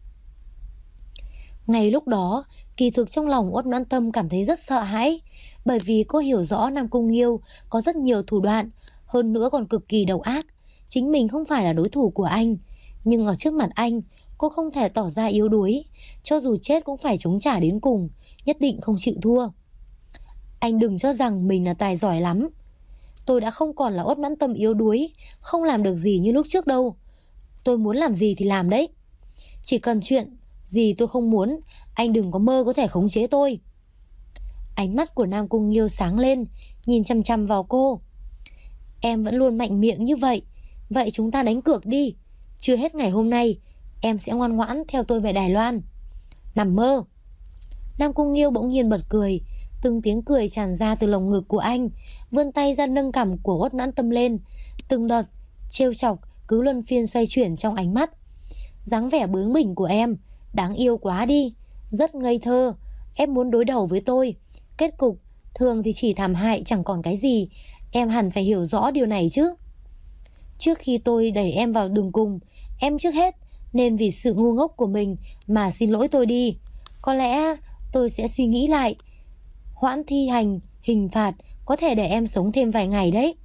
Ngay lúc đó, kỳ thực trong lòng Uất Noãn Tâm cảm thấy rất sợ hãi, bởi vì cô hiểu rõ Nam Cung Nghiêu có rất nhiều thủ đoạn, hơn nữa còn cực kỳ độc ác. Chính mình không phải là đối thủ của anh, nhưng ở trước mặt anh, cô không thể tỏ ra yếu đuối, cho dù chết cũng phải chống trả đến cùng, nhất định không chịu thua. Anh đừng cho rằng mình là tài giỏi lắm. Tôi đã không còn là Uất Noãn Tâm yếu đuối, không làm được gì như lúc trước đâu. Tôi muốn làm gì thì làm đấy. Chỉ cần chuyện gì tôi không muốn, anh đừng có mơ có thể khống chế tôi. Ánh mắt của Nam Cung Nghiêu sáng lên, nhìn chăm chăm vào cô. Em vẫn luôn mạnh miệng như vậy. Vậy chúng ta đánh cược đi. Chưa hết ngày hôm nay, em sẽ ngoan ngoãn theo tôi về Đài Loan. Nằm mơ. Nam Cung Nghiêu bỗng nhiên bật cười. Từng tiếng cười tràn ra từ lồng ngực của anh, vươn tay ra nâng cằm của Uất Noãn Tâm lên. Từng đợt trêu chọc cứ luân phiên xoay chuyển trong ánh mắt. Dáng vẻ bướng bỉnh của em đáng yêu quá đi. Rất ngây thơ. Em muốn đối đầu với tôi. Kết cục thường thì chỉ thảm hại chẳng còn cái gì. Em hẳn phải hiểu rõ điều này chứ. Trước khi tôi đẩy em vào đường cùng, em trước hết nên vì sự ngu ngốc của mình mà xin lỗi tôi đi. Có lẽ tôi sẽ suy nghĩ lại. Hoãn thi hành hình phạt có thể để em sống thêm vài ngày đấy.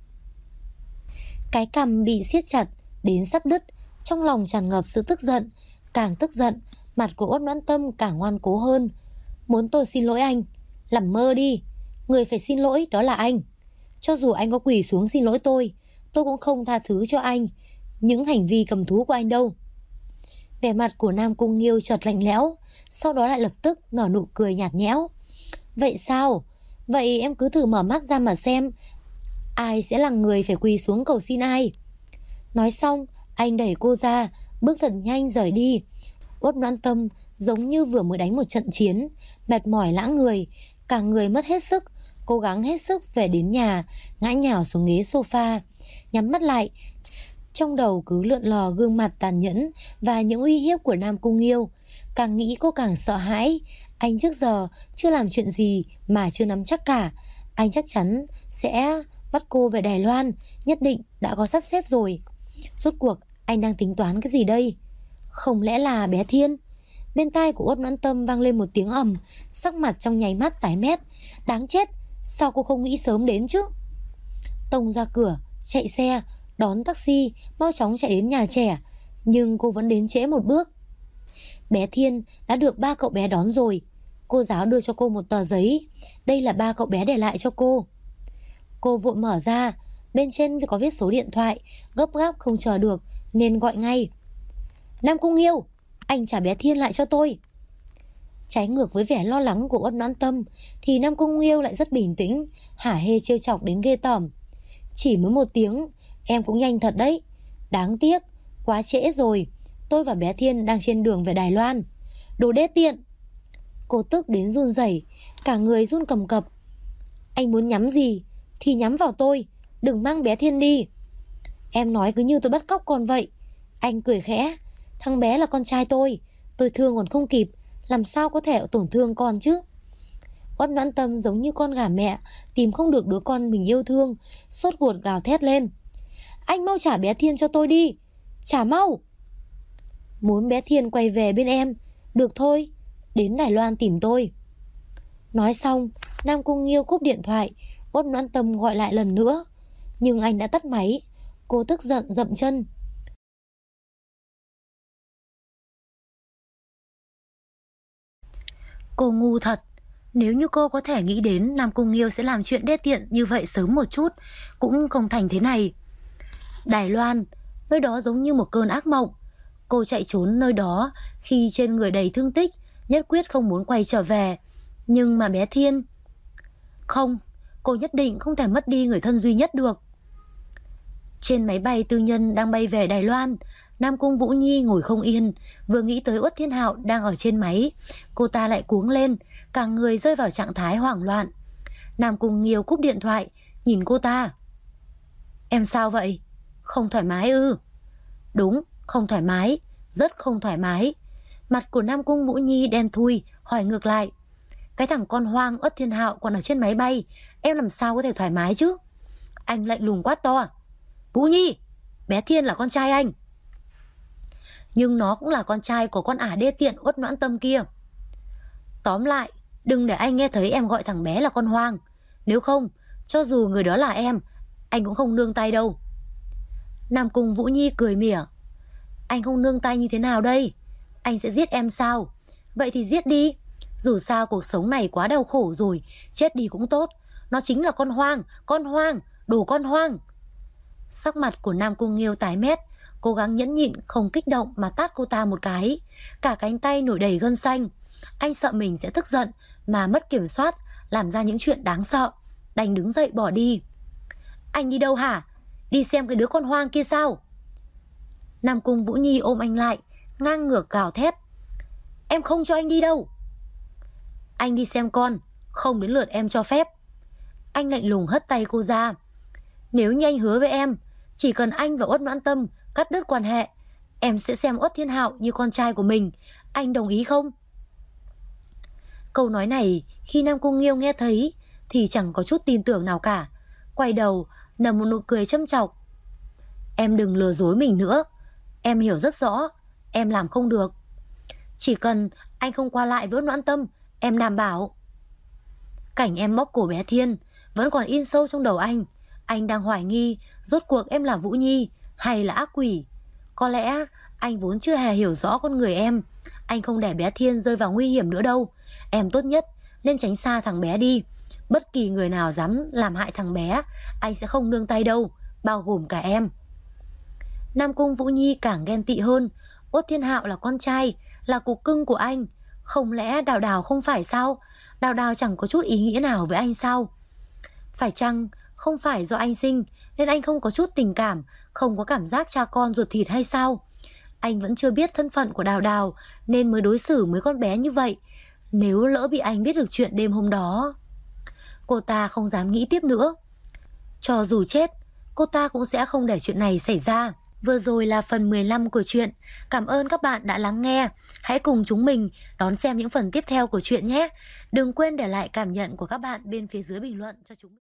Cái cằm bị siết chặt đến sắp đứt, trong lòng tràn ngập sự tức giận. Càng tức giận, mặt của Uất Noãn Tâm càng ngoan cố hơn. Muốn tôi xin lỗi anh? Nằm mơ đi. Người phải xin lỗi đó là anh. Cho dù anh có quỳ xuống xin lỗi tôi cũng không tha thứ cho anh những hành vi cầm thú của anh đâu. Vẻ mặt của Nam Cung Nghiêu chợt lạnh lẽo, sau đó lại lập tức nở nụ cười nhạt nhẽo. Vậy sao? Vậy em cứ thử mở mắt ra mà xem, ai sẽ là người phải quỳ xuống cầu xin ai? Nói xong, anh đẩy cô ra, bước thật nhanh rời đi. Uất Noãn Tâm giống như vừa mới đánh một trận chiến, mệt mỏi lã người, cả người mất hết sức, cố gắng hết sức về đến nhà, ngã nhào xuống ghế sofa, nhắm mắt lại. Trong đầu cứ lượn lò gương mặt tàn nhẫn và những uy hiếp của Nam Cung Nghiêu. Càng nghĩ cô càng sợ hãi. Anh trước giờ chưa làm chuyện gì mà chưa nắm chắc cả. Anh chắc chắn sẽ bắt cô về Đài Loan, nhất định đã có sắp xếp rồi. Rốt cuộc anh đang tính toán cái gì đây? Không lẽ là bé Thiên? Bên tai của Uất Noãn Tâm vang lên một tiếng ầm, sắc mặt trong nháy mắt tái mét. Đáng chết, sao cô không nghĩ sớm đến chứ? Tông ra cửa, chạy xe, đón taxi, mau chóng chạy đến nhà trẻ. Nhưng cô vẫn đến trễ một bước. Bé Thiên đã được 3 cậu bé đón rồi. Cô giáo đưa cho cô một tờ giấy. Đây là 3 cậu bé để lại cho cô. Cô vội mở ra. Bên trên có viết số điện thoại. Gấp gáp không chờ được nên gọi ngay. Nam Cung Nghiêu, anh trả bé Thiên lại cho tôi. Trái ngược với vẻ lo lắng của Uất Noãn Tâm thì Nam Cung Nghiêu lại rất bình tĩnh, hả hê trêu chọc đến ghê tởm. Chỉ mới 1 tiếng, em cũng nhanh thật đấy. Đáng tiếc, quá trễ rồi. Tôi và bé Thiên đang trên đường về Đài Loan. Đồ đê tiện. Cô tức đến run rẩy, cả người run cầm cập. Anh muốn nhắm gì thì nhắm vào tôi, đừng mang bé Thiên đi. Em nói cứ như tôi bắt cóc con vậy. Anh cười khẽ. Thằng bé là con trai tôi thương còn không kịp, làm sao có thể tổn thương con chứ? Uất Noãn Tâm giống như con gà mẹ tìm không được đứa con mình yêu thương, sốt ruột gào thét lên. Anh mau trả bé Thiên cho tôi đi, trả mau. Muốn bé Thiên quay về bên em? Được thôi, đến Đài Loan tìm tôi. Nói xong, Nam Cung Nghiêu cúp điện thoại. Uất Noãn Tâm gọi lại lần nữa, nhưng anh đã tắt máy. Cô tức giận dậm chân. Cô ngu thật. Nếu như cô có thể nghĩ đến Nam Cung Nghiêu sẽ làm chuyện đê tiện như vậy sớm một chút, cũng không thành thế này. Đài Loan, nơi đó giống như một cơn ác mộng. Cô chạy trốn nơi đó khi trên người đầy thương tích, nhất quyết không muốn quay trở về. Nhưng mà bé Thiên... Không, cô nhất định không thể mất đi người thân duy nhất được. Trên máy bay tư nhân đang bay về Đài Loan, Nam Cung Vũ Nhi ngồi không yên. Vừa nghĩ tới Uất Thiên Hạo đang ở trên máy, cô ta lại cuống lên, cả người rơi vào trạng thái hoảng loạn. Nam Cung Nghiêu cúp điện thoại, nhìn cô ta. Em sao vậy? Không thoải mái ư? Đúng, không thoải mái, rất không thoải mái. Mặt của Nam Cung Vũ Nhi đen thui, hỏi ngược lại. Cái thằng con hoang Uất Thiên Hạo còn ở trên máy bay, em làm sao có thể thoải mái chứ? Anh lạnh lùng quát to. Vũ Nhi, bé Thiên là con trai anh. Nhưng nó cũng là con trai của con ả đê tiện Uất Noãn Tâm kia. Tóm lại, đừng để anh nghe thấy em gọi thằng bé là con hoang. Nếu không, cho dù người đó là em, anh cũng không nương tay đâu. Nam Cung Vũ Nhi cười mỉa. Anh không nương tay như thế nào đây? Anh sẽ giết em sao? Vậy thì giết đi. Dù sao cuộc sống này quá đau khổ rồi, chết đi cũng tốt. Nó chính là con hoang, đồ con hoang. Sắc mặt của Nam Cung Nghiêu tái mét, cố gắng nhẫn nhịn không kích động mà tát cô ta một cái. Cả cánh tay nổi đầy gân xanh. Anh sợ mình sẽ tức giận mà mất kiểm soát, làm ra những chuyện đáng sợ, đành đứng dậy bỏ đi. Anh đi đâu hả? Đi xem cái đứa con hoang kia sao? Nam Cung Vũ Nhi ôm anh lại, ngang ngược gào thét. Em không cho anh đi đâu. Anh đi xem con, không đến lượt em cho phép. Anh lạnh lùng hất tay cô ra. Nếu như anh hứa với em, chỉ cần anh và Uất Noãn Tâm cắt đứt quan hệ, em sẽ xem Uất Thiên Hạo như con trai của mình. Anh đồng ý không? Câu nói này khi Nam Cung Nghiêu nghe thấy thì chẳng có chút tin tưởng nào cả. Quay đầu nở một nụ cười châm chọc. Em đừng lừa dối mình nữa. Em hiểu rất rõ em làm không được. Chỉ cần anh không qua lại với Uất Noãn Tâm, em đảm bảo. Cảnh em bóp cổ bé Thiên vẫn còn in sâu trong đầu anh. Anh đang hoài nghi rốt cuộc em là Vũ Nhi hay là ác quỷ. Có lẽ anh vốn chưa hề hiểu rõ con người em. Anh không để bé Thiên rơi vào nguy hiểm nữa đâu. Em tốt nhất nên tránh xa thằng bé đi. Bất kỳ người nào dám làm hại thằng bé, anh sẽ không nương tay đâu, bao gồm cả em. Nam Cung Vũ Nhi càng ghen tị hơn. Uất Thiên Hạo là con trai, là cục cưng của anh. Không lẽ Đào Đào không phải sao? Đào Đào chẳng có chút ý nghĩa nào với anh sao? Phải chăng không phải do anh sinh nên anh không có chút tình cảm, không có cảm giác cha con ruột thịt hay sao? Anh vẫn chưa biết thân phận của Đào Đào nên mới đối xử với con bé như vậy. Nếu lỡ bị anh biết được chuyện đêm hôm đó... Cô ta không dám nghĩ tiếp nữa. Cho dù chết, cô ta cũng sẽ không để chuyện này xảy ra. Vừa rồi là phần 15 của chuyện. Cảm ơn các bạn đã lắng nghe. Hãy cùng chúng mình đón xem những phần tiếp theo của chuyện nhé. Đừng quên để lại cảm nhận của các bạn bên phía dưới bình luận cho chúng mình.